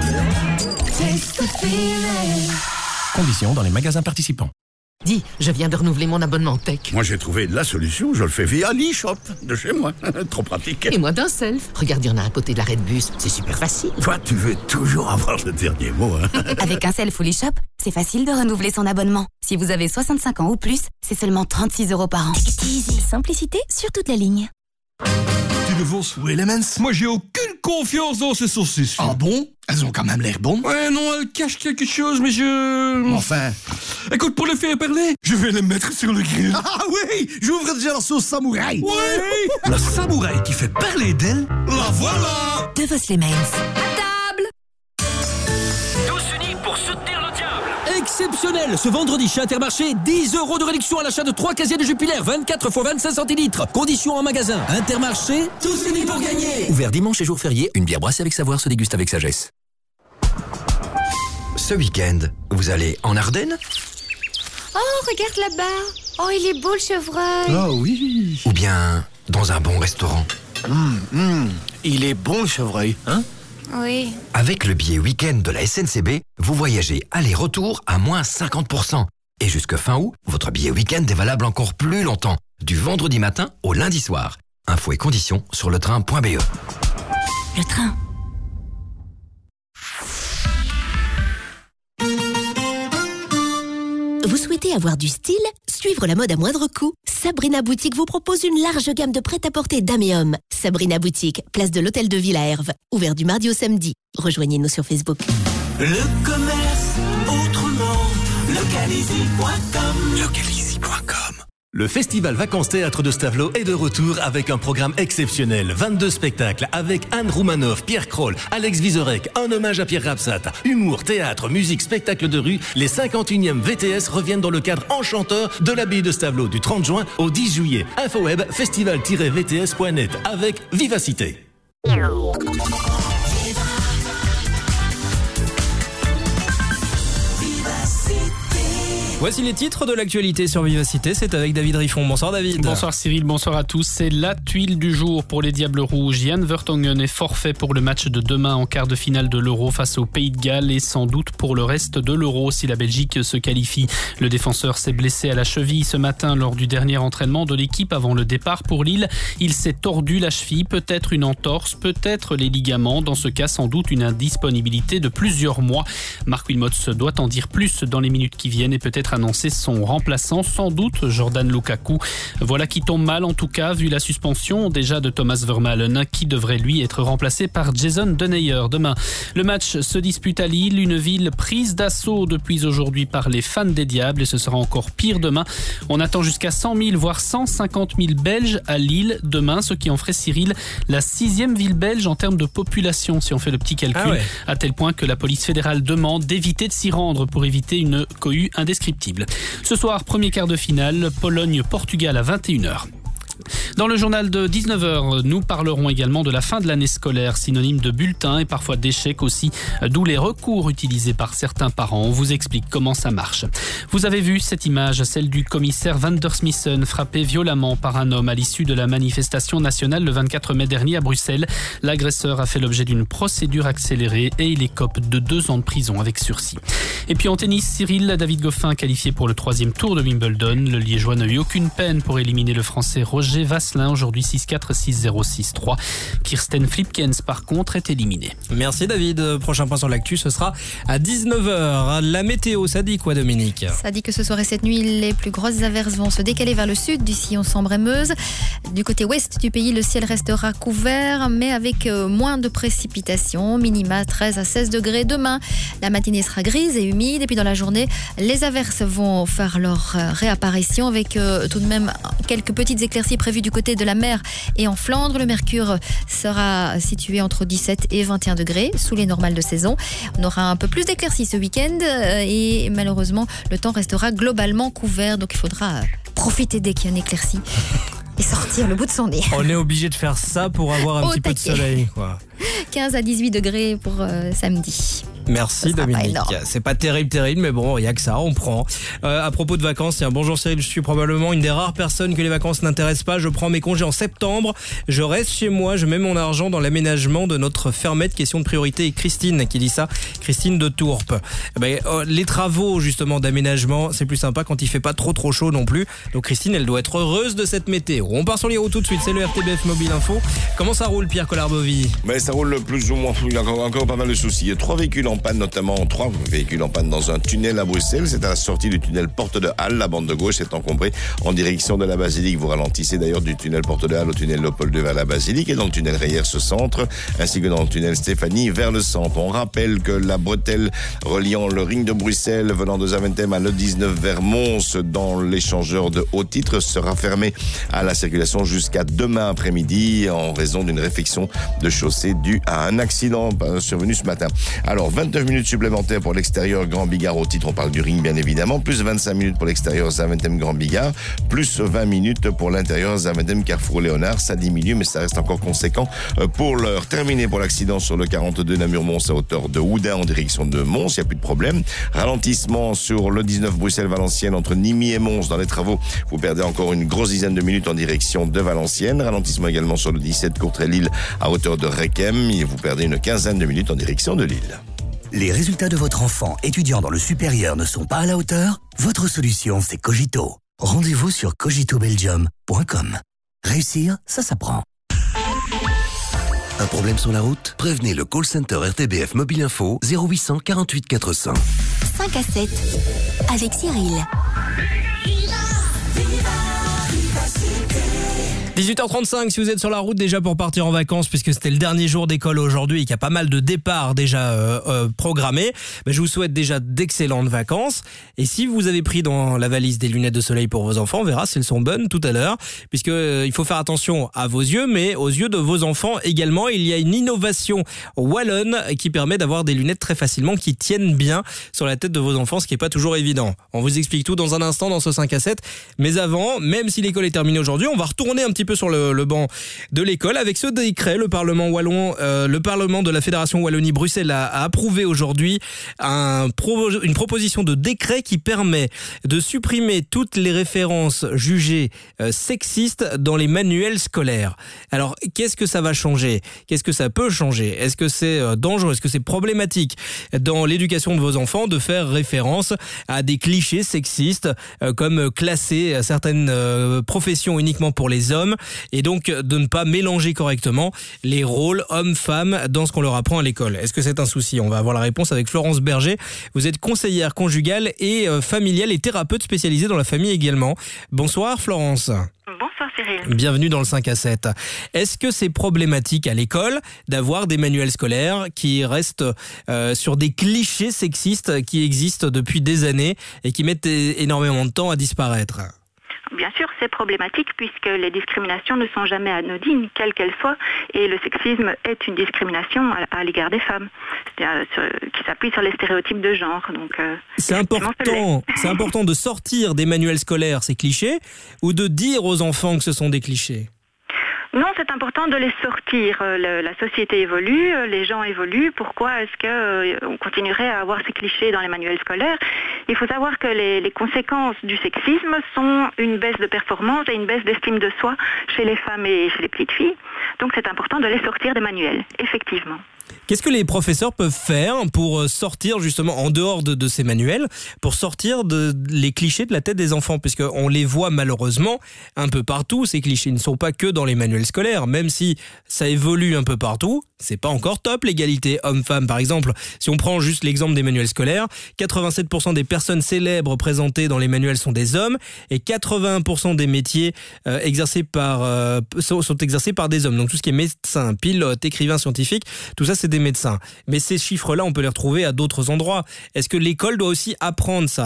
Conditions dans les magasins participants. Dis, je viens de renouveler mon abonnement tech. Moi, j'ai trouvé la solution. Je le fais via l'e-shop de chez moi. Trop pratique. Et moi d'un self. Regarde, il y en a à côté de l'arrêt de bus. C'est super facile. Toi, tu veux toujours avoir le dernier mot. Hein. Avec un self ou l'e-shop, c'est facile de renouveler son abonnement. Si vous avez soixante-cinq ans ou plus, c'est seulement trente-six euros par an. Simplicité sur toute la ligne. Tu le vends sous Elements? Moi, j'ai aucune confiance dans ces saucisses. Ah bon? Elles ont quand même l'air bonnes. Ouais, non, elles cachent quelque chose, mais je... Enfin... Écoute, pour les faire parler, je vais les mettre sur le grill. Ah oui! J'ouvre déjà la sauce samouraï. Ouais! La samouraï qui fait parler d'elle, la voilà! De Vos Elements. À table! Tous unis pour soutenir le diable! Exceptionnel! Ce vendredi chez Intermarché, dix euros de réduction à l'achat de trois casiers de Jupiler, vingt-quatre fois vingt-cinq centilitres. Conditions en magasin. Intermarché, tous unis pour gagner! Ouvert dimanche et jour férié, une bière brassée avec savoir se déguste avec sagesse. Ce week-end, vous allez en Ardennes? Oh, regarde là-bas. Oh, il est beau le chevreuil. Ah oui. Ou bien dans un bon restaurant? Mmh, mmh. Il est bon le chevreuil, hein? Oui. Avec le billet week-end de la S N C B, vous voyagez aller-retour à moins cinquante pour cent. Et jusque fin août, votre billet week-end est valable encore plus longtemps, du vendredi matin au lundi soir. Infos et conditions sur le train point b e. Le train. Vous souhaitez avoir du style? Suivre la mode à moindre coût? Sabrina Boutique vous propose une large gamme de prêt-à-porter dames et hommes. Sabrina Boutique, place de l'Hôtel de Ville à Herve. Ouvert du mardi au samedi. Rejoignez-nous sur Facebook. Le commerce autrement. Localizy point com. Localizy point com. Le Festival Vacances Théâtre de Stavelot est de retour avec un programme exceptionnel. vingt-deux spectacles avec Anne Roumanoff, Pierre Kroll, Alex Vizorek, un hommage à Pierre Rapsat. Humour, théâtre, musique, spectacle de rue. Les cinquante et unième V T S reviennent dans le cadre enchanteur de l'abbaye de Stavelot du trente juin au dix juillet. Info web festival tiret v t s point net avec vivacité. Voici les titres de l'actualité sur Vivacité, c'est avec David Riffon. Bonsoir David. Bonsoir Cyril, bonsoir à tous. C'est la tuile du jour pour les Diables Rouges. Jan Vertonghen est forfait pour le match de demain en quart de finale de l'Euro face au Pays de Galles et sans doute pour le reste de l'Euro si la Belgique se qualifie. Le défenseur s'est blessé à la cheville ce matin lors du dernier entraînement de l'équipe avant le départ pour Lille. Il s'est tordu la cheville, peut-être une entorse, peut-être les ligaments. Dans ce cas, sans doute une indisponibilité de plusieurs mois. Marc Wilmots doit en dire plus dans les minutes qui viennent et peut-être annoncer son remplaçant, sans doute Jordan Lukaku. Voilà qui tombe mal en tout cas, vu la suspension déjà de Thomas Vermaelen, qui devrait lui être remplacé par Jason Denayer demain. Le match se dispute à Lille, une ville prise d'assaut depuis aujourd'hui par les fans des Diables, et ce sera encore pire demain. On attend jusqu'à cent mille, voire cent cinquante mille Belges à Lille demain, ce qui en ferait, Cyril, la sixième ville belge en termes de population, si on fait le petit calcul, ah ouais. À tel point que la police fédérale demande d'éviter de s'y rendre pour éviter une cohue indescriptible. Ce soir, premier quart de finale, Pologne-Portugal à vingt et une heures. Dans le journal de dix-neuf heures, nous parlerons également de la fin de l'année scolaire, synonyme de bulletin et parfois d'échec aussi, d'où les recours utilisés par certains parents. On vous explique comment ça marche. Vous avez vu cette image, celle du commissaire Van der Smissen, frappé violemment par un homme à l'issue de la manifestation nationale le vingt-quatre mai dernier à Bruxelles. L'agresseur a fait l'objet d'une procédure accélérée et il écope de deux ans de prison avec sursis. Et puis en tennis, Cyril, David Goffin qualifié pour le troisième tour de Wimbledon. Le Liégeois n'a eu aucune peine pour éliminer le Français Roger Vasselin, aujourd'hui six quatre, six zéro, six trois. Kirsten Flipkens, par contre, est éliminée. Merci David. Prochain point sur l'actu, ce sera à dix-neuf heures. La météo, ça dit quoi Dominique ? Ça dit que ce soir et cette nuit, les plus grosses averses vont se décaler vers le sud du sillon Sambre-et-Meuse. Du côté ouest du pays, le ciel restera couvert, mais avec moins de précipitations. Minima treize à seize degrés demain. La matinée sera grise et humide. Et puis dans la journée, les averses vont faire leur réapparition avec euh, tout de même quelques petites éclaircies prévues du côté de la mer et en Flandre. Le mercure sera situé entre dix-sept et vingt et un degrés sous les normales de saison. On aura un peu plus d'éclaircies ce week-end euh, et malheureusement, le temps restera globalement couvert. Donc il faudra profiter dès qu'il y a une éclaircie et sortir le bout de son nez. On est obligé de faire ça pour avoir un Au petit taquet. peu de soleil, quoi. quinze à dix-huit degrés pour euh, samedi. Merci Dominique. C'est pas terrible, terrible, mais bon, il n'y a que ça, on prend. Euh, à propos de vacances, tiens, bonjour Cyril, je suis probablement une des rares personnes que les vacances n'intéressent pas. Je prends mes congés en septembre, je reste chez moi, je mets mon argent dans l'aménagement de notre fermette. Question de priorité. Et Christine qui dit ça, Christine de Tourpe. Eh ben, euh, les travaux justement d'aménagement, c'est plus sympa quand il fait pas trop trop chaud non plus. Donc Christine, elle doit être heureuse de cette météo. On part sur les routes tout de suite, c'est le R T B F Mobile Info. Comment ça roule Pierre Collard-Bovy ? Mais ça roule plus ou moins, il y a encore, encore pas mal de soucis. Il y a trois véhicules en panne, notamment trois véhicules en panne dans un tunnel à Bruxelles. C'est à la sortie du tunnel Porte de Halle. La bande de gauche est encombrée en direction de la Basilique. Vous ralentissez d'ailleurs du tunnel Porte de Halle au tunnel Léopold deux vers la Basilique et dans le tunnel Reyers ce centre, ainsi que dans le tunnel Stéphanie vers le centre. On rappelle que la bretelle reliant le ring de Bruxelles venant de Zaventem à l'E dix-neuf vers Mons dans l'échangeur de haut titre sera fermée à la circulation jusqu'à demain après-midi en raison d'une réfection de chaussée due à un accident survenu ce matin. Alors, vingt-neuf minutes supplémentaires pour l'extérieur Grand Bigard au titre, on parle du ring bien évidemment, plus vingt-cinq minutes pour l'extérieur Zaventem Grand Bigard, plus vingt minutes pour l'intérieur Zaventem Carrefour Léonard. Ça diminue, mais ça reste encore conséquent pour l'heure. Terminé pour l'accident sur le quarante-deux Namur-Mons à hauteur de Houdin en direction de Mons, il n'y a plus de problème. Ralentissement sur le dix-neuf Bruxelles-Valenciennes entre Nîmes et Mons dans les travaux. Vous perdez encore une grosse dizaine de minutes en direction de Valenciennes. Ralentissement également sur le dix-sept Courtrai-Lille à hauteur de Rechem et vous perdez une quinzaine de minutes en direction de Lille. Les résultats de votre enfant étudiant dans le supérieur ne sont pas à la hauteur ? Votre solution, c'est Cogito. Rendez-vous sur cogito belgium point com. Réussir, ça s'apprend. Un problème sur la route ? Prévenez le call center R T B F Mobile Info zéro huit cent quarante-huit quatre cents. cinq à sept avec Cyril. dix-huit heures trente-cinq, si vous êtes sur la route déjà pour partir en vacances, puisque c'était le dernier jour d'école aujourd'hui et qu'il y a pas mal de départs déjà euh, euh, programmés, ben je vous souhaite déjà d'excellentes vacances. Et si vous avez pris dans la valise des lunettes de soleil pour vos enfants, on verra si elles sont bonnes tout à l'heure, puisque euh, il faut faire attention à vos yeux, mais aux yeux de vos enfants également. Il y a une innovation wallonne qui permet d'avoir des lunettes très facilement qui tiennent bien sur la tête de vos enfants, ce qui n'est pas toujours évident. On vous explique tout dans un instant dans ce cinq à sept. Mais avant, même si l'école est terminée aujourd'hui, on va retourner un petit peu sur le, le banc de l'école avec ce décret. Le Parlement wallon, euh, le Parlement de la Fédération Wallonie-Bruxelles a, a approuvé aujourd'hui un pro, une proposition de décret qui permet de supprimer toutes les références jugées euh, sexistes dans les manuels scolaires. Alors, qu'est-ce que ça va changer ? Qu'est-ce que ça peut changer ? Est-ce que c'est euh, dangereux ? Est-ce que c'est problématique dans l'éducation de vos enfants de faire référence à des clichés sexistes euh, comme classer certaines euh, professions uniquement pour les hommes et donc de ne pas mélanger correctement les rôles hommes-femmes dans ce qu'on leur apprend à l'école. Est-ce que c'est un souci ? On va avoir la réponse avec Florence Berger. Vous êtes conseillère conjugale et euh, familiale et thérapeute spécialisée dans la famille également. Bonsoir Florence. Bonsoir Cyril. Bienvenue dans le cinq à sept. Est-ce que c'est problématique à l'école d'avoir des manuels scolaires qui restent euh, sur des clichés sexistes qui existent depuis des années et qui mettent énormément de temps à disparaître ? Bien sûr, c'est problématique puisque les discriminations ne sont jamais anodines, quelles qu'elles soient, et le sexisme est une discrimination à, à l'égard des femmes, c'est-à-dire sur, qui s'appuie sur les stéréotypes de genre. Donc, euh, c'est important, c'est important de sortir des manuels scolaires ces clichés ou de dire aux enfants que ce sont des clichés ? Non, c'est important de les sortir. Le, la société évolue, les gens évoluent. Pourquoi est-ce qu'on euh, continuerait à avoir ces clichés dans les manuels scolaires? Il faut savoir que les, les conséquences du sexisme sont une baisse de performance et une baisse d'estime de soi chez les femmes et chez les petites filles. Donc c'est important de les sortir des manuels, effectivement. Qu'est-ce que les professeurs peuvent faire pour sortir justement en dehors de, de ces manuels, pour sortir de, de les clichés de la tête des enfants, puisqu'on les voit malheureusement un peu partout. Ces clichés ne sont pas que dans les manuels scolaires, même si ça évolue un peu partout. C'est pas encore top l'égalité homme-femme par exemple. Si on prend juste l'exemple des manuels scolaires, quatre-vingt-sept pour cent des personnes célèbres présentées dans les manuels sont des hommes et quatre-vingts pour cent des métiers euh, exercés par euh, sont, sont exercés par des hommes. Donc tout ce qui est médecin, pilote, écrivain scientifique, tout ça c'est des médecins. Mais ces chiffres-là, on peut les retrouver à d'autres endroits. Est-ce que l'école doit aussi apprendre ça ?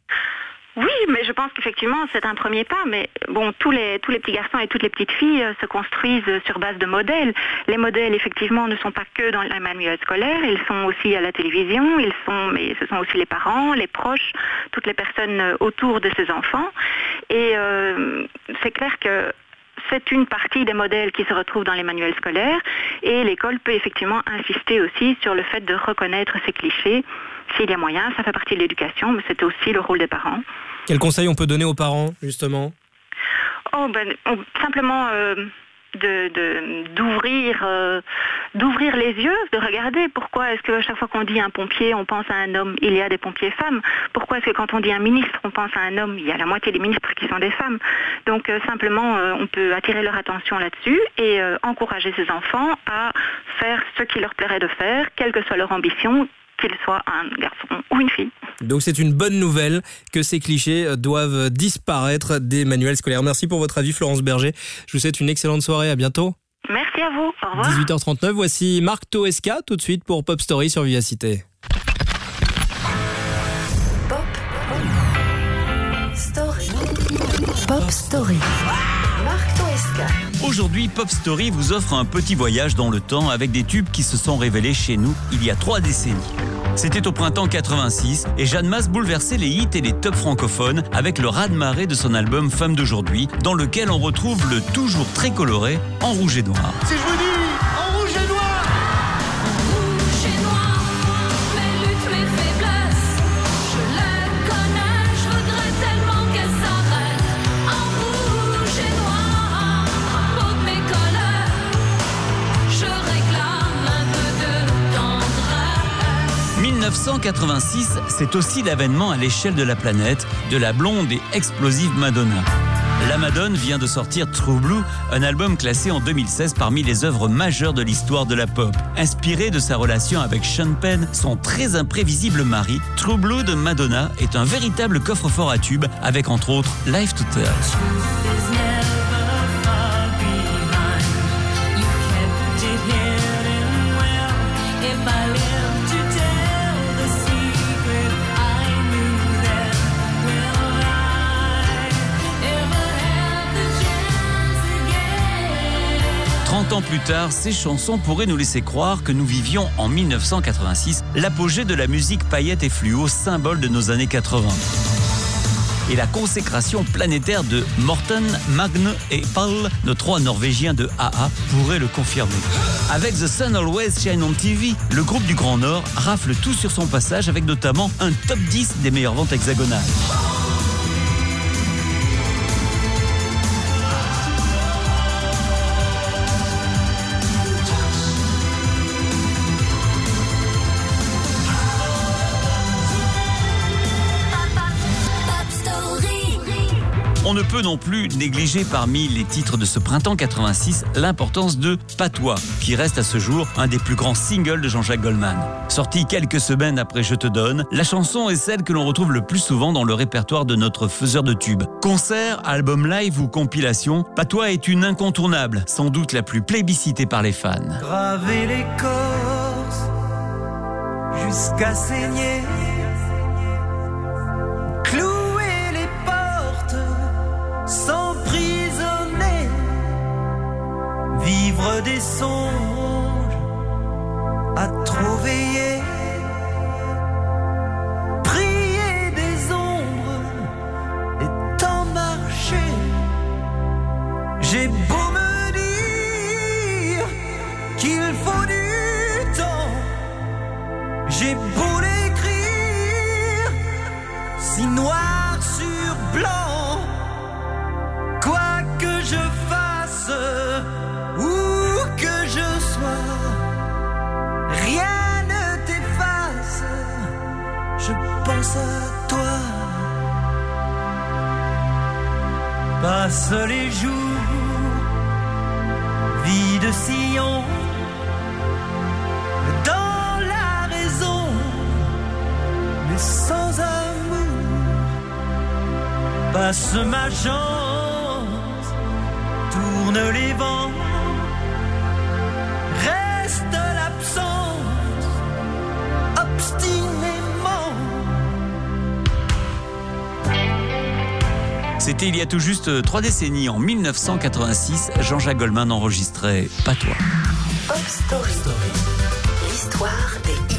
Oui, mais je pense qu'effectivement, c'est un premier pas. Mais bon, tous les, tous les petits garçons et toutes les petites filles se construisent sur base de modèles. Les modèles, effectivement, ne sont pas que dans les manuels scolaires. Ils sont aussi à la télévision. Ils sont, mais ce sont aussi les parents, les proches, toutes les personnes autour de ces enfants. Et euh, c'est clair que c'est une partie des modèles qui se retrouvent dans les manuels scolaires. Et l'école peut effectivement insister aussi sur le fait de reconnaître ces clichés. S'il y a moyen, ça fait partie de l'éducation, mais c'est aussi le rôle des parents. Quel conseil on peut donner aux parents, justement ? Oh, ben, on, simplement euh, de, de, d'ouvrir, euh, d'ouvrir les yeux, de regarder pourquoi est-ce que chaque fois qu'on dit un pompier, on pense à un homme, il y a des pompiers femmes. Pourquoi est-ce que quand on dit un ministre, on pense à un homme, il y a la moitié des ministres qui sont des femmes. Donc euh, simplement, euh, on peut attirer leur attention là-dessus et euh, encourager ces enfants à faire ce qui leur plairait de faire, quelle que soit leur ambition, qu'il soit un garçon ou une fille. Donc c'est une bonne nouvelle que ces clichés doivent disparaître des manuels scolaires. Merci pour votre avis, Florence Berger. Je vous souhaite une excellente soirée, à bientôt. Merci à vous, au revoir. dix-huit heures trente-neuf, voici Marc Toesca tout de suite pour Pop Story sur Vivacité. Pop Story. Pop Story. Marc Toesca. Aujourd'hui, Pop Story vous offre un petit voyage dans le temps avec des tubes qui se sont révélés chez nous il y a trois décennies. C'était au printemps quatre-vingt-six et Jeanne Masse bouleversait les hits et les tops francophones avec le raz-de-marée de son album Femme d'aujourd'hui, dans lequel on retrouve le toujours très coloré En rouge et noir. Si je vous dis en rouge et noir, rouge et noir, mes luttes, mes faiblesses, je les connais, je voudrais tellement qu'elles s'arrêtent. En rouge et noir, drapeau de mes colères, je réclame un peu de tendresse. dix-neuf cent quatre-vingt-six, c'est aussi l'avènement à l'échelle de la planète de la blonde et explosive Madonna. La Madone vient de sortir True Blue, un album classé en deux mille seize parmi les œuvres majeures de l'histoire de la pop. Inspiré de sa relation avec Sean Penn, son très imprévisible mari, True Blue de Madonna est un véritable coffre-fort à tubes avec entre autres Life to Tell. trente ans plus tard, ces chansons pourraient nous laisser croire que nous vivions en dix-neuf cent quatre-vingt-six, l'apogée de la musique paillettes et fluo, symbole de nos années quatre-vingts. Et la consécration planétaire de Morten, Magne et Paul, nos trois Norvégiens de A A, pourrait le confirmer. Avec The Sun Always Shine on T V, le groupe du Grand Nord rafle tout sur son passage avec notamment un top dix des meilleures ventes hexagonales. On ne peut non plus négliger parmi les titres de ce printemps quatre-vingt-six l'importance de Patois, qui reste à ce jour un des plus grands singles de Jean-Jacques Goldman. Sorti quelques semaines après Je te donne, la chanson est celle que l'on retrouve le plus souvent dans le répertoire de notre faiseur de tubes. Concert, album live ou compilation, Patois est une incontournable, sans doute la plus plébiscitée par les fans. Graver l'écorce jusqu'à saigner, clouer les portes, s'emprisonner, vivre des songes à trop veiller, prier des ombres et tant marcher. J'ai beau me dire blanc. Quoi que je fasse, où que je sois, rien ne t'efface. Je pense à toi. Passent les jours, vie de sillon, dans la raison, mais sans amour. Passe ma chance, tourne les vents, reste l'absence, obstinément. C'était il y a tout juste trois décennies, en mille neuf cent quatre-vingt-six, Jean-Jacques Goldman enregistrait Pas toi. Pop Story. L'histoire des hits.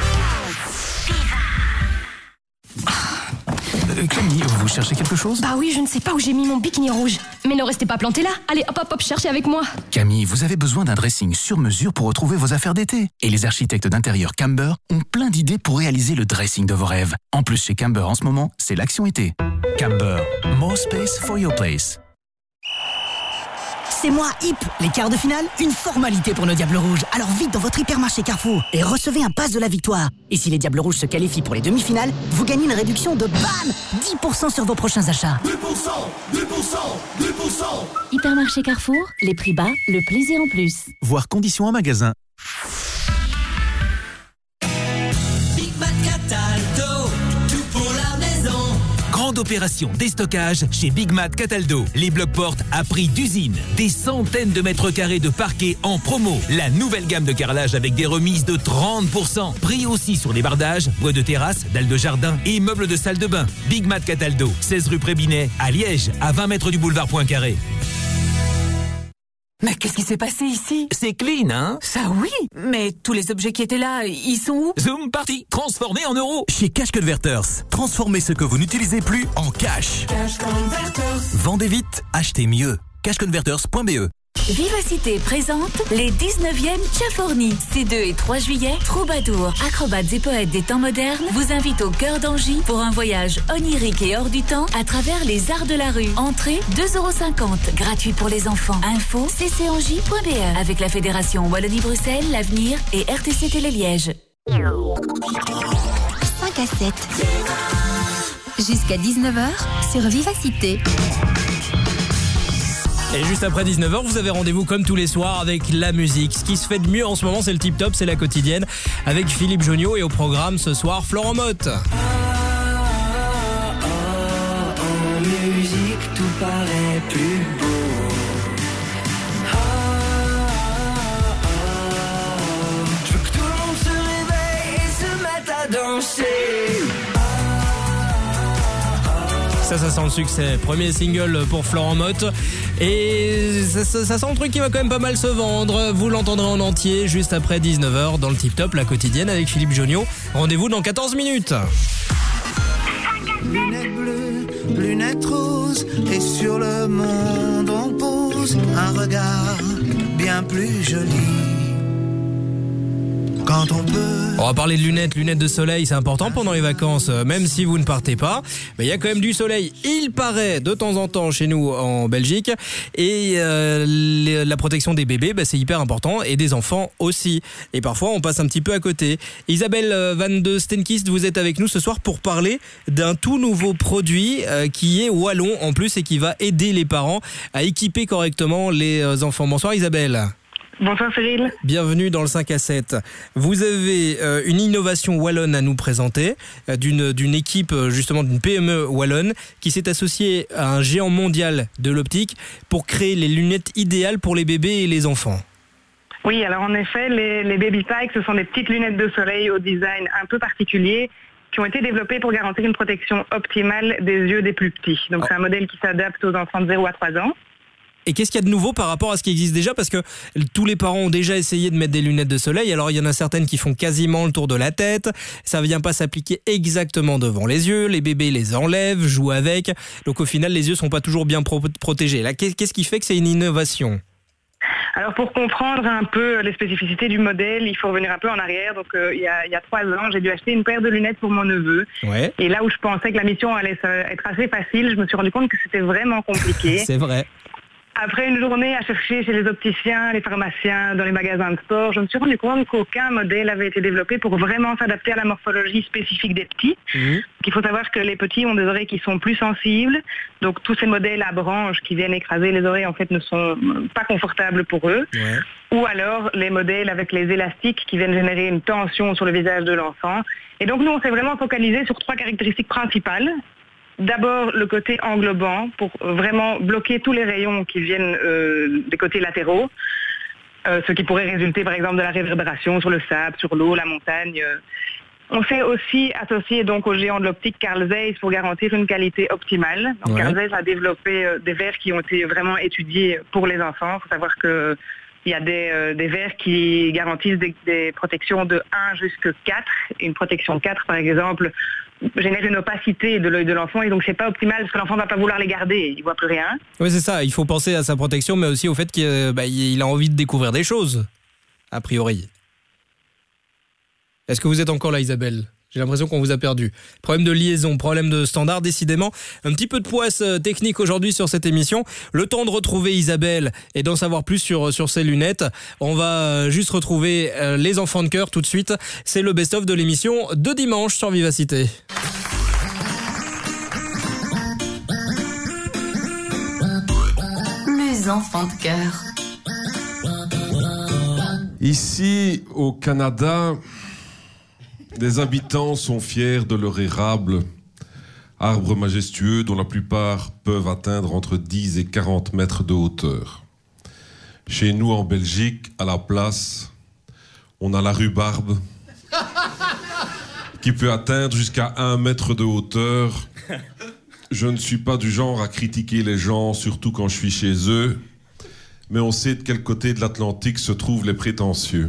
Euh, Camille, vous cherchez quelque chose? Bah oui, je ne sais pas où j'ai mis mon bikini rouge. Mais ne restez pas planté là. Allez, hop, hop, hop, cherchez avec moi. Camille, vous avez besoin d'un dressing sur mesure pour retrouver vos affaires d'été. Et les architectes d'intérieur Camber ont plein d'idées pour réaliser le dressing de vos rêves. En plus, chez Camber en ce moment, c'est l'action été. Camber, more space for your place. C'est moi, Hip. Les quarts de finale, une formalité pour nos Diables Rouges. Alors vite dans votre hypermarché Carrefour et recevez un pass de la victoire. Et si les Diables Rouges se qualifient pour les demi-finales, vous gagnez une réduction de bam dix pour cent sur vos prochains achats. deux pour cent, deux pour cent, deux pour cent. Hypermarché Carrefour, les prix bas, le plaisir en plus. Voir conditions en magasin. Big Mac Cataldo, tout pour la maison. Grande opération déstockage chez Big Mat Cataldo. Les blocs portes à prix d'usine. Des centaines de mètres carrés de parquet en promo. La nouvelle gamme de carrelage avec des remises de trente pour cent. Prix aussi sur les bardages, bois de terrasse, dalles de jardin et meubles de salle de bain. Big Mat Cataldo, seize rue Prébinet, à Liège, à vingt mètres du boulevard Poincaré. Mais qu'est-ce qui s'est passé ici? C'est clean, hein? Ça oui, mais tous les objets qui étaient là, ils sont où? Zoom parti, transformé en euros. Chez Cash Converters, transformez ce que vous n'utilisez plus en cash. Cash Converters. Vendez vite, achetez mieux. cash converters point b e. Vivacité présente les dix-neuvièmes Chaforni. Ces deux et trois juillet, troubadours, acrobates et poètes des temps modernes vous invitent au cœur d'Angy pour un voyage onirique et hors du temps à travers les arts de la rue. Entrée deux euros cinquante, gratuit pour les enfants. Info c c angy point b e avec la Fédération Wallonie-Bruxelles, l'Avenir et R T C Télé Liège. cinq à sept. Jusqu'à dix-neuf heures sur Vivacité. Et juste après dix-neuf heures, vous avez rendez-vous comme tous les soirs avec la musique. Ce qui se fait de mieux en ce moment, c'est le tip top, c'est la quotidienne avec Philippe Jonio et au programme ce soir, Florent Motte. Ah, ah, ah, en musique, tout paraît plus beau. Ah, ah, ah, je veux que tout le monde se réveille et se mette à danser. Ça, ça sent le succès. Premier single pour Florent Motte. Et ça, ça, ça sent le truc qui va quand même pas mal se vendre. Vous l'entendrez en entier juste après dix-neuf heures dans le Tip Top, la quotidienne avec Philippe Jonio. Rendez-vous dans quatorze minutes. Lunettes bleues, lunettes roses, et sur le monde on pose un regard bien plus joli. Quand on peut. On va parler de lunettes, lunettes de soleil, c'est important pendant les vacances, même si vous ne partez pas. Mais il y a quand même du soleil, il paraît, de temps en temps chez nous en Belgique. Et euh, les, la protection des bébés, bah, c'est hyper important, et des enfants aussi. Et parfois, on passe un petit peu à côté. Isabelle Van de Stenkist, vous êtes avec nous ce soir pour parler d'un tout nouveau produit euh, qui est wallon en plus et qui va aider les parents à équiper correctement les enfants. Bonsoir Isabelle. Bonsoir Cyril. Bienvenue dans le cinq à sept. Vous avez euh, une innovation wallonne à nous présenter, euh, d'une, d'une équipe euh, justement d'une P M E wallonne qui s'est associée à un géant mondial de l'optique pour créer les lunettes idéales pour les bébés et les enfants. Oui, alors en effet, les, les Baby Spikes, ce sont des petites lunettes de soleil au design un peu particulier qui ont été développées pour garantir une protection optimale des yeux des plus petits. Donc oh. C'est un modèle qui s'adapte aux enfants de zéro à trois ans. Et qu'est-ce qu'il y a de nouveau par rapport à ce qui existe déjà? Parce que tous les parents ont déjà essayé de mettre des lunettes de soleil. Alors il y en a certaines qui font quasiment le tour de la tête. Ça ne vient pas s'appliquer exactement devant les yeux. Les bébés les enlèvent, jouent avec. Donc au final, les yeux ne sont pas toujours bien pro- protégés. Là, qu'est-ce qui fait que c'est une innovation? Alors pour comprendre un peu les spécificités du modèle, il faut revenir un peu en arrière. Donc euh, il, y a, il y a trois ans, j'ai dû acheter une paire de lunettes pour mon neveu. Ouais. Et là où je pensais que la mission allait être assez facile, je me suis rendu compte que c'était vraiment compliqué. C'est vrai. Après une journée à chercher chez les opticiens, les pharmaciens, dans les magasins de sport, je me suis rendu compte qu'aucun modèle avait été développé pour vraiment s'adapter à la morphologie spécifique des petits. Mmh. Il faut savoir que les petits ont des oreilles qui sont plus sensibles, donc tous ces modèles à branches qui viennent écraser les oreilles en fait ne sont pas confortables pour eux. Ouais. Ou alors les modèles avec les élastiques qui viennent générer une tension sur le visage de l'enfant. Et donc nous on s'est vraiment focalisé sur trois caractéristiques principales. D'abord, le côté englobant, pour vraiment bloquer tous les rayons qui viennent euh, des côtés latéraux, euh, ce qui pourrait résulter par exemple de la réverbération sur le sable, sur l'eau, la montagne. On s'est aussi associé donc au géant de l'optique Carl Zeiss pour garantir une qualité optimale. Donc, ouais. Carl Zeiss a développé euh, des verres qui ont été vraiment étudiés pour les enfants. Il faut savoir que il y a des, euh, des verres qui garantissent des, des protections de un jusqu'à quatre. Une protection quatre, par exemple, génère une opacité de l'œil de l'enfant et donc c'est pas optimal parce que l'enfant va pas vouloir les garder, il voit plus rien. Oui, c'est ça, il faut penser à sa protection mais aussi au fait qu'il euh, bah, il a envie de découvrir des choses, a priori. Est-ce que vous êtes encore là, Isabelle ? J'ai l'impression qu'on vous a perdu. Problème de liaison, problème de standard, décidément. Un petit peu de poisse technique aujourd'hui sur cette émission. Le temps de retrouver Isabelle et d'en savoir plus sur, sur ses lunettes. On va juste retrouver les enfants de cœur tout de suite. C'est le best-of de l'émission de dimanche sur Vivacité. Les enfants de cœur. Ici, au Canada, les habitants sont fiers de leur érable, arbre majestueux dont la plupart peuvent atteindre entre dix et quarante mètres de hauteur. Chez nous, en Belgique, à la place, on a la rhubarbe qui peut atteindre jusqu'à un mètre de hauteur. Je ne suis pas du genre à critiquer les gens, surtout quand je suis chez eux, mais on sait de quel côté de l'Atlantique se trouvent les prétentieux.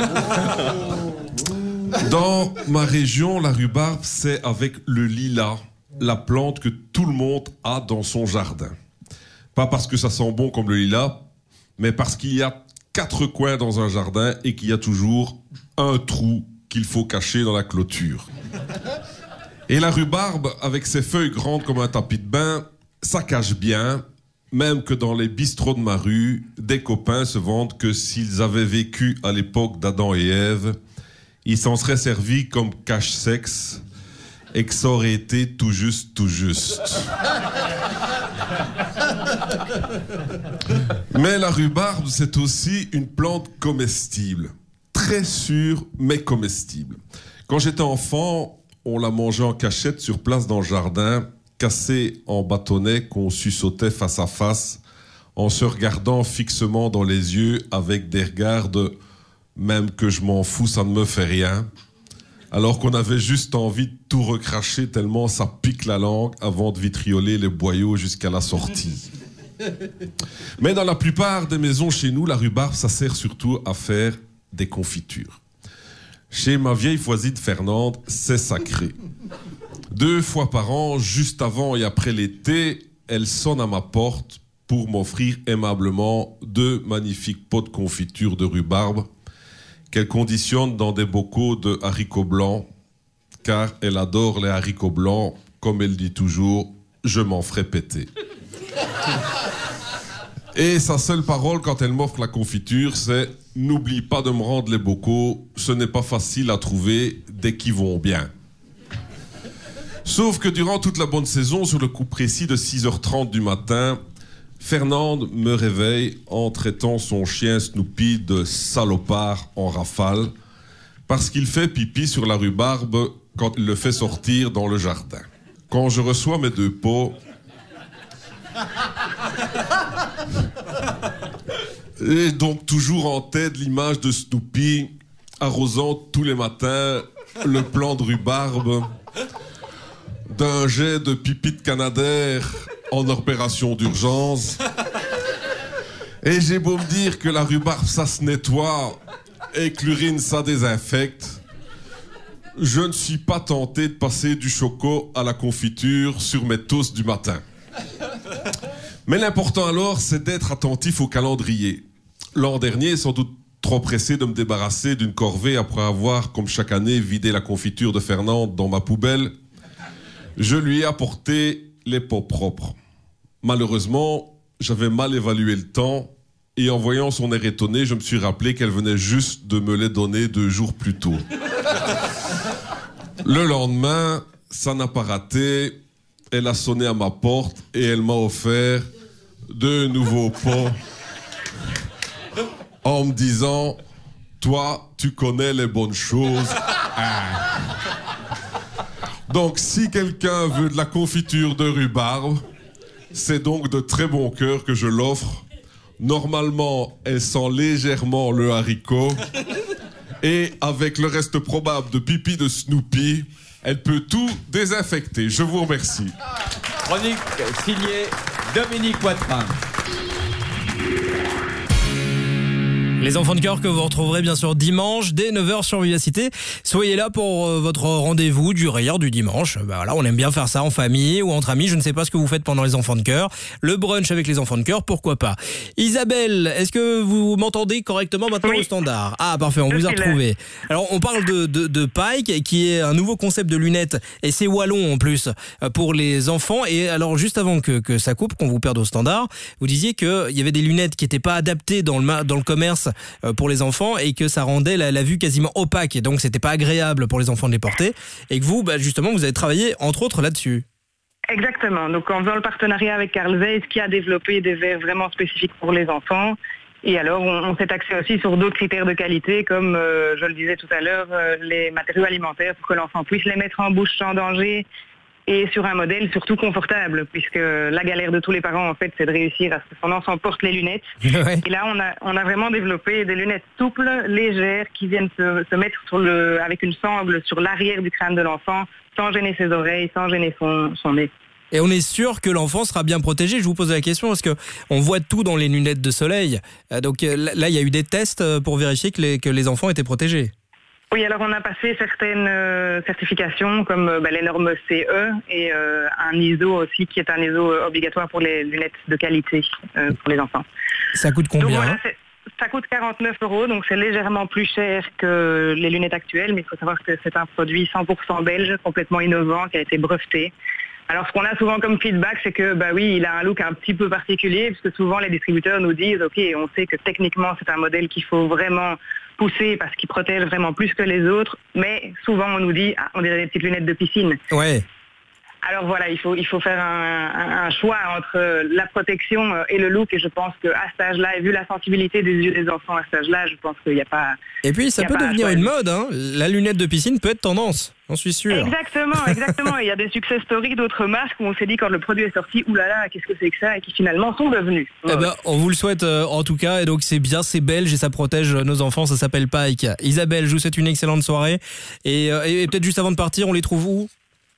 Dans ma région, la rhubarbe, c'est avec le lilas, la plante que tout le monde a dans son jardin. Pas parce que ça sent bon comme le lilas, mais parce qu'il y a quatre coins dans un jardin et qu'il y a toujours un trou qu'il faut cacher dans la clôture. Et la rhubarbe, avec ses feuilles grandes comme un tapis de bain, ça cache bien, même que dans les bistrots de ma rue, des copains se vantent que s'ils avaient vécu à l'époque d'Adam et Ève, ils s'en seraient servis comme cache-sexe et que ça aurait été tout juste, tout juste. Mais la rhubarbe, c'est aussi une plante comestible. Très sûre, mais comestible. Quand j'étais enfant, on la mangeait en cachette sur place dans le jardin, cassée en bâtonnets qu'on suçotait face à face, en se regardant fixement dans les yeux avec des regards de « même que je m'en fous, ça ne me fait rien », alors qu'on avait juste envie de tout recracher tellement ça pique la langue avant de vitrioler les boyaux jusqu'à la sortie. Mais dans la plupart des maisons chez nous, la rhubarbe, ça sert surtout à faire des confitures. Chez ma vieille voisine Fernande, c'est sacré. Deux fois par an, juste avant et après l'été, elle sonne à ma porte pour m'offrir aimablement deux magnifiques pots de confiture de rhubarbe qu'elle conditionne dans des bocaux de haricots blancs, car elle adore les haricots blancs, comme elle dit toujours, je m'en ferai péter. Et sa seule parole quand elle m'offre la confiture, c'est « N'oublie pas de me rendre les bocaux, ce n'est pas facile à trouver dès qu'ils vont bien. » Sauf que durant toute la bonne saison, sur le coup précis de six heures trente du matin, Fernande me réveille en traitant son chien Snoopy de salopard en rafale parce qu'il fait pipi sur la rhubarbe quand il le fait sortir dans le jardin. Quand je reçois mes deux pots, et donc toujours en tête l'image de Snoopy arrosant tous les matins le plant de rhubarbe d'un jet de pipi de Canadair en opération d'urgence. Et j'ai beau me dire que la rhubarbe, ça se nettoie et que l'urine, ça désinfecte, je ne suis pas tenté de passer du choco à la confiture sur mes toasts du matin. Mais l'important alors, c'est d'être attentif au calendrier. l'an dernier, sans doute trop pressé de me débarrasser d'une corvée après avoir, comme chaque année, vidé la confiture de Fernande dans ma poubelle, je lui ai apporté les pots propres. Malheureusement, j'avais mal évalué le temps et en voyant son air étonné, je me suis rappelé qu'elle venait juste de me les donner deux jours plus tôt. Le lendemain, ça n'a pas raté. Elle a sonné à ma porte et elle m'a offert deux nouveaux pots en me disant « Toi, tu connais les bonnes choses. Ah. » Donc, si quelqu'un veut de la confiture de rhubarbe, c'est donc de très bon cœur que je l'offre. Normalement, elle sent légèrement le haricot. Et avec le reste probable de pipi de Snoopy, elle peut tout désinfecter. Je vous remercie. Chronique signée Dominique Poitrin. Les enfants de cœur que vous retrouverez bien sûr dimanche dès neuf heures sur Vivacité. Soyez là pour euh, votre rendez-vous du rire du dimanche. Ben voilà, on aime bien faire ça en famille ou entre amis. Je ne sais pas ce que vous faites pendant les enfants de cœur. Le brunch avec les enfants de cœur, pourquoi pas. Isabelle, est-ce que vous m'entendez correctement maintenant oui. Au standard? Ah parfait, on Je vous a retrouvé. Là. Alors on parle de, de, de Pike qui est un nouveau concept de lunettes et c'est wallon en plus pour les enfants. Et alors juste avant que, que ça coupe, qu'on vous perde au standard, vous disiez qu'il y avait des lunettes qui n'étaient pas adaptées dans le, dans le commerce pour les enfants et que ça rendait la, la vue quasiment opaque et donc c'était pas agréable pour les enfants de les porter et que vous, bah, justement, vous avez travaillé entre autres là-dessus. Exactement. Donc en faisant le partenariat avec Carl Zeiss qui a développé des verres vraiment spécifiques pour les enfants. Et alors on, on s'est axé aussi sur d'autres critères de qualité comme, euh, je le disais tout à l'heure, euh, les matériaux alimentaires pour que l'enfant puisse les mettre en bouche sans danger. Et sur un modèle surtout confortable, puisque la galère de tous les parents, en fait, c'est de réussir à ce que son enfant porte les lunettes. Ouais. Et là, on a, on a vraiment développé des lunettes souples, légères, qui viennent se, se mettre sur le, avec une sangle sur l'arrière du crâne de l'enfant, sans gêner ses oreilles, sans gêner son, son nez. Et on est sûr que l'enfant sera bien protégé. Je vous pose la question parce que on voit tout dans les lunettes de soleil. Donc là, il y a eu des tests pour vérifier que les, que les enfants étaient protégés. Oui, alors on a passé certaines euh, certifications comme euh, bah, les normes C E et euh, un I S O aussi qui est un I S O obligatoire pour les lunettes de qualité euh, pour les enfants. Ça coûte combien? Donc, voilà, ça coûte quarante-neuf euros, donc c'est légèrement plus cher que les lunettes actuelles, mais il faut savoir que c'est un produit cent pour cent belge, complètement innovant, qui a été breveté. Alors ce qu'on a souvent comme feedback, c'est que bah oui, il a un look un petit peu particulier, parce que souvent les distributeurs nous disent, ok, on sait que techniquement c'est un modèle qu'il faut vraiment pousser parce qu'il protège vraiment plus que les autres, mais souvent on nous dit, ah, on dirait des petites lunettes de piscine. Ouais. Alors voilà, il faut, il faut faire un, un, un choix entre la protection et le look, et je pense qu'à cet âge-là, et vu la sensibilité des yeux des enfants à cet âge-là, je pense qu'il n'y a pas... Et puis ça peut devenir une mode, hein. La lunette de piscine peut être tendance, j'en suis sûr. Exactement, exactement. Il y a des success stories d'autres marques où on s'est dit quand le produit est sorti, oulala, qu'est-ce que c'est que ça, et qui finalement sont devenus. Eh ben, on vous le souhaite euh, en tout cas, et donc c'est bien, c'est belge et ça protège nos enfants, ça s'appelle Pike. Isabelle, je vous souhaite une excellente soirée, et, euh, et peut-être juste avant de partir, on les trouve où ?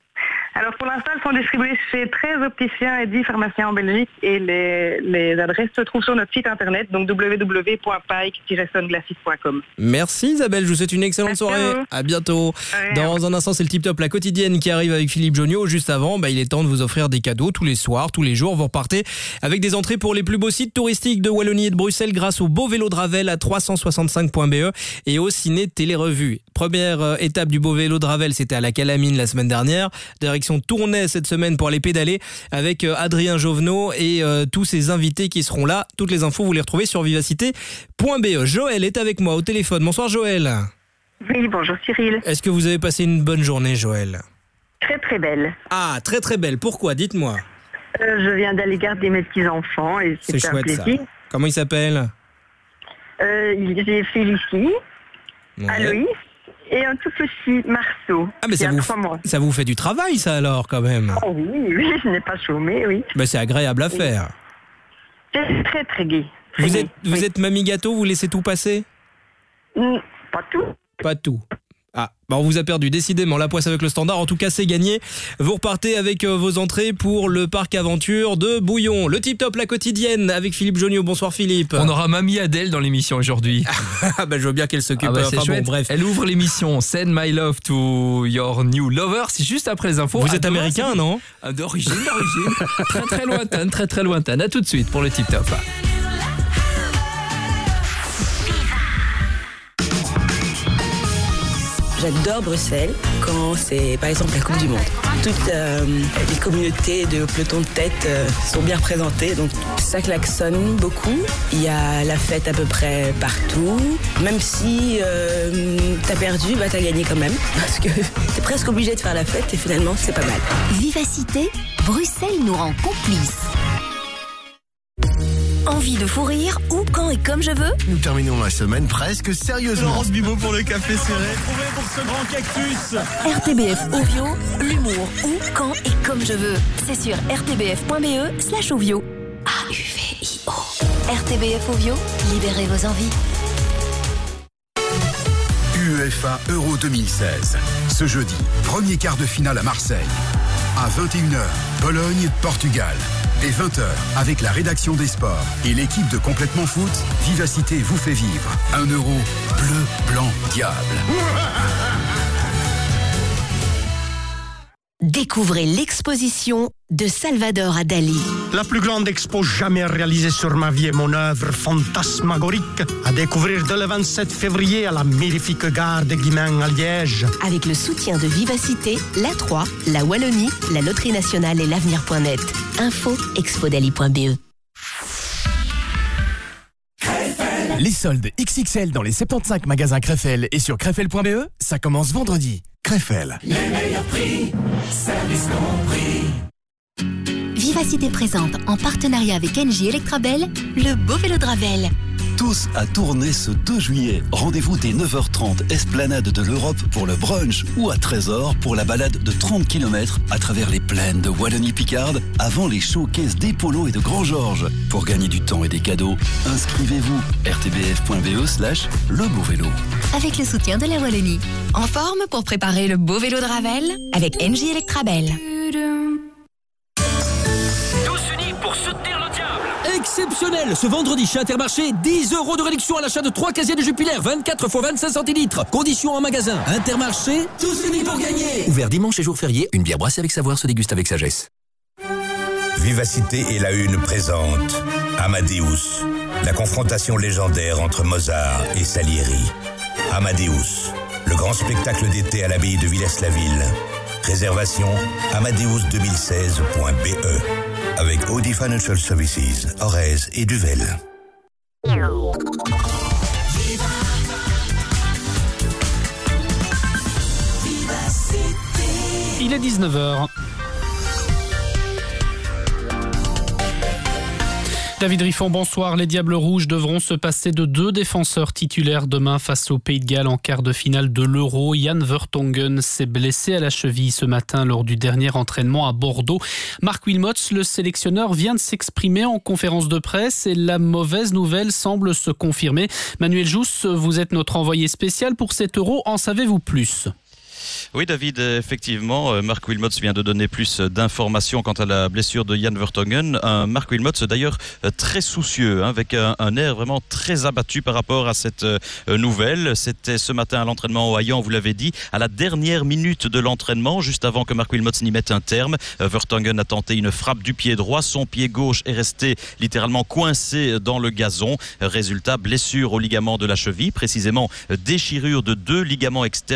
Alors pour l'instant, elles sont distribuées chez treize opticiens et dix pharmaciens en Belgique et les, les adresses se trouvent sur notre site internet, donc w w w point pike tiret sunglasses point com. Merci Isabelle, je vous souhaite une excellente Merci soirée. À, à bientôt. Ouais, Dans ouais. un instant, c'est le Tip Top, la quotidienne qui arrive avec Philippe Jonio. Juste avant, bah, il est temps de vous offrir des cadeaux tous les soirs, tous les jours. Vous repartez avec des entrées pour les plus beaux sites touristiques de Wallonie et de Bruxelles grâce au beau vélo de Ravel à trois cent soixante-cinq point b e et au ciné Télérevue. Première euh, étape du beau vélo de Ravel, c'était à la Calamine la semaine dernière. Direction Tournai cette semaine pour aller pédaler avec euh, Adrien Jovenot et euh, tous ses invités qui seront là. Toutes les infos, vous les retrouvez sur vivacité point b e. Joël est avec moi au téléphone. Bonsoir Joël. Oui, bonjour Cyril. Est-ce que vous avez passé une bonne journée Joël? Très très belle. Ah, très très belle. Pourquoi? Dites-moi. Euh, je viens d'aller garder mes petits-enfants et c'est, c'est un chouette, plaisir. Ça. Comment ils s'appellent? euh, J'ai Félicie, ouais. Aloïs et un tout petit Marceau. Ah mais ça vous, ça vous fait du travail ça alors quand même. Oh oui, oui, je n'ai pas chômé, oui. Ben, c'est agréable à oui. faire. C'est très très gai. Très vous gai. êtes, vous oui. êtes mamie gâteau, vous laissez tout passer? mmh, Pas tout. Pas tout. Ah, bah on vous a perdu, décidément, la poisse avec le standard, en tout cas c'est gagné. Vous repartez avec euh, vos entrées pour le parc aventure de Bouillon. Le Tip Top, la quotidienne, avec Philippe Jonio. Bonsoir Philippe. On aura Mamie Adèle dans l'émission aujourd'hui. Ah bah je veux bien qu'elle s'occupe. Ah bah c'est enfin, chouette. Bon, bref. Elle ouvre l'émission Send My Love to Your New Lover. C'est juste après les infos. Vous êtes demain, américain, non? D'origine, d'origine. Très très lointaine, très très lointaine. À tout de suite pour le Tip Top. J'adore Bruxelles quand c'est par exemple la Coupe du Monde. Toutes euh, les communautés de peloton de tête euh, sont bien représentées, donc ça klaxonne beaucoup. Il y a la fête à peu près partout. Même si euh, t'as perdu, bah t'as gagné quand même. Parce que t'es presque obligé de faire la fête et finalement c'est pas mal. Vivacité, Bruxelles nous rend complices. Envie de fou rire, où, quand et comme je veux? Nous terminons la semaine presque sérieusement. Laurence Bibot pour le café serré. Retrouvez pour ce grand cactus. R T B F Ovio, l'humour, où, quand et comme je veux. C'est sur r t b f point b e slash ovio. A U V I O. R T B F Ovio, libérez vos envies. UEFA Euro deux mille seize. Ce jeudi, premier quart de finale à Marseille. À vingt et une heures, Pologne, Portugal. Et vingt heures, avec la rédaction des sports et l'équipe de Complètement Foot, Vivacité vous fait vivre un euro bleu, blanc, diable. Découvrez l'exposition de Salvador Dali. La plus grande expo jamais réalisée sur ma vie et mon œuvre fantasmagorique à découvrir dès le vingt-sept février à la magnifique gare de Guimain à Liège. Avec le soutien de Vivacité, la trois, la Wallonie, la Loterie Nationale et l'avenir point net. Info expodali point b e. Les soldes X X L dans les soixante-quinze magasins Krefel et sur krefel point b e, ça commence vendredi. Krefel. Les meilleurs prix, service compris. Vivacité présente, en partenariat avec Engie Electrabel, le beau vélo de Ravel. Tous à Tournai ce deux juillet. Rendez-vous dès neuf heures trente, esplanade de l'Europe pour le brunch ou à Trésor pour la balade de trente kilomètres à travers les plaines de Wallonie-Picarde avant les showcases d'Epolo et de Grand-Georges. Pour gagner du temps et des cadeaux, inscrivez-vous r t b f point b e slash le beau vélo. Avec le soutien de la Wallonie. En forme pour préparer le beau vélo de Ravel avec Engie Electrabel. Pour soutenir le diable. Exceptionnel. Ce vendredi chez Intermarché, dix euros de réduction à l'achat de trois casiers de Jupiler, vingt-quatre fois vingt-cinq centilitres. Conditions en magasin. Intermarché, tous unis pour gagner. Ouvert dimanche et jour férié, une bière brassée avec savoir se déguste avec sagesse. Vivacité et la Une présente Amadeus, la confrontation légendaire entre Mozart et Salieri. Amadeus, le grand spectacle d'été à l'abbaye de Villers-la-Ville. Réservation amadeus deux mille seize point b e avec Audi Financial Services, Orez et Duvel. Il est dix-neuf heures. David Riffon, bonsoir. Les Diables Rouges devront se passer de deux défenseurs titulaires demain face au Pays de Galles en quart de finale de l'Euro. Jan Vertonghen s'est blessé à la cheville ce matin lors du dernier entraînement à Bordeaux. Marc Wilmots, le sélectionneur, vient de s'exprimer en conférence de presse et la mauvaise nouvelle semble se confirmer. Manuel Jousse, vous êtes notre envoyé spécial pour cet Euro. En savez-vous plus ? Oui David, effectivement, Marc Wilmots vient de donner plus d'informations quant à la blessure de Jan Vertonghen. Un Marc Wilmots d'ailleurs très soucieux, hein, avec un, un air vraiment très abattu par rapport à cette euh, nouvelle. C'était ce matin à l'entraînement au Hayan, vous l'avez dit, à la dernière minute de l'entraînement, juste avant que Marc Wilmots n'y mette un terme. Euh, Vertonghen a tenté une frappe du pied droit, son pied gauche est resté littéralement coincé dans le gazon. Résultat, blessure au ligament de la cheville, précisément déchirure de deux ligaments externes